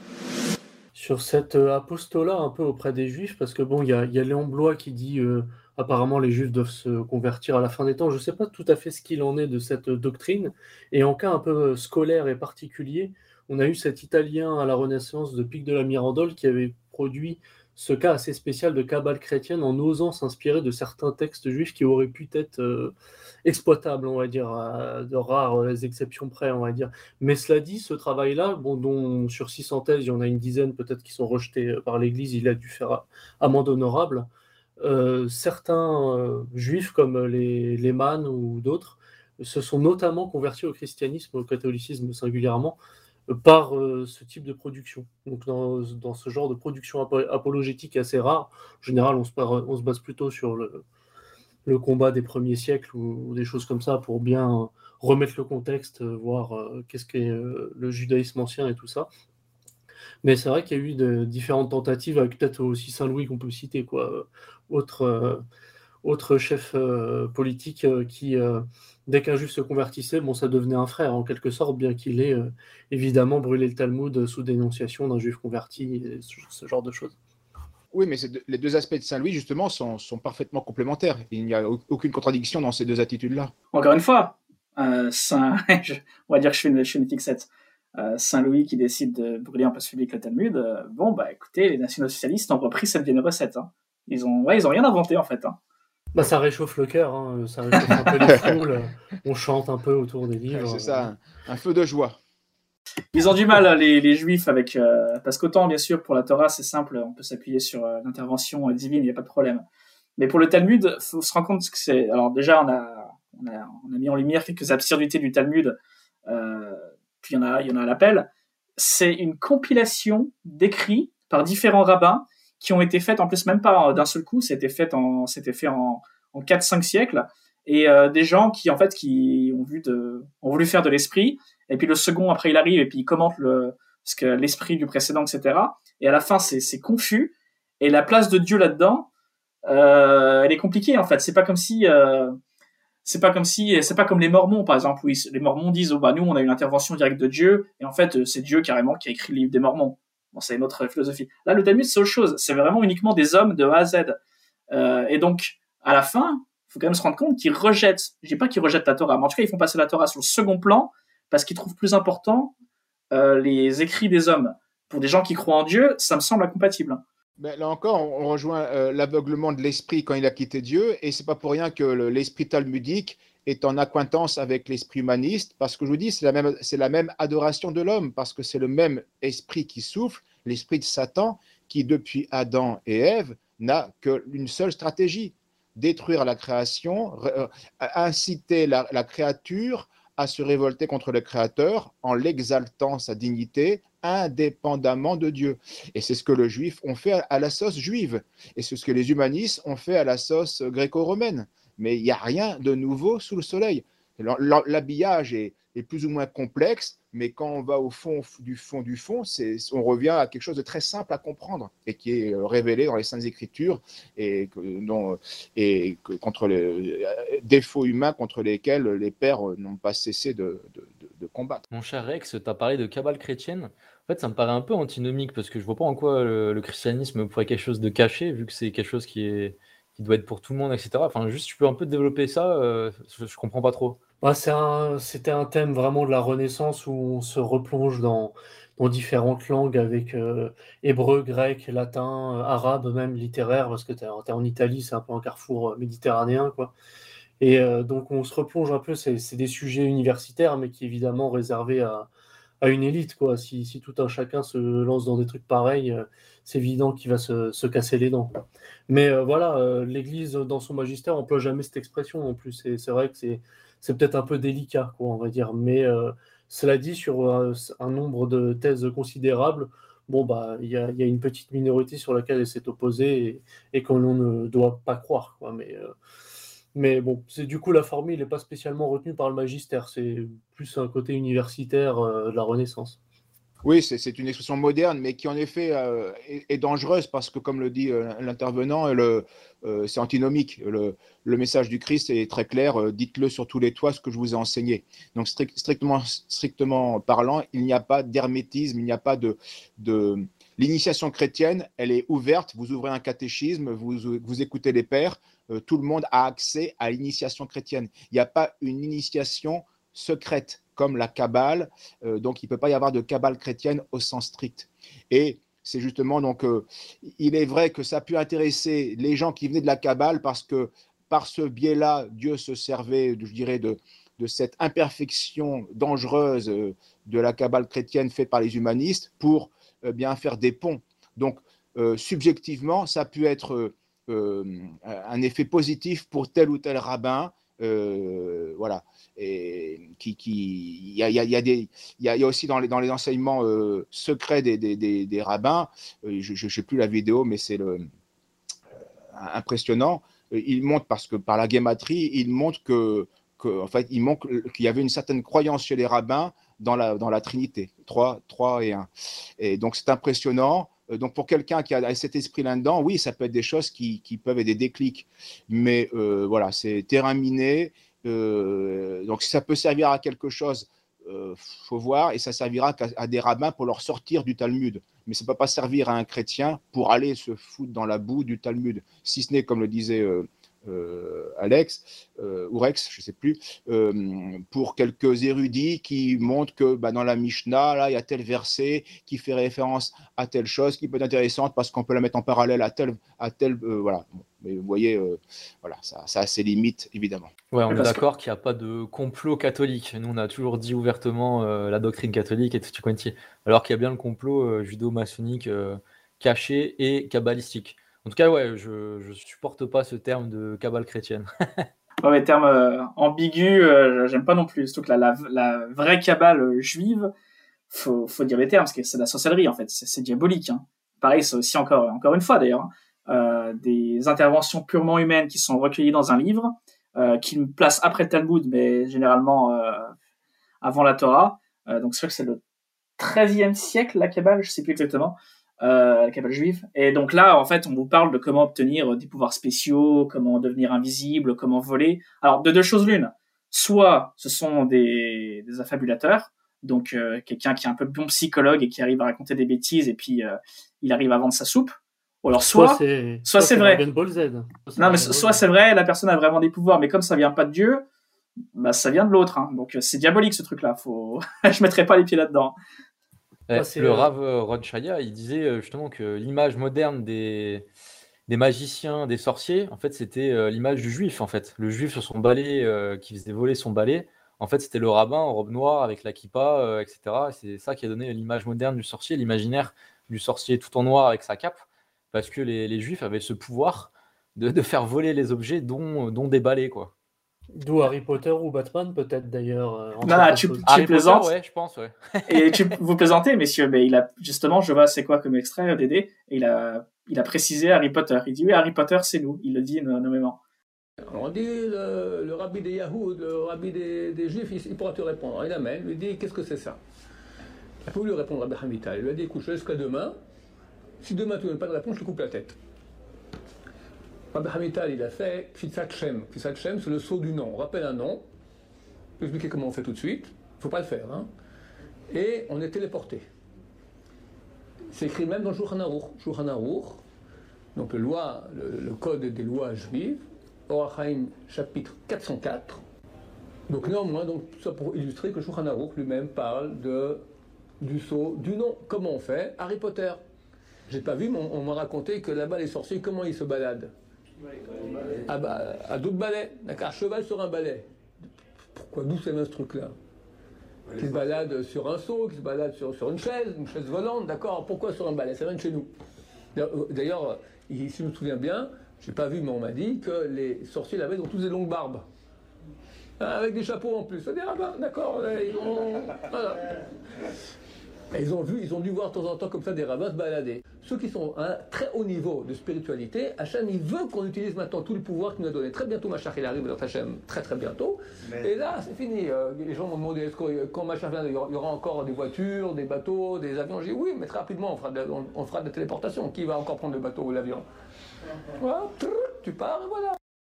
Sur cet euh, apostolat un peu auprès des Juifs, parce que bon, il y a, il y a Léon Blois qui dit euh, apparemment les Juifs doivent se convertir à la fin des temps. Je ne sais pas tout à fait ce qu'il en est de cette euh, doctrine. Et en cas un peu euh, scolaire et particulier, on a eu cet Italien à la Renaissance de Pic de la Mirandole qui avait produit ce cas assez spécial de cabale chrétienne en osant s'inspirer de certains textes juifs qui auraient pu être euh, exploitables, on va dire, à de rares euh, exceptions près, on va dire. Mais cela dit, ce travail-là, bon, dont sur six cents thèses, il y en a une dizaine peut-être qui sont rejetées euh, par l'Église, il a dû faire a- amende honorable. Euh, certains euh, juifs, comme les, les Mann ou d'autres, se sont notamment convertis au christianisme, au catholicisme singulièrement, euh, par euh, ce type de production. Donc dans, dans ce genre de production apo- apologétique assez rare, en général, on se, par- on se base plutôt sur le, le combat des premiers siècles ou, ou des choses comme ça pour bien euh, remettre le contexte, euh, voir euh, qu'est-ce qu'est euh, le judaïsme ancien et tout ça. Mais c'est vrai qu'il y a eu de, différentes tentatives, avec peut-être aussi Saint-Louis qu'on peut citer, quoi. Euh, Autre, euh, autre chef euh, politique euh, qui, euh, dès qu'un juif se convertissait, bon, ça devenait un frère en quelque sorte, bien qu'il ait euh, évidemment brûlé le Talmud sous dénonciation d'un juif converti, et ce, ce genre de choses.
Oui, mais c'est de- les deux aspects de Saint-Louis, justement, sont, sont parfaitement complémentaires. Il n'y a au- aucune contradiction dans ces deux attitudes-là.
Encore une fois, euh, Saint, je- on va dire que je fais une, je fais une fixette. Euh, Saint-Louis qui décide de brûler en place publique le Talmud, euh, bon, bah écoutez, les nationaux-socialistes ont repris cette vieille recette. Hein. Ils ont, ouais, ils ont rien inventé en fait. Hein.
Bah, ça réchauffe le cœur, hein, ça réchauffe un peu les foules, euh, on chante un peu autour des livres.
C'est ça, un, un feu de joie.
Ils ont du mal, les, les juifs, avec euh, parce qu'autant, bien sûr, pour la Torah, c'est simple, on peut s'appuyer sur euh, l'intervention euh, divine, il n'y a pas de problème. Mais pour le Talmud, faut se rendre compte que c'est... Alors déjà, on a, on a, on a mis en lumière quelques absurdités du Talmud, euh, puis il y en a, il y en a à l'appel. C'est une compilation d'écrits par différents rabbins qui ont été faits, en plus même pas d'un seul coup, c'était fait en, c'était fait en, en quatre cinq siècles, et euh, des gens qui, en fait, qui ont, vu de, ont voulu faire de l'esprit, et puis le second, après, il arrive, et puis il commente le, ce que l'esprit du précédent, et cetera. Et à la fin, c'est, c'est confus, et la place de Dieu là-dedans, euh, elle est compliquée, en fait. C'est pas comme si... Euh, c'est pas comme si, c'est pas comme les Mormons, par exemple, où ils, les Mormons disent, oh, bah, nous, on a une intervention directe de Dieu, et en fait, c'est Dieu carrément qui a écrit le livre des Mormons. Bon, c'est une autre philosophie. Là, le Talmud, c'est autre chose. C'est vraiment uniquement des hommes de A à Z. Euh, et donc, à la fin, il faut quand même se rendre compte qu'ils rejettent, je dis pas qu'ils rejettent la Torah, mais en tout cas, ils font passer la Torah sur le second plan, parce qu'ils trouvent plus important, euh, les écrits des hommes. Pour des gens qui croient en Dieu, ça me semble incompatible.
Mais là encore, on rejoint euh, l'aveuglement de l'esprit quand il a quitté Dieu, et c'est pas pour rien que le, l'esprit talmudique est en accointance avec l'esprit humaniste, parce que je vous dis, c'est la même, c'est la même adoration de l'homme, parce que c'est le même esprit qui souffle, l'esprit de Satan, qui depuis Adam et Ève n'a qu'une seule stratégie, détruire la création, euh, inciter la, la créature à se révolter contre le Créateur en l'exaltant sa dignité, indépendamment de Dieu. Et c'est ce que le juif ont fait à la sauce juive, et c'est ce que les humanistes ont fait à la sauce gréco-romaine. Mais il n'y a rien de nouveau sous le soleil. L'habillage est, est plus ou moins complexe, mais quand on va au fond du fond du fond, c'est, on revient à quelque chose de très simple à comprendre et qui est révélé dans les Saintes Écritures et, que, dont, et que, contre les défauts humains contre lesquels les pères n'ont pas cessé de, de, de, de combattre.
Mon cher Rex, tu as parlé de cabale chrétienne. En fait, ça me paraît un peu antinomique parce que je vois pas en quoi le, le christianisme pourrait être quelque chose de caché, vu que c'est quelque chose qui est qui doit être pour tout le monde, et cetera. Enfin, juste, tu peux un peu développer ça, euh, je, je comprends pas trop.
Bah, c'est un, c'était un thème vraiment de la Renaissance où on se replonge dans, dans différentes langues avec euh, hébreu, grec, latin, euh, arabe, même littéraire, parce que tu es en Italie, c'est un peu un carrefour méditerranéen, quoi. Et euh, donc on se replonge un peu, c'est, c'est des sujets universitaires, mais qui est évidemment réservés à, à une élite, quoi. Si, si tout un chacun se lance dans des trucs pareils, euh, c'est évident qu'il va se, se casser les dents. Mais euh, voilà, euh, l'Église, dans son magistère, n'emploie jamais cette expression non plus. C'est, c'est vrai que c'est, c'est peut-être un peu délicat, quoi, on va dire. Mais euh, cela dit, sur euh, un nombre de thèses considérables, bon, bah, il y a, y a une petite minorité sur laquelle elle s'est opposée et, et qu'on ne doit pas croire, quoi. Mais, euh, mais bon, c'est, du coup, la formule n'est pas spécialement retenue par le magistère. C'est plus un côté universitaire euh, de la Renaissance.
Oui, c'est, c'est une expression moderne, mais qui en effet euh, est, est dangereuse parce que, comme le dit euh, l'intervenant, le, euh, c'est antinomique. Le, le message du Christ est très clair. Euh, dites-le sur tous les toits ce que je vous ai enseigné. Donc, strict, strictement, strictement parlant, il n'y a pas d'hermétisme, il n'y a pas de, de... L'initiation chrétienne, elle est ouverte. Vous ouvrez un catéchisme, vous, vous écoutez les pères. Euh, tout le monde a accès à l'initiation chrétienne. Il n'y a pas une initiation secrète comme la Kabbale, euh, donc il ne peut pas y avoir de Kabbale chrétienne au sens strict. Et c'est justement, donc, euh, il est vrai que ça a pu intéresser les gens qui venaient de la Kabbale parce que par ce biais-là, Dieu se servait, je dirais, de, de cette imperfection dangereuse euh, de la Kabbale chrétienne faite par les humanistes pour euh, bien faire des ponts. Donc, euh, subjectivement, ça a pu être euh, un effet positif pour tel ou tel rabbin. Euh, voilà, et qui, qui, il y a, il y a des, il y a, il y a aussi dans les dans les enseignements euh, secrets des des, des, des rabbins, euh, je ne sais plus la vidéo, mais c'est le euh, impressionnant. Il montre parce que par la guématrie, il montre que, que en fait, il montre qu'il y avait une certaine croyance chez les rabbins dans la dans la Trinité, trois, trois et un. Et donc c'est impressionnant. Donc, pour quelqu'un qui a cet esprit là-dedans, oui, ça peut être des choses qui, qui peuvent être des déclics. Mais euh, voilà, c'est terrain miné. Euh, donc, si ça peut servir à quelque chose, il euh, faut voir. Et ça servira à, à des rabbins pour leur sortir du Talmud. Mais ça ne peut pas servir à un chrétien pour aller se foutre dans la boue du Talmud. Si ce n'est, comme le disait euh, euh, Alex, euh, ou Rex, je ne sais plus, euh, pour quelques érudits qui montrent que bah, dans la Mishnah, là, il y a tel verset qui fait référence à telle chose qui peut être intéressante parce qu'on peut la mettre en parallèle à tel, à tel euh, voilà. Bon, mais vous voyez, euh, voilà, ça, ça a ses limites, évidemment.
Ouais, on est d'accord qu'il n'y a pas de complot catholique. Nous, on a toujours dit ouvertement euh, la doctrine catholique et tout quanti, alors qu'il y a bien le complot euh, judo-maçonnique euh, caché et kabbalistique. En tout cas, ouais, je ne supporte pas ce terme de cabale chrétienne.
Ouais, mais terme euh, ambigu, euh, j'aime pas non plus. Surtout que la, la, la vraie cabale euh, juive, faut, faut dire les termes, parce que c'est de la sorcellerie, en fait. C'est, c'est diabolique. Hein. Pareil, c'est aussi encore, encore une fois, d'ailleurs, hein, euh, des interventions purement humaines qui sont recueillies dans un livre, euh, qui me place après le Talmud, mais généralement euh, avant la Torah. Euh, donc c'est vrai que c'est le treizième siècle, la cabale, je sais plus exactement. euh, la cabale juive. Et donc là, en fait, on vous parle de comment obtenir des pouvoirs spéciaux, comment devenir invisible, comment voler. Alors, de deux choses l'une. Soit ce sont des, des affabulateurs, donc euh, quelqu'un qui est un peu bon psychologue et qui arrive à raconter des bêtises et puis euh, il arrive à vendre sa soupe. Ou alors soit, soit c'est, soit c'est vrai.
Dragon Ball Z.
Soit non, mais soit c'est vrai, la personne a vraiment des pouvoirs, mais comme ça vient pas de Dieu, bah ça vient de l'autre. Hein. Donc c'est diabolique ce truc-là. Faut, je mettrai pas les pieds là-dedans.
Ouais, le Rav Ron Shaya, il disait justement que l'image moderne des des magiciens, des sorciers, en fait, c'était euh, l'image du juif, en fait. Le juif sur son balai, euh, qui faisait voler son balai, en fait, c'était le rabbin en robe noire avec la kippa, euh, et cetera. Et c'est ça qui a donné l'image moderne du sorcier, l'imaginaire du sorcier tout en noir avec sa cape, parce que les, les juifs avaient ce pouvoir de, de faire voler les objets, dont, dont des balais, quoi.
D'où Harry Potter ou Batman, peut-être, d'ailleurs. Euh,
non, non, tu, tu plaisantes.
Ouais, je pense, ouais.
Et tu, vous plaisantez, messieurs, mais il a, justement, je vois c'est quoi comme extrait, Dédé, et il a... Il a précisé Harry Potter. Il dit oui, Harry Potter, c'est nous. Il le dit nommément.
On dit le, le rabbi des Yahoud, le rabbi des, des Juifs, il, il pourra te répondre. Il amène, lui dit qu'est-ce que c'est ça. Il a pas voulu répondre à Rabbi Hamital. Il lui a dit écoute, je laisse jusqu'à demain. Si demain tu ne donnes pas de réponse, je te coupe la tête. Rabbi Hamital, il a fait Kfitsat Shem. Kfitsat Shem, c'est le saut du nom. On rappelle un nom. Je vais expliquer comment on fait tout de suite. Il ne faut pas le faire. Hein. Et on est téléporté. C'est écrit même dans Shulchan Aruch. Shulchan Aruch, donc le, loi, le, le code des lois juives, Orach Chaim, chapitre quatre cent quatre. Donc néanmoins, donc, tout ça pour illustrer que Shulchan Aruch lui-même parle de, du saut, du nom. Comment on fait Harry Potter. J'ai pas vu, mais on, on m'a raconté que là-bas, les sorciers, comment ils se baladent ah bah, à d'autres balais. D'accord, un cheval sur un balai. Pourquoi d'où c'est ce truc-là qui se balade sur un seau, qui se balade sur, sur une chaise, une chaise volante, d'accord. Pourquoi sur un balai? Ça vient de chez nous. D'ailleurs, si je me souviens bien, j'ai pas vu, mais on m'a dit que les sorciers là-bas ont tous des longues barbes. Avec des chapeaux en plus. C'est des rabbins, d'accord. Ils, ont... voilà. ils ont vu, ils ont dû voir de temps en temps comme ça des rabbins se balader. Ceux qui sont à un très haut niveau de spiritualité, Hachem, il veut qu'on utilise maintenant tout le pouvoir qu'il nous a donné. Très bientôt, Mashiach, il arrive dans Hachem, très très bientôt. Mais... Et là, c'est fini. Les gens m'ont demandé, est-ce que quand Mashiach vient, il y aura encore des voitures, des bateaux, des avions? J'ai dit oui, mais très rapidement, on fera, de, on, on fera de la téléportation. Qui va encore prendre le bateau ou l'avion? Voilà, tu pars et voilà.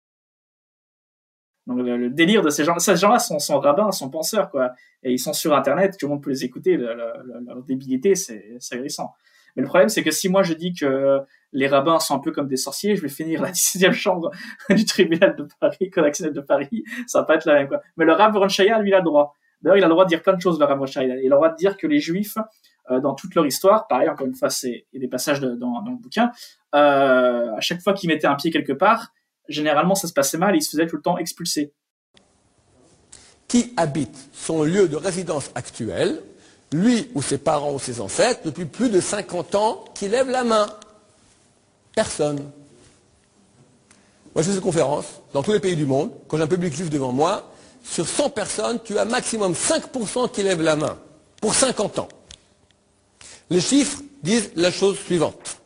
Donc le, le délire de ces gens, ces gens-là sont, sont rabbins, sont penseurs, quoi. Et ils sont sur Internet, tout le monde peut les écouter. Le, le, le, leur débilité, c'est, c'est ahurissant. Mais le problème, c'est que si moi je dis que les rabbins sont un peu comme des sorciers, je vais finir la dix-septième chambre du tribunal de Paris, correctionnel de Paris. Ça va pas être la même, quoi. Mais le Rav Ron Shaya, lui, il a le droit. D'ailleurs, il a le droit de dire plein de choses, le Rav Ron Shaya. Il a le droit de dire que les Juifs, euh, dans toute leur histoire, pareil, encore une fois, c'est, il y a des passages de, dans, dans le bouquin, euh, à chaque fois qu'ils mettaient un pied quelque part, généralement, ça se passait mal, ils se faisaient tout le temps expulser.
Qui habite son lieu de résidence actuel, lui ou ses parents ou ses ancêtres, depuis plus de cinquante ans, qui lève la main? Personne. Moi, je fais cette conférence dans tous les pays du monde. Quand j'ai un public juif devant moi, sur cent personnes, tu as maximum cinq pour cent qui lèvent la main, pour cinquante ans. Les chiffres disent la chose suivante.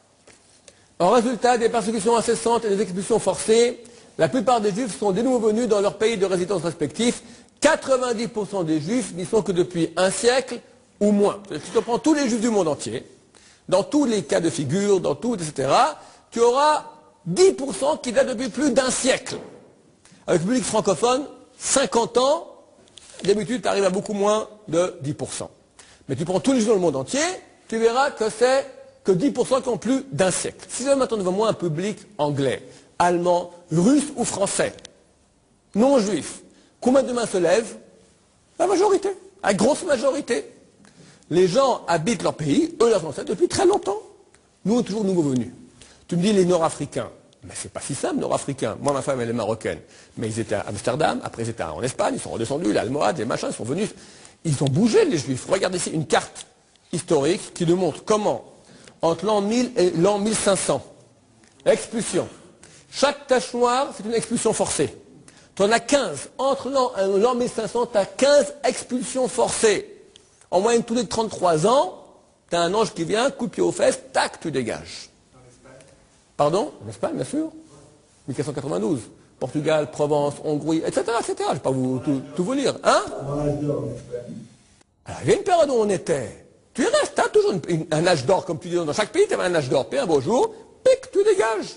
En résultat des persécutions incessantes et des expulsions forcées, la plupart des Juifs sont de nouveau venus dans leur pays de résidence respectifs. quatre-vingt-dix pour cent des Juifs n'y sont que depuis un siècle ou moins. Si tu prends tous les Juifs du monde entier, dans tous les cas de figure, dans tout, et cetera, tu auras dix pour cent qui datent depuis plus d'un siècle. Avec le public francophone, cinquante ans, d'habitude, tu arrives à beaucoup moins de dix pour cent. Mais tu prends tous les Juifs dans le monde entier, tu verras que c'est que dix pour cent qui ont plus d'un siècle. Si j'ai maintenant devant moi un public anglais, allemand, russe ou français, non juif, combien de mains se lèvent? La majorité, la grosse majorité. Les gens habitent leur pays, eux leurs ancêtres, depuis très longtemps. Nous, on est toujours nouveaux venus. Tu me dis les Nord-Africains, mais c'est pas si simple, Nord-Africains. Moi, ma femme, elle est marocaine, mais ils étaient à Amsterdam, après ils étaient en Espagne, ils sont redescendus, l'Almohade, les machins, ils sont venus. Ils ont bougé, les Juifs. Regardez ici une carte historique qui nous montre comment, entre l'an mille et l'an mille cinq cents, expulsion. Chaque tache noire, c'est une expulsion forcée. Tu en as quinze. Entre l'an mille cinq cents, tu as quinze expulsions forcées. En moyenne, tous les trente-trois ans, tu as un ange qui vient, coup de pied aux fesses, tac, tu dégages. En Espagne? Pardon? En Espagne, bien sûr. mille quatre cent quatre-vingt-douze. Portugal, Provence, Hongrie, et cetera, et cetera. Je ne vais pas vous, tout, tout vous lire. Hein? Alors, il y a une période où on était. Tu y restes, tac, toujours une- une- un âge d'or, comme tu dis, dans chaque pays, tu avais un âge d'or. Puis un beau jour, pic, tu dégages.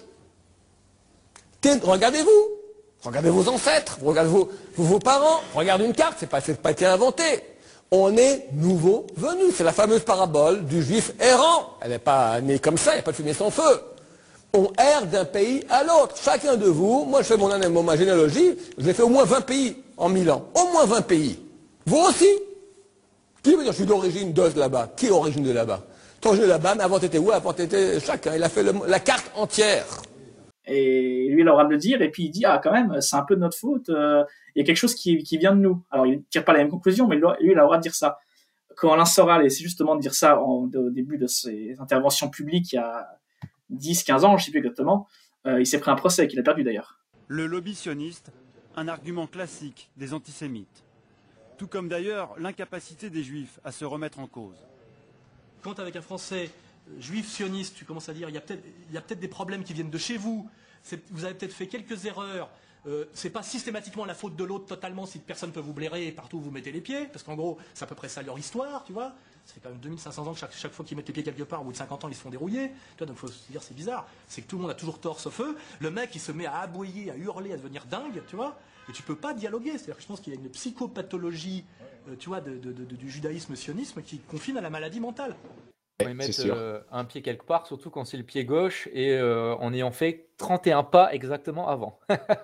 Tiens, regardez-vous. Regardez vos ancêtres, regardez vos, vos, vos parents, regardez une carte, c'est pas, c'est pas été inventé. On est nouveau venu. C'est la fameuse parabole du juif errant. Elle n'est pas née comme ça, il n'y a pas de fumée sans feu. On erre d'un pays à l'autre. Chacun de vous, moi je fais mon, mon- ma généalogie, j'ai fait au moins vingt pays en mille ans. Au moins vingt pays. Vous aussi. Qui veut dire je suis d'origine de là-bas? Qui est origine de là-bas? T'es origine de là-bas, mais avant t'étais où? Avant t'étais chacun. Il a fait le- la carte entière.
Et lui, il a le droit de le dire, et puis il dit, ah, quand même, c'est un peu de notre faute, euh, il y a quelque chose qui, qui vient de nous. Alors, il ne tire pas la même conclusion, mais lui, lui, il a le droit de dire ça. Quand Alain Soral essaie justement de dire ça en- au début de ses interventions publiques, il y a dix, quinze ans, je ne sais plus exactement, euh, il s'est pris un procès, qu'il a perdu d'ailleurs.
Le lobby sioniste, un argument classique des antisémites. Tout comme d'ailleurs l'incapacité des juifs à se remettre en cause.
Quand avec un Français euh, juif sioniste, tu commences à dire il y a peut-être il y a peut-être des problèmes qui viennent de chez vous, c'est- vous avez peut-être fait quelques erreurs, euh, c'est pas systématiquement la faute de l'autre totalement si personne peut vous blairer et partout où vous mettez les pieds, parce qu'en gros, c'est à peu près ça leur histoire, tu vois. Ça fait quand même deux mille cinq cents ans que chaque, chaque fois qu'ils mettent les pieds quelque part, au bout de cinquante ans, ils se font dérouiller. Tu vois, donc il faut se dire c'est bizarre. C'est que tout le monde a toujours tort sauf eux. Le mec, il se met à aboyer, à hurler, à devenir dingue, tu vois. Et tu peux pas dialoguer. C'est-à-dire que je pense qu'il y a une psychopathologie, euh, tu vois, de- de- de- du judaïsme-sionisme qui confine à la maladie mentale.
Quand ils mettent euh, un pied quelque part, surtout quand c'est le pied gauche, et euh, en ayant fait trente et un pas exactement avant.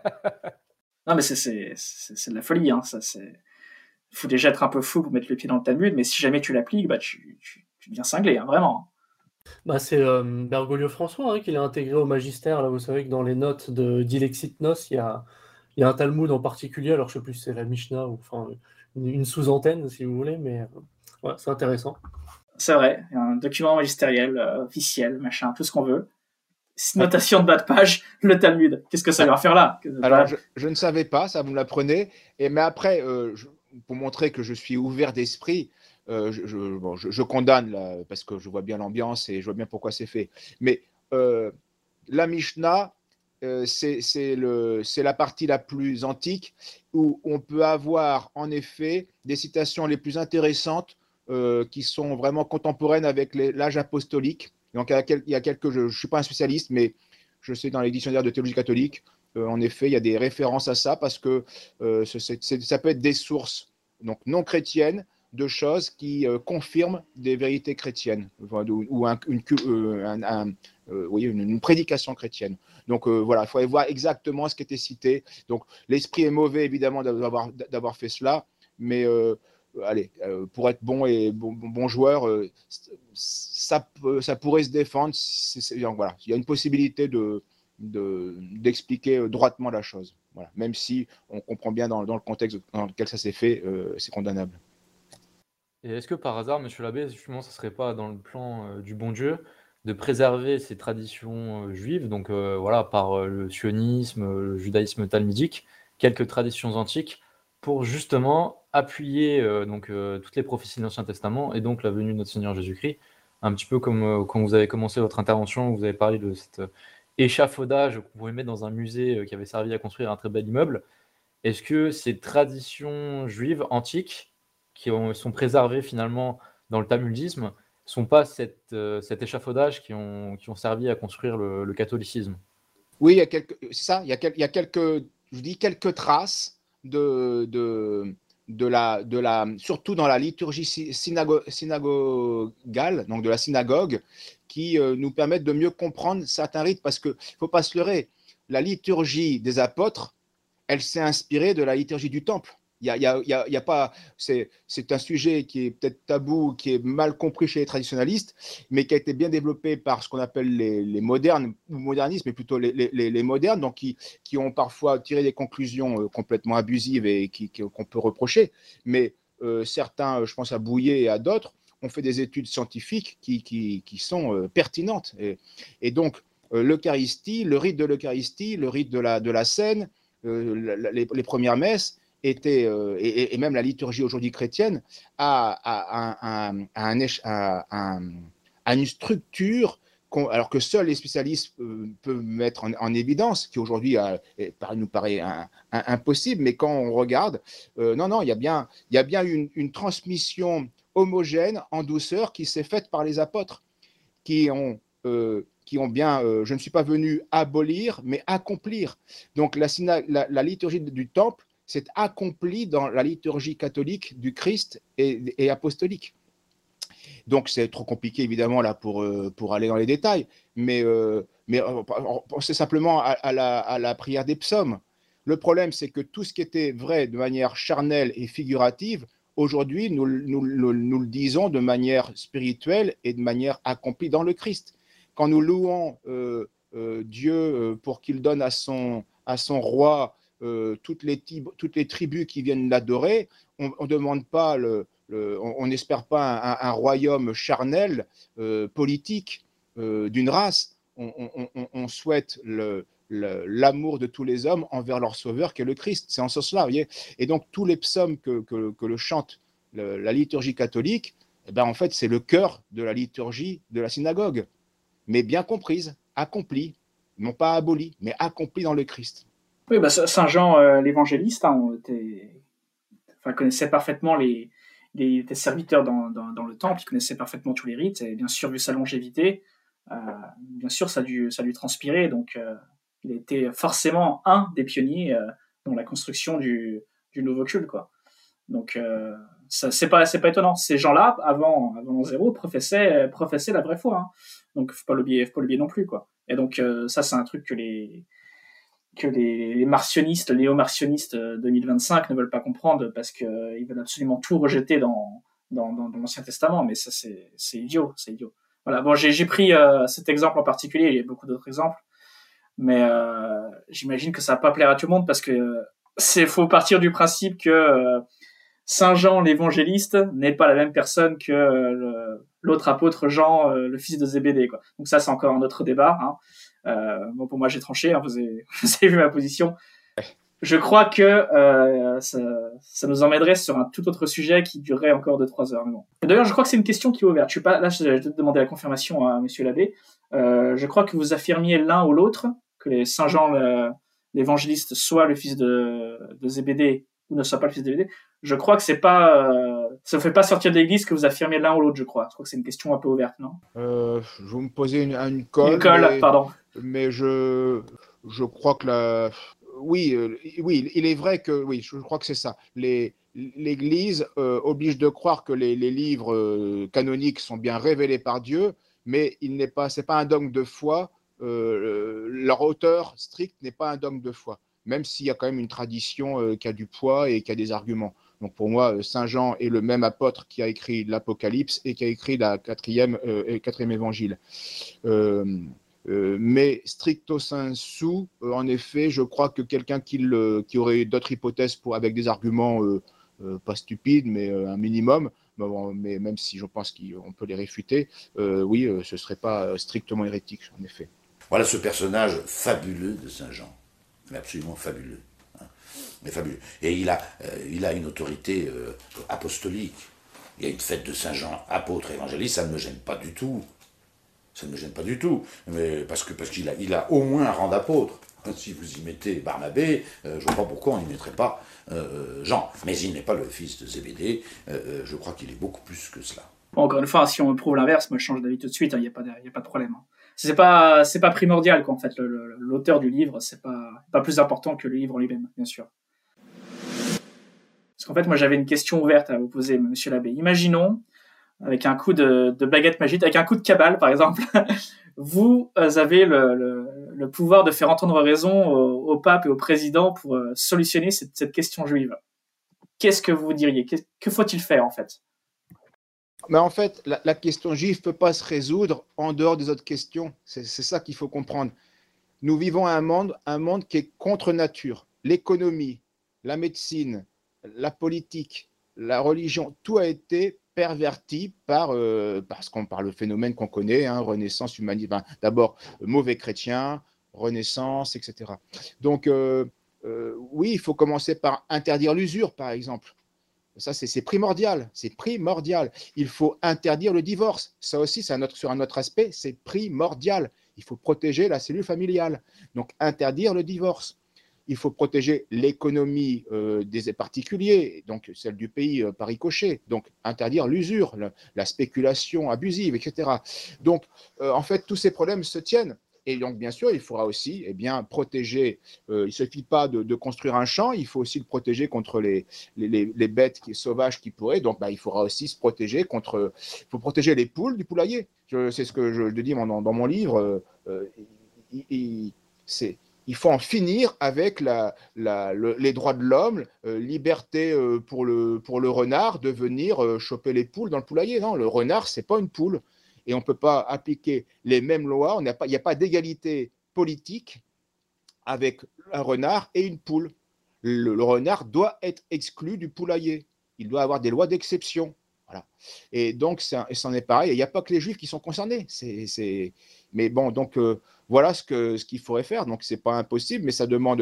Non, mais c'est, c'est, c'est, c'est de la folie, hein, ça, c'est... Faut déjà être un peu fou pour mettre le pied dans le Talmud, mais si jamais tu l'appliques, bah, tu, tu, tu deviens cinglé, hein, vraiment.
Bah, c'est euh, Bergoglio François hein, qui l'a intégré au magistère. Là, vous savez que dans les notes de d'Ilexit Nos, il y a, il y a un Talmud en particulier. Alors, je sais plus si c'est la Mishnah ou enfin une, une sous-antenne, si vous voulez, mais euh, ouais, c'est intéressant.
C'est vrai, il y a un document magistériel, euh, officiel, machin, tout ce qu'on veut. Notation de bas de page, le Talmud. Qu'est-ce que ça va faire là?
Alors, je, je ne savais pas, ça vous me l'apprenez. Et mais après, euh, je- pour montrer que je suis ouvert d'esprit, euh, je, je- bon, je- je condamne là, parce que je vois bien l'ambiance et je vois bien pourquoi c'est fait. Mais euh, la Mishnah, euh, c'est c'est le- c'est la partie la plus antique où on peut avoir en effet des citations les plus intéressantes euh, qui sont vraiment contemporaines avec les- l'âge apostolique. Donc, il y a, quel- il y a quelques, je ne suis pas un spécialiste, mais je sais dans les dictionnaires de théologie catholique, euh, en effet, il y a des références à ça parce que euh, c'est- c'est- c'est- ça peut être des sources donc non chrétiennes de choses qui euh, confirment des vérités chrétiennes enfin, ou, ou un- une, cu- euh, un- un- euh, vous voyez, une, une prédication chrétienne. Donc euh, voilà, il faut aller voir exactement ce qui était cité. Donc l'esprit est mauvais évidemment d'avoir d'avoir fait cela, mais euh, allez, euh, pour être bon et bon, bon- bon joueur, euh, ça, peut- ça pourrait se défendre. C'est- c'est- donc voilà, il y a une possibilité de de- d'expliquer droitement la chose. Voilà. Même si on comprend bien dans, dans le contexte dans lequel ça s'est fait, euh, c'est condamnable.
Et est-ce que par hasard, monsieur l'abbé, justement, ça serait pas dans le plan euh, du bon Dieu de préserver ces traditions euh, juives, donc euh, voilà, par euh, le sionisme, euh, le judaïsme talmudique, quelques traditions antiques, pour justement appuyer euh, donc euh, toutes les prophéties de l'Ancien Testament et donc la venue de notre Seigneur Jésus-Christ, un petit peu comme euh, quand vous avez commencé votre intervention, vous avez parlé de cet euh, échafaudage qu'on pouvait mettre dans un musée euh, qui avait servi à construire un très bel immeuble. Est-ce que ces traditions juives antiques qui ont- sont préservées finalement dans le talmudisme sont pas cette, euh, cet échafaudage qui ont, qui ont servi à construire le, le catholicisme?
Oui, il y a quelques, c'est ça, il y a, quel- il y a quelques, je dis quelques traces de, de, de la, de la, surtout dans la liturgie sy- synago- synagogale, donc de la synagogue, qui euh, nous permettent de mieux comprendre certains rites, parce qu'il ne faut pas se leurrer, la liturgie des apôtres, elle s'est inspirée de la liturgie du temple. Il y a, il y a- il y a- il y a pas, c'est, c'est un sujet qui est peut-être tabou, qui est mal compris chez les traditionalistes, mais qui a été bien développé par ce qu'on appelle les, les modernes, ou modernistes, mais plutôt les, les- les- les modernes, donc qui, qui ont parfois tiré des conclusions euh, complètement abusives et qui, qui- qu'on peut reprocher. Mais euh, certains, euh, je pense à Bouillet et à d'autres, ont fait des études scientifiques qui, qui, qui sont euh, pertinentes. Et, et donc, euh, l'Eucharistie, le rite de l'Eucharistie, le rite de la, de la scène, euh, la- la- les, les premières messes, était, euh, et, et même la liturgie aujourd'hui chrétienne, a, a, un- a un éche- a- un- a une structure, qu'on- alors que seuls les spécialistes euh, peuvent mettre en, en évidence, qui aujourd'hui euh, est- par- nous paraît un- un- impossible, mais quand on regarde, euh, non, non, il y a bien, il y a bien une, une transmission homogène, en douceur, qui s'est faite par les apôtres, qui ont, euh, qui ont bien, euh, je ne suis pas venu abolir, mais accomplir. Donc la, la, la liturgie du temple s'est accomplie dans la liturgie catholique du Christ et, et apostolique. Donc c'est trop compliqué évidemment là pour, euh, pour aller dans les détails, mais, euh, mais pensez simplement à, à, la, à la prière des psaumes. Le problème, c'est que tout ce qui était vrai de manière charnelle et figurative, aujourd'hui, nous, nous, nous, nous le disons de manière spirituelle et de manière accomplie dans le Christ. Quand nous louons euh, euh, Dieu pour qu'il donne à son, à son roi euh, toutes, les toutes les tribus qui viennent l'adorer, on ne demande pas, le, le, on n'espère pas un, un royaume charnel, euh, politique, euh, d'une race. On, on, on, on souhaite le l'amour de tous les hommes envers leur sauveur qui est le Christ. C'est en ce sens-là, vous voyez. Et donc, tous les psaumes que, que, que le chante le, la liturgie catholique, eh ben, en fait, c'est le cœur de la liturgie de la synagogue, mais bien comprise, accomplie, non pas abolie, mais accomplie dans le Christ.
Oui, bah, Saint Jean euh, l'évangéliste hein, était... enfin, connaissait parfaitement les, les, les serviteurs dans, dans, dans le temple, il connaissait parfaitement tous les rites, et bien sûr, vu sa longévité, euh, bien sûr, ça a dû, ça a dû transpirer, donc... Euh... il a été forcément un des pionniers euh, dans la construction du, du nouveau culte, quoi. Donc, euh, ça, c'est pas, c'est pas étonnant. Ces gens-là, avant, avant l'an zéro, professaient, professaient la vraie foi. Hein. Donc, faut pas l'oublier, faut pas l'oublier non plus, quoi. Et donc, euh, ça, c'est un truc que les, que les, les marcionnistes, les néo-marcionnistes deux mille vingt-cinq ne veulent pas comprendre parce qu'ils euh, veulent absolument tout rejeter dans, dans, dans, dans l'Ancien Testament. Mais ça, c'est, c'est idiot, c'est idiot. Voilà. Bon, j'ai, j'ai pris euh, cet exemple en particulier. Il y a beaucoup d'autres exemples. Mais euh, j'imagine que ça va pas plaire à tout le monde parce que c'est faut partir du principe que euh, Saint Jean l'évangéliste n'est pas la même personne que euh, le, l'autre apôtre Jean, euh, le fils de Zébédée, quoi. Donc ça, c'est encore un autre débat. Hein. Euh, bon, pour moi, j'ai tranché. Hein, vous, avez, vous avez vu ma position. Je crois que euh, ça, ça nous emmènerait sur un tout autre sujet qui durerait encore deux trois heures. Mais bon. D'ailleurs, je crois que c'est une question qui est ouverte. Je suis pas là. Je vais te demander la confirmation à Monsieur l'abbé. Euh, je crois que vous affirmiez l'un ou l'autre que les Saint Jean le, l'évangéliste soit le fils de, de Zébédée ou ne soit pas le fils de Zébédée. Je crois que c'est pas, euh, ça ne fait pas sortir de l'église que vous affirmez l'un ou l'autre. Je crois. Je crois que c'est une question un peu ouverte, non?
euh, Je vais me poser une, une colle.
Une colle,
mais,
pardon.
Mais je, je crois que la, oui, euh, oui, il est vrai que oui, je crois que c'est ça. Les L'Église euh, oblige de croire que les, les livres euh, canoniques sont bien révélés par Dieu, mais il n'est pas, c'est pas un dogme de foi. Euh, leur auteur strict n'est pas un dogme de foi, même s'il y a quand même une tradition euh, qui a du poids et qui a des arguments. Donc pour moi, Saint Jean est le même apôtre qui a écrit l'Apocalypse et qui a écrit la quatrième, euh, quatrième évangile. Euh, euh, mais stricto sensu, euh, en effet, je crois que quelqu'un qui, le, qui aurait d'autres hypothèses pour, avec des arguments euh, euh, pas stupides, mais euh, un minimum, bon, mais même si je pense qu'on peut les réfuter, euh, oui, euh, ce ne serait pas strictement hérétique, en effet.
Voilà ce personnage fabuleux de Saint Jean, mais absolument fabuleux, hein, mais fabuleux. Et il a, euh, il a une autorité euh, apostolique. Il y a une fête de Saint Jean, apôtre évangéliste, ça ne me gêne pas du tout. Ça ne me gêne pas du tout, mais parce que parce qu'il a, il a au moins un rang d'apôtre. Si vous y mettez Barnabé, euh, je ne vois pas pourquoi on n'y mettrait pas euh, Jean. Mais il n'est pas le fils de Zébédée, euh, je crois qu'il est beaucoup plus que cela.
Bon, encore une fois, si on me prouve l'inverse, moi je change d'avis tout de suite, il hein, n'y a, a pas de problème. Hein. C'est pas, c'est pas primordial, quoi, en fait. Le, le, l'auteur du livre, c'est pas, pas plus important que le livre en lui-même, bien sûr. Parce qu'en fait, moi j'avais une question ouverte à vous poser, monsieur l'abbé. Imaginons, avec un coup de, de baguette magique, avec un coup de cabale, par exemple, vous avez le, le, le pouvoir de faire entendre raison au, au pape et au président pour euh, solutionner cette, cette question juive. Qu'est-ce que vous diriez? Que, que faut-il faire, en fait?
Mais en fait, la, la question juive ne peut pas se résoudre en dehors des autres questions. C'est, c'est ça qu'il faut comprendre. Nous vivons un monde, un monde qui est contre nature. L'économie, la médecine, la politique, la religion, tout a été perverti par, euh, parce qu'on, par le phénomène qu'on connaît, hein, Renaissance, humanisme, enfin, d'abord mauvais chrétiens, Renaissance, et cetera. Donc, euh, euh, oui, il faut commencer par interdire l'usure, par exemple. Ça, c'est, c'est primordial, c'est primordial. Il faut interdire le divorce. Ça aussi, c'est un autre, sur un autre aspect, c'est primordial. Il faut protéger la cellule familiale. Donc, interdire le divorce. il faut protéger l'économie euh, des particuliers, donc celle du pays euh, par ricochet, donc interdire l'usure, la, la spéculation abusive, et cetera. Donc, euh, en fait, tous ces problèmes se tiennent. Et donc, bien sûr, il faudra aussi eh bien, protéger, euh, il ne suffit pas de, de construire un champ, il faut aussi le protéger contre les, les, les, les bêtes qui, sauvages qui pourraient. Donc, bah, il faudra aussi se protéger contre, il faut protéger les poules du poulailler. C'est ce que je, je dis dans, dans mon livre. Euh, il, il, c'est, il faut en finir avec la, la, le, les droits de l'homme, euh, liberté euh, pour, le, pour le renard de venir euh, choper les poules dans le poulailler. Non, le renard, ce n'est pas une poule. Et on ne peut pas appliquer les mêmes lois. Il n'y a pas d'égalité politique avec un renard et une poule. Le, le renard doit être exclu du poulailler. Il doit avoir des lois d'exception. Voilà. Et donc, c'en est pareil. Il n'y a pas que les juifs qui sont concernés. C'est, c'est... Mais bon, donc, euh, voilà ce que ce qu'il faudrait faire. Donc, ce n'est pas impossible, mais ça demande...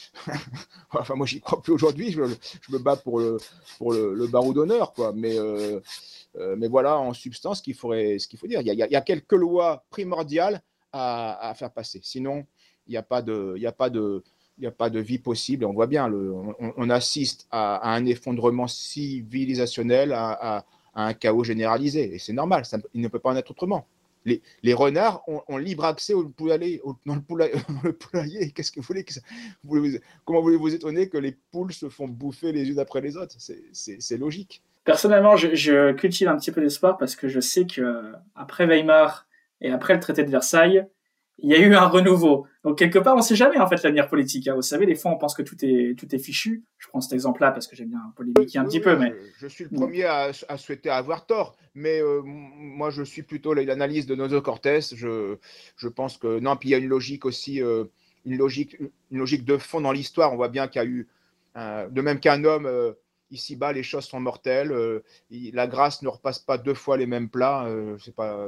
enfin, moi, j'y crois plus aujourd'hui. Je, je me bats pour le, pour le, le barreau d'honneur, quoi. Mais... Euh... Euh, mais voilà, en substance, ce qu'il faudrait, ce qu'il faut dire. Il y, a, il y a quelques lois primordiales à, à faire passer. Sinon, il n'y a pas de, il n'y a pas de, il n'y a pas de vie possible. On voit bien, le, on, on assiste à, à un effondrement civilisationnel, à, à, à un chaos généralisé. Et c'est normal, ça, il ne peut pas en être autrement. Les, les renards ont, ont libre accès au poulailler, au, dans, le poulailler, dans le poulailler. Qu'est-ce que vous voulez que ça, vous, comment voulez-vous étonner que les poules se font bouffer les unes après les autres? C'est logique.
Personnellement, je, je cultive un petit peu d'espoir parce que je sais que après Weimar et après le traité de Versailles, il y a eu un renouveau. Donc quelque part, on ne sait jamais en fait l'avenir politique. Hein. Vous savez, des fois, on pense que tout est tout est fichu. Je prends cet exemple-là parce que j'aime bien polémiquer un
oui,
petit
oui,
peu, mais
je, je suis le premier à, à souhaiter avoir tort. Mais euh, moi, je suis plutôt l'analyse de Nozo Cortés. Je je pense que non. Puis il y a une logique aussi, euh, une logique une logique de fond dans l'histoire. On voit bien qu'il y a eu euh, de même qu'un homme. Euh, Ici-bas, les choses sont mortelles. Euh, la grâce ne repasse pas deux fois les mêmes plats. Euh, c'est pas.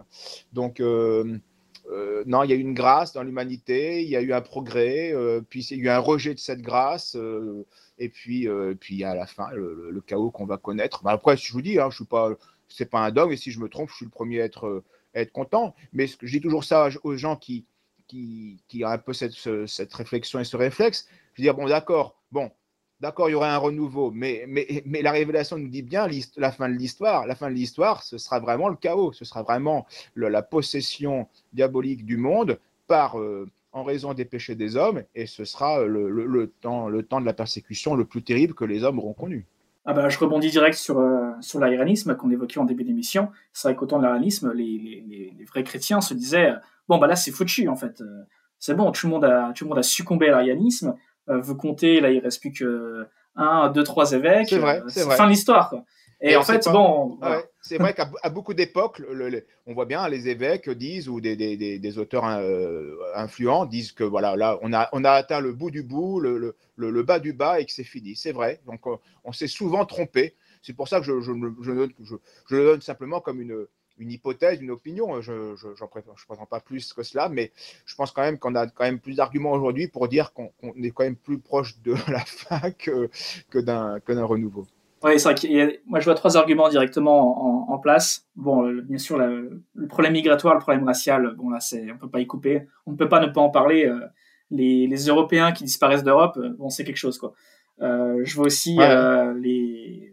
Donc, euh, euh, non, il y a eu une grâce dans l'humanité. Il y a eu un progrès. Euh, puis il y a eu un rejet de cette grâce. Euh, et puis, euh, puis à la fin, le, le, le chaos qu'on va connaître. Ben après, je vous dis, hein, je suis pas. C'est pas un dogme. Et si je me trompe, je suis le premier à être, à être content. Mais ce que je dis toujours ça aux gens qui, qui, qui ont un peu cette, cette réflexion et ce réflexe. Je veux dire, bon, d'accord. Bon. D'accord, il y aura un renouveau, mais, mais, mais la révélation nous dit bien la fin de l'histoire. La fin de l'histoire, ce sera vraiment le chaos, ce sera vraiment le, la possession diabolique du monde par, euh, en raison des péchés des hommes, et ce sera le, le, le, temps, le temps de la persécution le plus terrible que les hommes auront connu.
Ah bah, je rebondis direct sur, euh, sur l'arianisme qu'on évoquait en début d'émission. C'est vrai qu'au temps de l'arianisme, les, les, les, les vrais chrétiens se disaient « Bon, bah là, c'est foutu, en fait. C'est bon, tout le monde a, tout le monde a succombé à l'arianisme. » Euh, vous comptez, là il reste plus que un, deux, trois évêques.
C'est vrai, c'est vrai.
Fin de l'histoire, quoi. Et, Et en fait, pas... bon.
Voilà. Ouais, c'est vrai qu'à beaucoup d'époques, le, le, on voit bien les évêques disent, ou des, des, des, des auteurs euh, influents disent que voilà, là, on a, on a atteint le bout du bout, le, le, le bas du bas et que c'est fini. C'est vrai. Donc, on, on s'est souvent trompé. C'est pour ça que je, je, je, je, je le donne simplement comme une. une hypothèse, une opinion, je ne je, je présente pas plus que cela, mais je pense quand même qu'on a quand même plus d'arguments aujourd'hui pour dire qu'on qu est quand même plus proche de la fin que, que d'un que d'un renouveau.
Oui, c'est vrai qu'il y a, moi je vois trois arguments directement en, en place. Bon, euh, bien sûr, la, le problème migratoire, le problème racial, bon là, c'est, on ne peut pas y couper, on ne peut pas ne pas en parler. Euh, les, les Européens qui disparaissent d'Europe, euh, bon, c'est quelque chose, quoi. Euh, je vois aussi ouais. euh, les...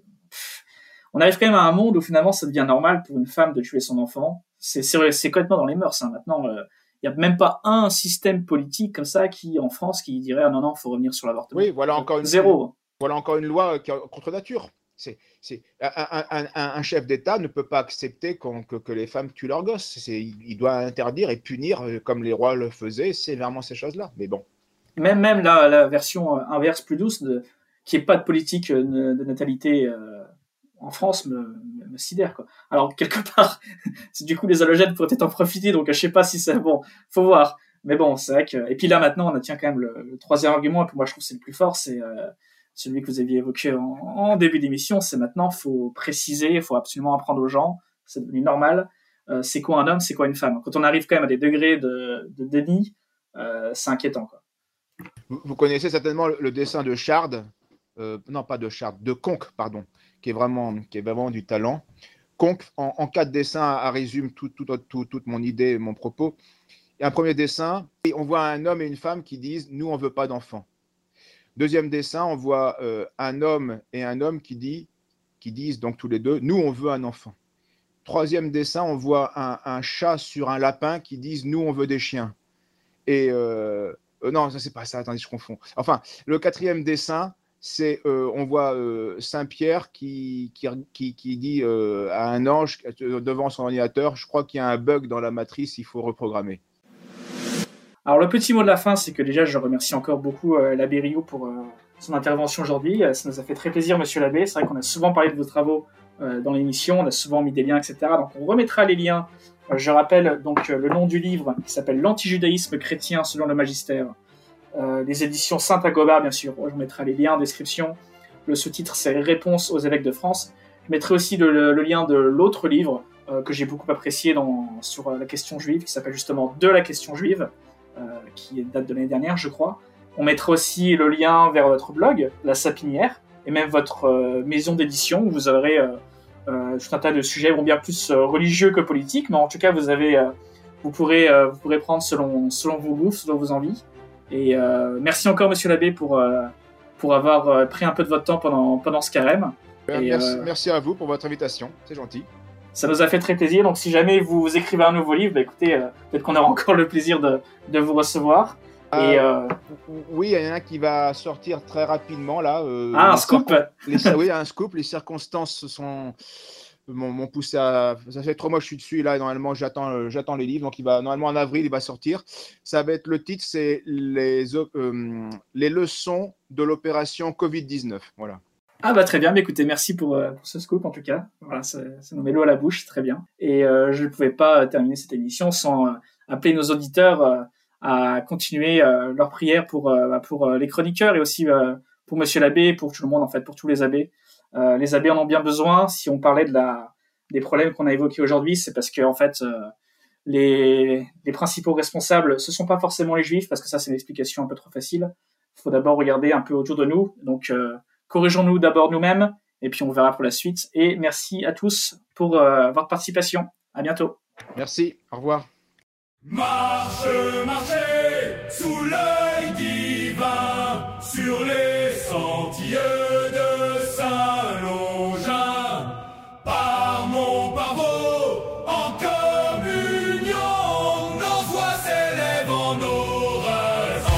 On arrive quand même à un monde où finalement ça devient normal pour une femme de tuer son enfant. C'est complètement dans les mœurs. Hein. Maintenant, il euh, n'y a même pas un système politique comme ça qui, en France, qui dirait ah non non, faut revenir sur l'avortement.
Oui, voilà encore une
zéro.
Voilà encore une loi qui est contre nature. C'est un, un, un, un chef d'État ne peut pas accepter qu que, que les femmes tuent leurs gosses. Il doit interdire et punir comme les rois le faisaient sévèrement ces choses-là. Mais bon.
Même même la, la version inverse plus douce de qui est pas de politique de, de natalité. Euh, en France me, me, me sidère, quoi. Alors, quelque part, du coup, les halogènes pourraient peut-être en profiter, donc je sais pas si c'est bon, faut voir. Mais bon, c'est vrai que, et puis là, maintenant, on a tient quand même le, le troisième argument, et que moi, je trouve que c'est le plus fort, c'est euh, celui que vous aviez évoqué en, en début d'émission, c'est maintenant, faut préciser, il faut absolument apprendre aux gens, c'est devenu normal, euh, c'est quoi un homme, c'est quoi une femme. Quand on arrive quand même à des degrés de, de déni, euh, c'est inquiétant, quoi.
Vous, vous connaissez certainement le, le dessin de Chard, euh, non, pas de Chard, de Conque, pardon, qui est vraiment, qui est vraiment du talent. Conque, en, en quatre dessins, à résume tout, tout, tout, toute mon idée et mon propos. Et un premier dessin, et on voit un homme et une femme qui disent « Nous, on ne veut pas d'enfants ». Deuxième dessin, on voit euh, un homme et un homme qui, dit, qui disent donc tous les deux, nous on veut un enfant. Troisième dessin, on voit un, un chat sur un lapin qui disent, nous on veut des chiens. Et euh, euh, non, ça c'est pas ça, attendez, je confonds. Enfin, le quatrième dessin, c'est euh, on voit euh, Saint-Pierre qui, qui, qui, qui dit euh, à un ange devant son ordinateur, je crois qu'il y a un bug dans la matrice, il faut reprogrammer.
Alors le petit mot de la fin, c'est que déjà je remercie encore beaucoup euh, l'abbé Riou pour euh, son intervention aujourd'hui. Euh, ça nous a fait très plaisir, monsieur l'abbé. C'est vrai qu'on a souvent parlé de vos travaux euh, dans l'émission, on a souvent mis des liens, et cetera. Donc on remettra les liens. Euh, je rappelle donc euh, le nom du livre qui s'appelle L'antijudaïsme chrétien selon le magistère. Euh, les éditions Saint-Agobard, bien sûr. Je mettrai les liens en description. Le sous-titre, c'est Réponse aux évêques de France. Je mettrai aussi le, le, le lien de l'autre livre euh, que j'ai beaucoup apprécié dans, sur euh, la question juive, qui s'appelle justement De la question juive. Euh, qui date de l'année dernière, je crois. On mettra aussi le lien vers votre blog, La Sapinière, et même votre euh, maison d'édition, où vous aurez euh, euh, tout un tas de sujets, bon, bien plus euh, religieux que politiques, mais en tout cas, vous, avez, euh, vous, pourrez, euh, vous pourrez prendre selon, selon vos goûts, selon vos envies. Et euh, merci encore, monsieur l'abbé, pour, euh, pour avoir euh, pris un peu de votre temps pendant, pendant ce carême.
Euh,
et,
merci,
euh,
merci à vous pour votre invitation, c'est gentil.
Ça nous a fait très plaisir, donc si jamais vous écrivez un nouveau livre, bah écoutez, euh, peut-être qu'on aura encore le plaisir de, de vous recevoir.
Euh,
Et, euh...
Oui, il y en a un qui va sortir très rapidement là. Euh,
ah, un scoop
les, Oui, un scoop. Les circonstances sont m'ont poussé à... Ça fait trois mois que je suis dessus, et là, normalement, j'attends j'attends les livres, donc il va, normalement, en avril, il va sortir. Ça va être, le titre, c'est les, euh, les leçons de l'opération covid dix-neuf, voilà.
Ah bah très bien, mais écoutez, merci pour, euh, pour ce scoop en tout cas. Voilà, ça, ça nous met l'eau à la bouche, très bien. Et euh, je ne pouvais pas terminer cette émission sans euh, appeler nos auditeurs euh, à continuer euh, leur prière pour, euh, pour euh, les chroniqueurs et aussi euh, pour monsieur l'abbé, pour tout le monde en fait, pour tous les abbés. Euh, les abbés en ont bien besoin. Si on parlait de la, des problèmes qu'on a évoqués aujourd'hui, c'est parce que en fait, euh, les, les principaux responsables, ce sont pas forcément les juifs, parce que ça c'est une explication un peu trop facile. Il faut d'abord regarder un peu autour de nous. Donc euh, corrigeons-nous d'abord nous-mêmes, et puis on verra pour la suite. Et merci à tous pour euh, votre participation. À bientôt.
Merci, au revoir.
Marche, marchez sous l'œil divin, sur les sentiers de Saint-Longin, par mon parvot, en communion, nos voix s'élèvent en oraison.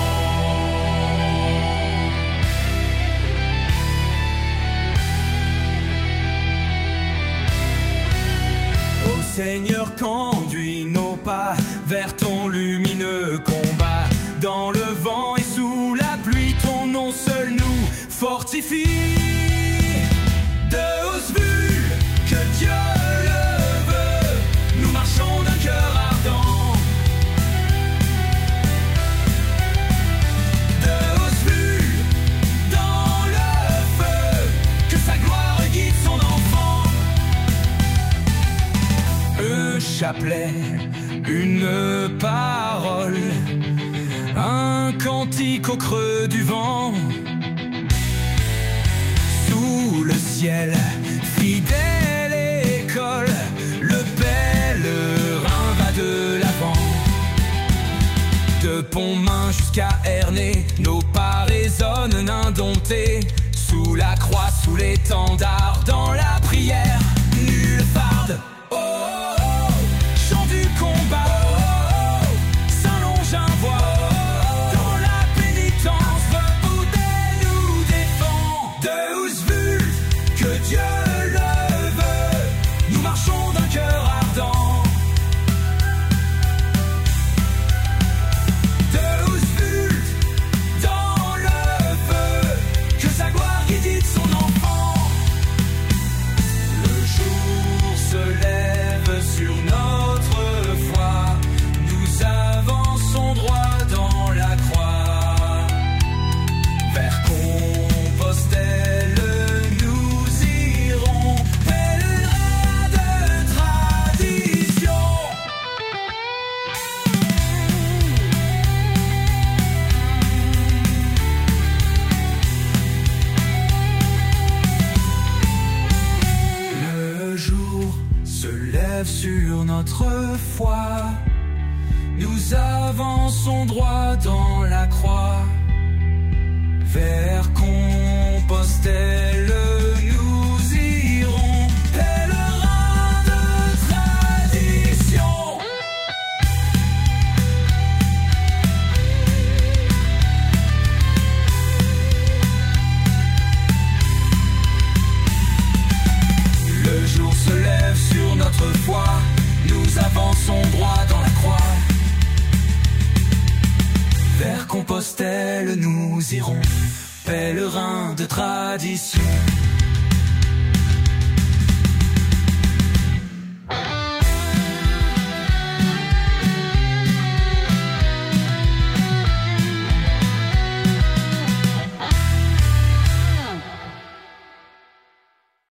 Ô Seigneur, conduis nos pas vers ton lumineux combat. Dans le vent et sous la pluie, ton nom seul nous fortifie. De haute vue, que Dieu le veut, nous marchons d'un cœur ardent. De haute vue, dans le feu, que sa gloire guide son enfant. Un chapelet, une parole, un cantique au creux du vent. Sous le ciel, fidèle école, le pèlerin va de l'avant. De Pontmain jusqu'à Ernée, nos pas résonnent indomptés. Sous la croix, sous l'étendard, dans la prière, nulle farde. Oh, oh, oh, chant du combat. Oh, oh, oh, Saint-Longin voix. Oh, dans la pénitence, Boudet nous défend. De douze vues, que Dieu le veut, nous marchons d'un cœur ardent. De douze vues, dans le feu, que sa gloire guide son enfant. Le jour se lève sur notre foi, nous avançons droit dans la croix. Vers Compostelle nous irons, pèlerins de tradition. Le jour se lève sur notre foi, nous avançons droit dans la croix. Vers Compostelle nous irons, pèlerins de tradition. Le jour se lève sur notre foi, nous avançons droit dans la croix. Vers Compostelle nous irons, pèlerins de tradition.